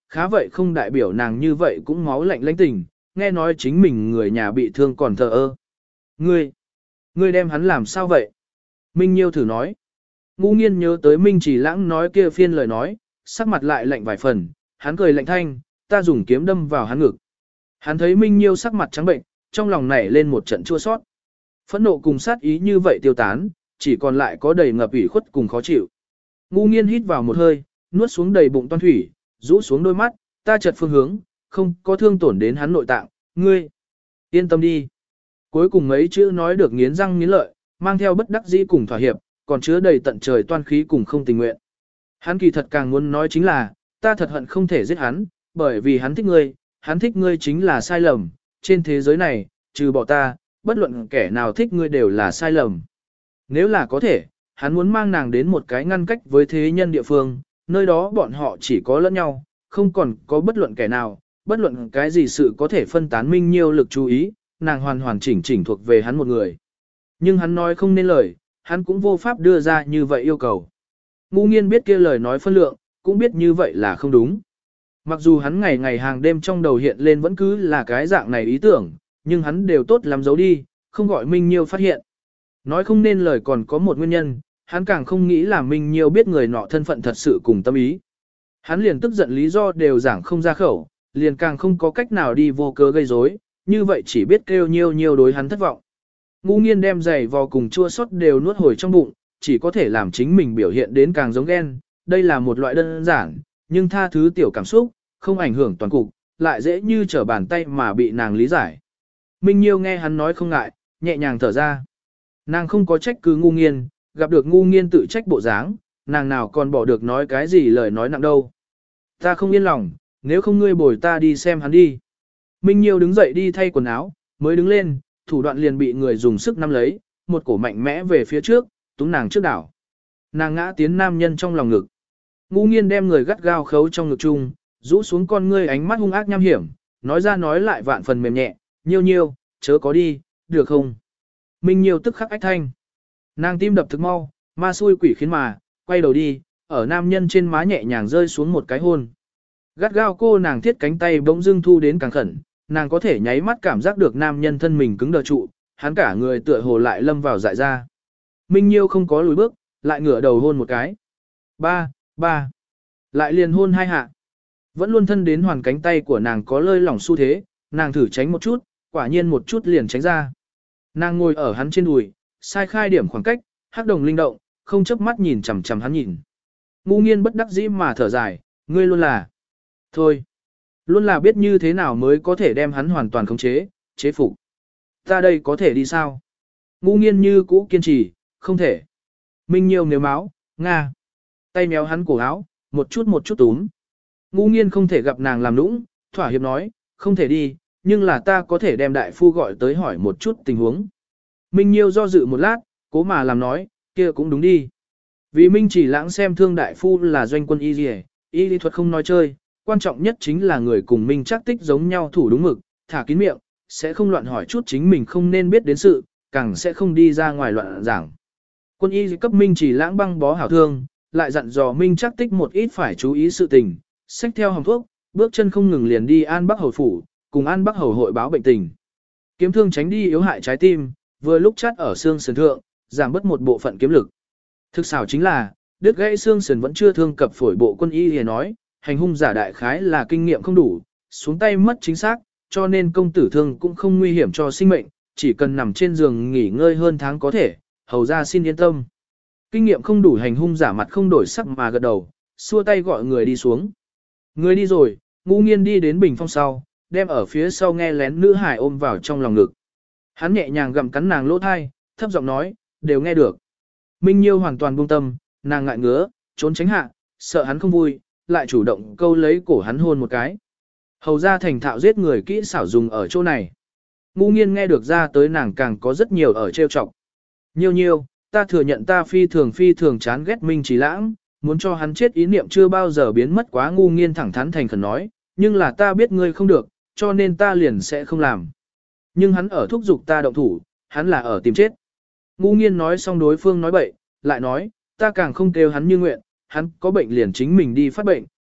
Speaker 1: khá vậy không đại biểu nàng như vậy cũng máu lạnh lãnh tình, nghe nói chính mình người nhà bị thương còn thờ ơ. Ngươi, ngươi đem hắn làm sao vậy? Minh Nhiêu thử nói. Ngũ Nghiên nhớ tới Minh Chỉ Lãng nói kia phiên lời nói, sắc mặt lại lạnh vài phần, hắn cười lạnh thanh, ta dùng kiếm đâm vào hắn ngực. Hắn thấy Minh Nhiêu sắc mặt trắng bệnh, trong lòng nảy lên một trận chua sót. Phẫn nộ cùng sát ý như vậy tiêu tán, chỉ còn lại có đầy ngập ủy khuất cùng khó chịu. Ngũ Nghiên hít vào một hơi, nuốt xuống đầy bụng toan thủy, rũ xuống đôi mắt, ta chợt phương hướng, không có thương tổn đến hắn nội tạng, ngươi yên tâm đi. Cuối cùng mấy chữ nói được nghiến răng nghiến lợi, mang theo bất đắc dĩ cùng thỏa hiệp, còn chứa đầy tận trời toan khí cùng không tình nguyện. Hắn kỳ thật càng muốn nói chính là, ta thật hận không thể giết hắn, bởi vì hắn thích ngươi, hắn thích ngươi chính là sai lầm, trên thế giới này, trừ bỏ ta, bất luận kẻ nào thích ngươi đều là sai lầm. Nếu là có thể, hắn muốn mang nàng đến một cái ngăn cách với thế nhân địa phương, nơi đó bọn họ chỉ có lẫn nhau, không còn có bất luận kẻ nào, bất luận cái gì sự có thể phân tán Minh Nhiêu lực chú ý, nàng hoàn hoàn chỉnh chỉnh thuộc về hắn một người. Nhưng hắn nói không nên lời, hắn cũng vô pháp đưa ra như vậy yêu cầu. Ngũ Nghiên biết kia lời nói phân lượng, cũng biết như vậy là không đúng. Mặc dù hắn ngày ngày hàng đêm trong đầu hiện lên vẫn cứ là cái dạng này ý tưởng, nhưng hắn đều tốt lắm giấu đi, không gọi Minh Nhiêu phát hiện. Nói không nên lời còn có một nguyên nhân, hắn càng không nghĩ là Minh Nhiêu biết người nọ thân phận thật sự cùng tâm ý. Hắn liền tức giận lý do đều giảng không ra khẩu, liền càng không có cách nào đi vô cớ gây rối, như vậy chỉ biết kêu nhiêu nhiêu đối hắn thất vọng. Ngũ Nghiên đem giày vò cùng chua xót đều nuốt hồi trong bụng, chỉ có thể làm chính mình biểu hiện đến càng giống ghen, đây là một loại đơn giản, nhưng tha thứ tiểu cảm xúc, không ảnh hưởng toàn cục, lại dễ như trở bàn tay mà bị nàng lý giải. Minh Nhiêu nghe hắn nói không ngại, nhẹ nhàng thở ra. Nàng không có trách cứ Ngũ Nghiên, gặp được Ngũ Nghiên tự trách bộ dáng, nàng nào còn bỏ được nói cái gì lời nói nặng đâu. Ta không yên lòng, nếu không ngươi bồi ta đi xem hắn đi. Minh Nhiêu đứng dậy đi thay quần áo, mới đứng lên, thủ đoạn liền bị người dùng sức nắm lấy, một cổ mạnh mẽ về phía trước, túm nàng trước đảo. Nàng ngã tiến nam nhân trong lòng ngực. Ngũ Nghiên đem người gắt gao khấu trong ngực chung, rũ xuống con ngươi ánh mắt hung ác nham hiểm, nói ra nói lại vạn phần mềm nhẹ, Nhiêu Nhiêu, chớ có đi, được không? Minh Nhiêu tức khắc ách thanh. Nàng tim đập thực mau, ma xui quỷ khiến mà, quay đầu đi, ở nam nhân trên má nhẹ nhàng rơi xuống một cái hôn. Gắt gao cô nàng thiết cánh tay bỗng dưng thu đến càng khẩn, nàng có thể nháy mắt cảm giác được nam nhân thân mình cứng đờ trụ, hắn cả người tựa hồ lại lâm vào dại ra. Minh Nhiêu không có lùi bước, lại ngửa đầu hôn một cái. Ba, ba. Lại liền hôn hai hạ. Vẫn luôn thân đến hoàn cánh tay của nàng có lơi lỏng xu thế, nàng thử tránh một chút, quả nhiên một chút liền tránh ra. Nàng ngồi ở hắn trên đùi, sai khai điểm khoảng cách, hắc đồng linh động, không chớp mắt nhìn chằm chằm hắn nhìn. Ngũ Nghiên bất đắc dĩ mà thở dài, ngươi luôn là. Thôi. Luôn là biết như thế nào mới có thể đem hắn hoàn toàn khống chế, chế phục. Ta đây có thể đi sao? Ngũ Nghiên như cũ kiên trì, không thể. Minh Nhiêu nếu máu, Nga. Tay méo hắn cổ áo, một chút một chút túm. Ngũ Nghiên không thể gặp nàng làm nũng, thỏa hiệp nói, không thể đi, nhưng là ta có thể đem đại phu gọi tới hỏi một chút tình huống. Minh Nhiêu do dự một lát, cố mà làm nói, kia cũng đúng đi. Vì Minh Chỉ Lãng xem thương đại phu là doanh quân y y, y lý thuật không nói chơi, quan trọng nhất chính là người cùng Minh Trác Tích giống nhau thủ đúng mực, thả kín miệng, sẽ không loạn hỏi chút chính mình không nên biết đến sự, càng sẽ không đi ra ngoài loạn giảng. Quân y cấp Minh Chỉ Lãng băng bó hảo thương, lại dặn dò Minh Trác Tích một ít phải chú ý sự tình, xách theo hòm thuốc, bước chân không ngừng liền đi An Bắc Hầu phủ, cùng An Bắc Hầu hội báo bệnh tình. Kiếm thương tránh đi yếu hại trái tim, vừa lúc chắt ở xương sườn thượng, giảm bớt một bộ phận kiếm lực. Thực xảo chính là, đứt gãy xương sườn vẫn chưa thương cập phổi bộ quân y liền nói, hành hung giả đại khái là kinh nghiệm không đủ, xuống tay mất chính xác, cho nên công tử thương cũng không nguy hiểm cho sinh mệnh, chỉ cần nằm trên giường nghỉ ngơi hơn tháng có thể, hầu ra xin yên tâm. Kinh nghiệm không đủ hành hung giả mặt không đổi sắc mà gật đầu, xua tay gọi người đi xuống. Người đi rồi, Ngũ Nghiên đi đến bình phong sau, đem ở phía sau nghe lén nữ hải ôm vào trong lòng ngực. Hắn nhẹ nhàng gặm cắn nàng lỗ thai, thấp giọng nói, đều nghe được. Minh Nhiêu hoàn toàn buông tâm, nàng ngại ngứa, trốn tránh hạ, sợ hắn không vui, lại chủ động câu lấy cổ hắn hôn một cái. Hầu ra thành thạo giết người kỹ xảo dùng ở chỗ này. Ngũ Nghiên nghe được ra tới nàng càng có rất nhiều ở trêu chọc. Nhiêu nhiêu, ta thừa nhận ta phi thường phi thường chán ghét Minh Chỉ Lãng, muốn cho hắn chết ý niệm chưa bao giờ biến mất quá. Ngũ Nghiên thẳng thắn thành khẩn nói, nhưng là ta biết ngươi không được, cho nên ta liền sẽ không làm. Nhưng hắn ở thúc giục ta động thủ, hắn là ở tìm chết. Ngũ Nghiên nói xong đối phương nói bậy, lại nói, ta càng không kêu hắn như nguyện, hắn có bệnh liền chính mình đi phát bệnh,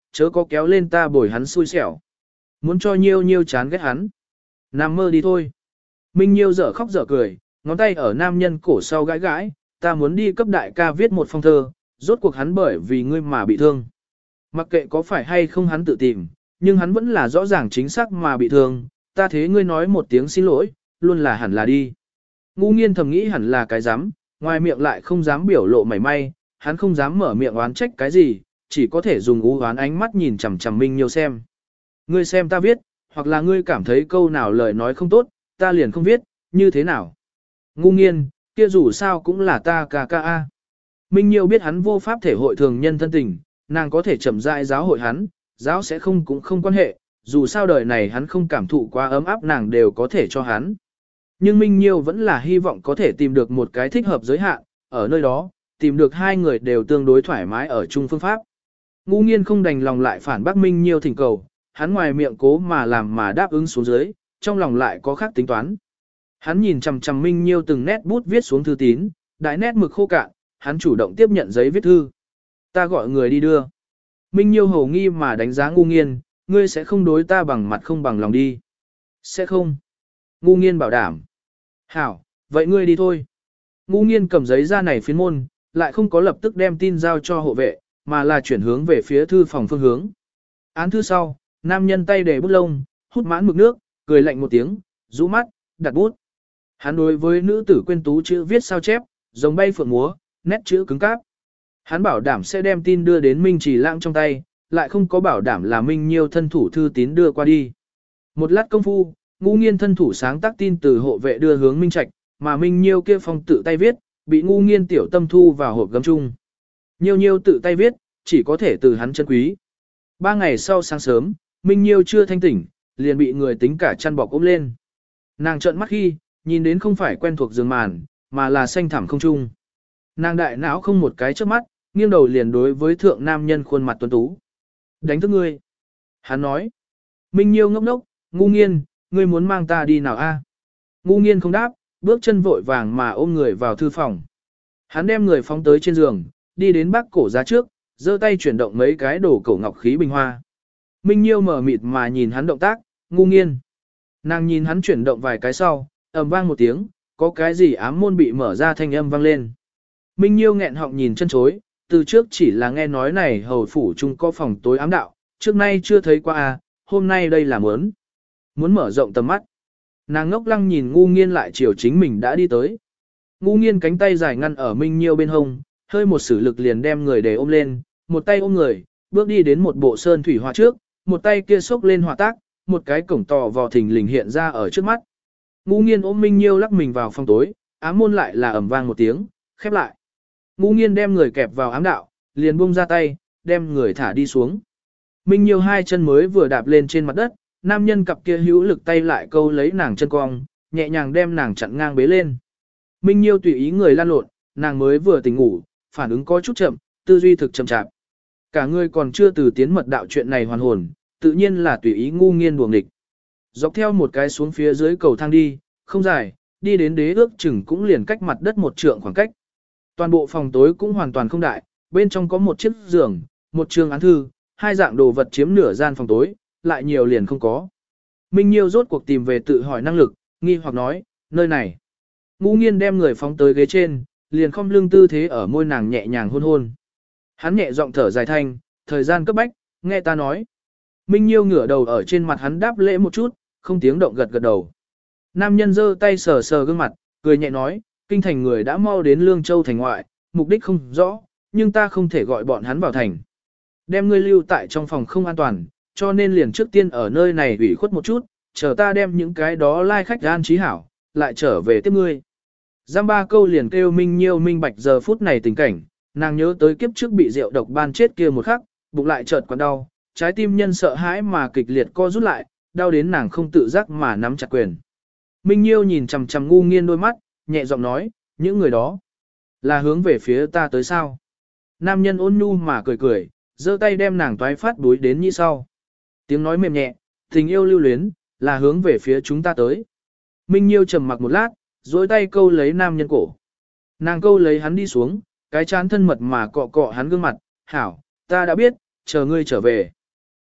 Speaker 1: chớ có kéo lên ta bồi hắn xui xẻo. Muốn cho Nhiêu Nhiêu chán ghét hắn. Nằm mơ đi thôi. Minh Nhiêu dở khóc dở cười, ngón tay ở nam nhân cổ sau gãi gãi, ta muốn đi cấp đại ca viết một phong thơ, rốt cuộc hắn bởi vì ngươi mà bị thương. Mặc kệ có phải hay không hắn tự tìm, nhưng hắn vẫn là rõ ràng chính xác mà bị thương, ta thế ngươi nói một tiếng xin lỗi, luôn là hẳn là đi. Ngu nghiên thầm nghĩ hẳn là cái dám, ngoài miệng lại không dám biểu lộ mảy may, hắn không dám mở miệng oán trách cái gì, chỉ có thể dùng u oán ánh mắt nhìn chằm chằm Minh Nhiêu xem. Ngươi xem ta viết, hoặc là ngươi cảm thấy câu nào lời nói không tốt, ta liền không viết, như thế nào? Ngu nghiên, kia dù sao cũng là ta ca ca a. Minh Nhiêu biết hắn vô pháp thể hội thường nhân thân tình, nàng có thể chậm rãi giáo hội hắn, giáo sẽ không cũng không quan hệ, dù sao đời này hắn không cảm thụ quá ấm áp nàng đều có thể cho hắn. Nhưng Minh Nhiêu vẫn là hy vọng có thể tìm được một cái thích hợp giới hạn, ở nơi đó, tìm được hai người đều tương đối thoải mái ở chung phương pháp. Ngu nghiên không đành lòng lại phản bác Minh Nhiêu thỉnh cầu, hắn ngoài miệng cố mà làm mà đáp ứng xuống dưới, trong lòng lại có khác tính toán. Hắn nhìn chằm chằm Minh Nhiêu từng nét bút viết xuống thư tín, đại nét mực khô cạn, hắn chủ động tiếp nhận giấy viết thư. Ta gọi người đi đưa. Minh Nhiêu hầu nghi mà đánh giá ngu nghiên, ngươi sẽ không đối ta bằng mặt không bằng lòng đi. Sẽ không. Ngu nghiên bảo đảm. Hảo, vậy ngươi đi thôi. Ngu nghiên cầm giấy ra này phiến môn, lại không có lập tức đem tin giao cho hộ vệ, mà là chuyển hướng về phía thư phòng phương hướng. Án thư sau, nam nhân tay để bút lông, hút mãn mực nước, cười lạnh một tiếng, rũ mắt, đặt bút. Hắn đối với nữ tử quên tú chữ viết sao chép, giống bay phượng múa, nét chữ cứng cáp. Hắn bảo đảm sẽ đem tin đưa đến Minh Trì Lãng trong tay, lại không có bảo đảm là Minh Nhiêu thân thủ thư tín đưa qua đi. Một lát công phu, Ngu nghiên thân thủ sáng tác tin từ hộ vệ đưa hướng Minh Trạch, mà Minh Nhiêu kia phong tự tay viết, bị Ngu nghiên tiểu tâm thu vào hộp gấm chung. Nhiêu Nhiêu tự tay viết, chỉ có thể từ hắn chân quý. Ba ngày sau sáng sớm, Minh Nhiêu chưa thanh tỉnh, liền bị người tính cả chăn bọc ôm lên. Nàng trợn mắt khi, nhìn đến không phải quen thuộc giường màn, mà là xanh thẳm không trung. Nàng đại não không một cái trước mắt, nghiêng đầu liền đối với thượng nam nhân khuôn mặt tuấn tú. Đánh thức ngươi. Hắn nói. Minh Nhiêu ngốc ngốc, ngu nghiên, ngươi muốn mang ta đi nào a? Ngu nghiên không đáp, bước chân vội vàng mà ôm người vào thư phòng. Hắn đem người phóng tới trên giường, đi đến bác cổ giá trước, giơ tay chuyển động mấy cái đổ cổ ngọc khí bình hoa. Minh Nhiêu mở mịt mà nhìn hắn động tác, ngu nghiên. Nàng nhìn hắn chuyển động vài cái sau, ầm vang một tiếng, có cái gì ám môn bị mở ra thanh âm vang lên. Minh Nhiêu nghẹn họng nhìn chân chối, từ trước chỉ là nghe nói này hầu phủ chung có phòng tối ám đạo, trước nay chưa thấy qua à, hôm nay đây là muốn. Muốn mở rộng tầm mắt. Nàng ngốc lăng nhìn ngu nghiên lại chiều chính mình đã đi tới. Ngu nghiên cánh tay dài ngăn ở Minh Nhiêu bên hông, hơi một sử lực liền đem người để ôm lên, một tay ôm người, bước đi đến một bộ sơn thủy họa trước, một tay kia xốc lên họa tác, một cái cổng tò vò thình lình hiện ra ở trước mắt. Ngu nghiên ôm Minh Nhiêu lắc mình vào phòng tối, ám môn lại là ầm vang một tiếng, khép lại. Ngu nghiên đem người kẹp vào ám đạo, liền buông ra tay, đem người thả đi xuống. Minh Nhiêu hai chân mới vừa đạp lên trên mặt đất, nam nhân cặp kia hữu lực tay lại câu lấy nàng chân cong, nhẹ nhàng đem nàng chặn ngang bế lên. Minh Nhiêu tùy ý người lan lộn, nàng mới vừa tỉnh ngủ, phản ứng có chút chậm, tư duy thực chậm chạp. Cả người còn chưa từ tiến mật đạo chuyện này hoàn hồn, tự nhiên là tùy ý ngu nghiên đuồng địch. Dọc theo một cái xuống phía dưới cầu thang đi, không dài, đi đến đế ước chừng cũng liền cách mặt đất một trượng khoảng cách. Toàn bộ phòng tối cũng hoàn toàn không đại, bên trong có một chiếc giường, một trường án thư, hai dạng đồ vật chiếm nửa gian phòng tối, lại nhiều liền không có. Minh Nhiêu rốt cuộc tìm về tự hỏi năng lực, nghi hoặc nói, nơi này. Ngu nghiên đem người phóng tới ghế trên, liền không lưng tư thế ở môi nàng nhẹ nhàng hôn hôn. Hắn nhẹ giọng thở dài thanh, thời gian cấp bách, nghe ta nói. Minh Nhiêu ngửa đầu ở trên mặt hắn đáp lễ một chút, không tiếng động gật gật đầu. Nam nhân giơ tay sờ sờ gương mặt, cười nhẹ nói, kinh thành người đã mau đến Lương Châu thành ngoại, mục đích không rõ, nhưng ta không thể gọi bọn hắn vào thành. Đem ngươi lưu tại trong phòng không an toàn, cho nên liền trước tiên ở nơi này ủy khuất một chút, chờ ta đem những cái đó lai khách an trí hảo, lại trở về tiếp ngươi. Giam ba câu liền kêu Minh Nhiêu minh bạch giờ phút này tình cảnh, nàng nhớ tới kiếp trước bị rượu độc ban chết kia một khắc, bụng lại chợt quặn đau, trái tim nhân sợ hãi mà kịch liệt co rút lại, đau đến nàng không tự giác mà nắm chặt quyền. Minh Nhiêu nhìn chằm chằm ngu nghiên đôi mắt, nhẹ giọng nói, những người đó là hướng về phía ta tới sao? Nam nhân ôn nhu mà cười cười, giơ tay đem nàng toái phát đuối đến như sau. Tiếng nói mềm nhẹ, tình yêu lưu luyến, là hướng về phía chúng ta tới. Minh Nhiêu trầm mặc một lát, dối tay câu lấy nam nhân cổ. Nàng câu lấy hắn đi xuống, cái chán thân mật mà cọ cọ hắn gương mặt, hảo, ta đã biết, chờ ngươi trở về.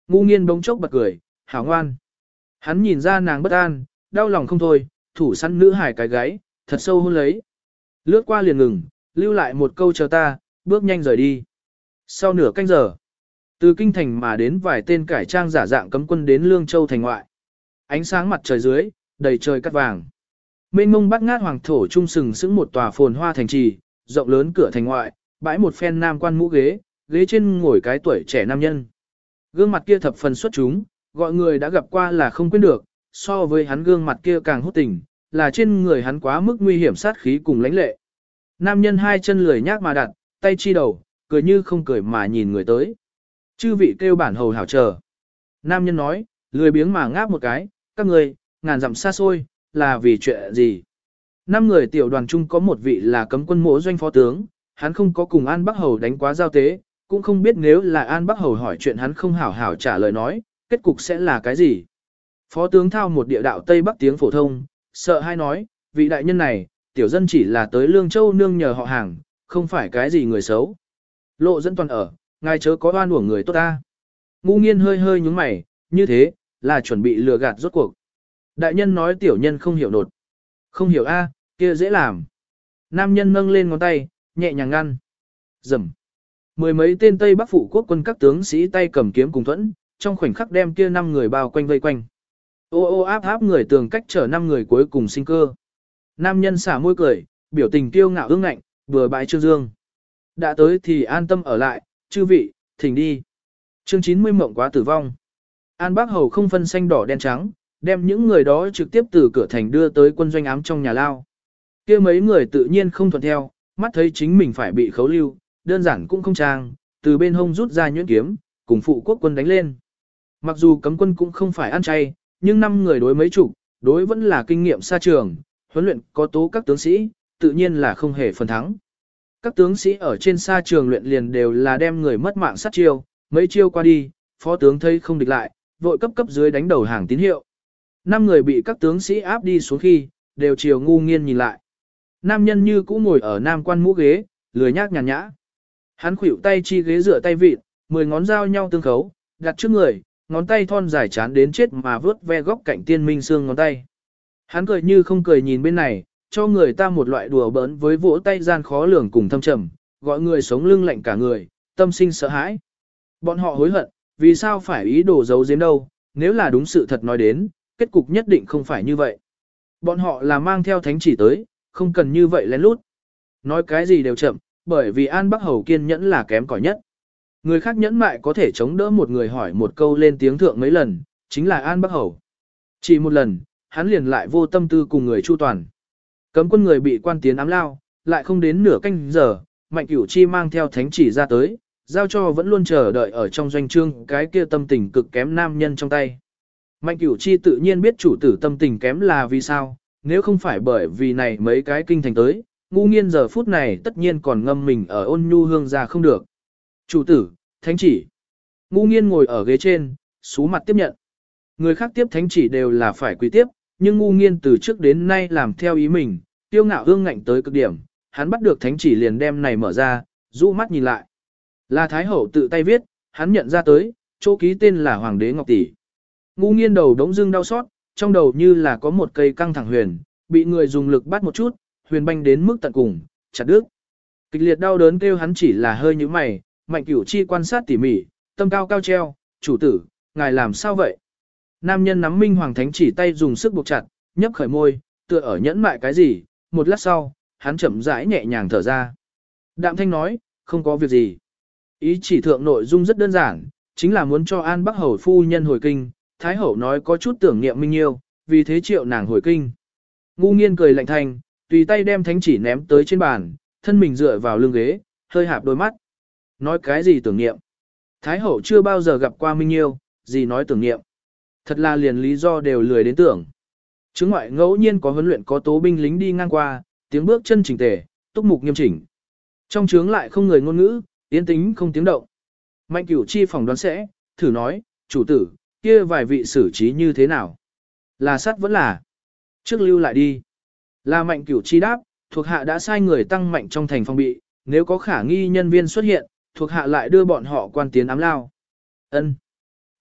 Speaker 1: Ngu nghiên bỗng chốc bật cười, hảo ngoan. Hắn nhìn ra nàng bất an, đau lòng không thôi, thủ săn nữ hải cái gáy, thật sâu hôn lấy. Lướt qua liền ngừng, lưu lại một câu chờ ta, bước nhanh rời đi. Sau nửa canh giờ, từ kinh thành mà đến vài tên cải trang giả dạng cấm quân đến Lương Châu thành ngoại. Ánh sáng mặt trời dưới, đầy trời cát vàng. Mênh mông bát ngát hoàng thổ trung sừng sững một tòa phồn hoa thành trì, rộng lớn cửa thành ngoại, bãi một phen nam quan mũ ghế, ghế trên ngồi cái tuổi trẻ nam nhân. Gương mặt kia thập phần xuất chúng, gọi người đã gặp qua là không quên được, so với hắn gương mặt kia càng hút tình, là trên người hắn quá mức nguy hiểm sát khí cùng lãnh lệ. Nam nhân hai chân lười nhác mà đặt, tay chi đầu, cười như không cười mà nhìn người tới. Chư vị kêu bản hầu hảo chờ. Nam nhân nói, lười biếng mà ngáp một cái, các người, ngàn dặm xa xôi, là vì chuyện gì? Năm người tiểu đoàn chung có một vị là cấm quân mỗ doanh phó tướng, hắn không có cùng An Bắc Hầu đánh quá giao tế, cũng không biết nếu là An Bắc Hầu hỏi chuyện hắn không hảo hảo trả lời nói, kết cục sẽ là cái gì. Phó tướng thao một địa đạo Tây Bắc tiếng phổ thông, sợ hai nói, vị đại nhân này, tiểu dân chỉ là tới Lương Châu nương nhờ họ hàng, không phải cái gì người xấu. Lộ dẫn toàn ở, ngài chớ có oan uổng người tốt ta. Ngu nghiên hơi hơi nhúng mày, như thế, là chuẩn bị lừa gạt rốt cuộc. Đại nhân nói tiểu nhân không hiểu nột. Không hiểu a, kia dễ làm. Nam nhân nâng lên ngón tay, nhẹ nhàng ngăn. Dầm. Mười mấy tên Tây Bắc phụ quốc quân các tướng sĩ tay cầm kiếm cùng thuẫn, trong khoảnh khắc đem kia năm người bao quanh vây quanh. Ô ô áp áp người tường cách trở năm người cuối cùng sinh cơ. Nam nhân xả môi cười, biểu tình kiêu ngạo ương ngạnh, vừa bãi trương dương. Đã tới thì an tâm ở lại, chư vị, thỉnh đi. Chương chín mươi mộng quá tử vong. An Bắc Hầu không phân xanh đỏ đen trắng, đem những người đó trực tiếp từ cửa thành đưa tới quân doanh ám trong nhà lao. Kia mấy người tự nhiên không thuận theo, mắt thấy chính mình phải bị khấu lưu, đơn giản cũng không trang, từ bên hông rút ra nhuyễn kiếm, cùng phụ quốc quân đánh lên. Mặc dù cấm quân cũng không phải ăn chay, nhưng năm người đối mấy chục, đối vẫn là kinh nghiệm xa trường, huấn luyện có tố các tướng sĩ, tự nhiên là không hề phần thắng. Các tướng sĩ ở trên xa trường luyện liền đều là đem người mất mạng sát chiêu, mấy chiêu qua đi, phó tướng thấy không địch lại, vội cấp cấp dưới đánh đầu hàng tín hiệu. Năm người bị các tướng sĩ áp đi xuống khi, đều chiều ngu nghiên nhìn lại. Nam nhân như cũ ngồi ở nam quan mũ ghế, lười nhác nhàn nhã. Hắn khuỷu tay chi ghế dựa tay vịt, mười ngón dao nhau tương khấu, đặt trước người, ngón tay thon dài chán đến chết mà vớt ve góc cạnh tiên minh xương ngón tay. Hắn cười như không cười nhìn bên này, cho người ta một loại đùa bỡn với vỗ tay gian khó lường cùng thâm trầm, gọi người sống lưng lạnh cả người, tâm sinh sợ hãi. Bọn họ hối hận, vì sao phải ý đồ giấu giếm đâu, nếu là đúng sự thật nói đến, kết cục nhất định không phải như vậy. Bọn họ là mang theo thánh chỉ tới, không cần như vậy lén lút. Nói cái gì đều chậm, bởi vì An Bắc Hầu kiên nhẫn là kém cỏi nhất. Người khác nhẫn mại có thể chống đỡ một người hỏi một câu lên tiếng thượng mấy lần, chính là An Bắc Hầu. Chỉ một lần, hắn liền lại vô tâm tư cùng người chu toàn. Cấm quân người bị quan tiến ám lao, lại không đến nửa canh giờ, Mạnh Cửu Chi mang theo thánh chỉ ra tới, giao cho vẫn luôn chờ đợi ở trong doanh trương cái kia tâm tình cực kém nam nhân trong tay. Mạnh Cửu Chi tự nhiên biết chủ tử tâm tình kém là vì sao, nếu không phải bởi vì này mấy cái kinh thành tới, ngu nghiên giờ phút này tất nhiên còn ngâm mình ở ôn nhu hương ra không được. Chủ tử, thánh chỉ. Ngu nghiên ngồi ở ghế trên, sú mặt tiếp nhận. Người khác tiếp thánh chỉ đều là phải quý tiếp, nhưng ngu nghiên từ trước đến nay làm theo ý mình, tiêu ngạo hương ngạnh tới cực điểm, hắn bắt được thánh chỉ liền đem này mở ra, rũ mắt nhìn lại. Là Thái Hậu tự tay viết, hắn nhận ra tới, chỗ ký tên là Hoàng đế Ngọc Tỷ. Ngu nghiên đầu đống dưng đau xót, trong đầu như là có một cây căng thẳng huyền, bị người dùng lực bắt một chút, huyền banh đến mức tận cùng, chặt đứt. Kịch liệt đau đớn kêu hắn chỉ là hơi như mày, Mạnh Cửu Chi quan sát tỉ mỉ, tâm cao cao treo, chủ tử, ngài làm sao vậy? Nam nhân nắm minh hoàng thánh chỉ tay dùng sức buộc chặt, nhấp khởi môi, tựa ở nhẫn mại cái gì, một lát sau, hắn chậm rãi nhẹ nhàng thở ra. Đạm thanh nói, không có việc gì. Ý chỉ thượng nội dung rất đơn giản, chính là muốn cho An Bắc Hầu phu nhân hồi kinh, Thái Hậu nói có chút tưởng niệm Minh Nhiêu, vì thế triệu nàng hồi kinh. Ngu nghiên cười lạnh thanh, tùy tay đem thánh chỉ ném tới trên bàn, thân mình dựa vào lưng ghế, hơi hạp đôi mắt. Nói cái gì tưởng niệm? Thái Hậu chưa bao giờ gặp qua Minh Nhiêu, gì nói tưởng niệm. Thật là liền lý do đều lười đến tưởng. Chứng ngoại ngẫu nhiên có huấn luyện có tố binh lính đi ngang qua, tiếng bước chân chỉnh tề, túc mục nghiêm chỉnh. Trong trướng lại không người ngôn ngữ, yên tĩnh không tiếng động. Mạnh Cửu Chi phỏng đoán sẽ, thử nói, chủ tử, kia vài vị xử trí như thế nào? Là sát vẫn là. Trước lưu lại đi. Là Mạnh Cửu Chi đáp, thuộc hạ đã sai người tăng mạnh trong thành phòng bị, nếu có khả nghi nhân viên xuất hiện, thuộc hạ lại đưa bọn họ quan tiến ám lao. Ân.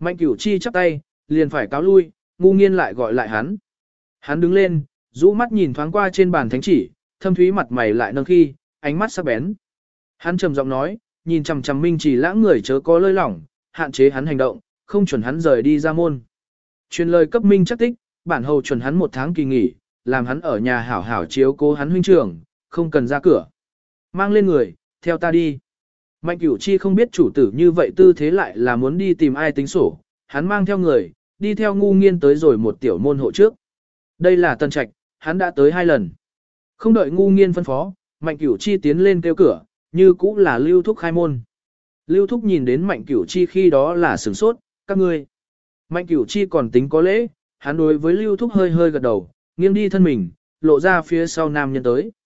Speaker 1: Mạnh Cửu Chi chắp tay, liền phải cáo lui, ngu nghiên lại gọi lại hắn. Hắn đứng lên, rũ mắt nhìn thoáng qua trên bàn thánh chỉ, thâm thúy mặt mày lại nâng khi, ánh mắt sắc bén. Hắn trầm giọng nói, nhìn chằm chằm Minh Chỉ Lãng người chớ có lơi lỏng, hạn chế hắn hành động, không chuẩn hắn rời đi ra môn. Truyền lời cấp Minh chắc tích, bản hầu chuẩn hắn một tháng kỳ nghỉ, làm hắn ở nhà hảo hảo chiếu cố hắn huynh trưởng, không cần ra cửa. Mang lên người, theo ta đi. Mạnh Cửu Chi không biết chủ tử như vậy tư thế lại là muốn đi tìm ai tính sổ, hắn mang theo người, đi theo ngu nghiên tới rồi một tiểu môn hộ trước. Đây là tân trạch, hắn đã tới hai lần. Không đợi ngu nghiên phân phó, Mạnh Cửu Chi tiến lên kêu cửa, như cũ là Lưu Thúc khai môn. Lưu Thúc nhìn đến Mạnh Cửu Chi khi đó là sửng sốt, các ngươi. Mạnh Cửu Chi còn tính có lễ, hắn đối với Lưu Thúc hơi hơi gật đầu, nghiêng đi thân mình, lộ ra phía sau nam nhân tới.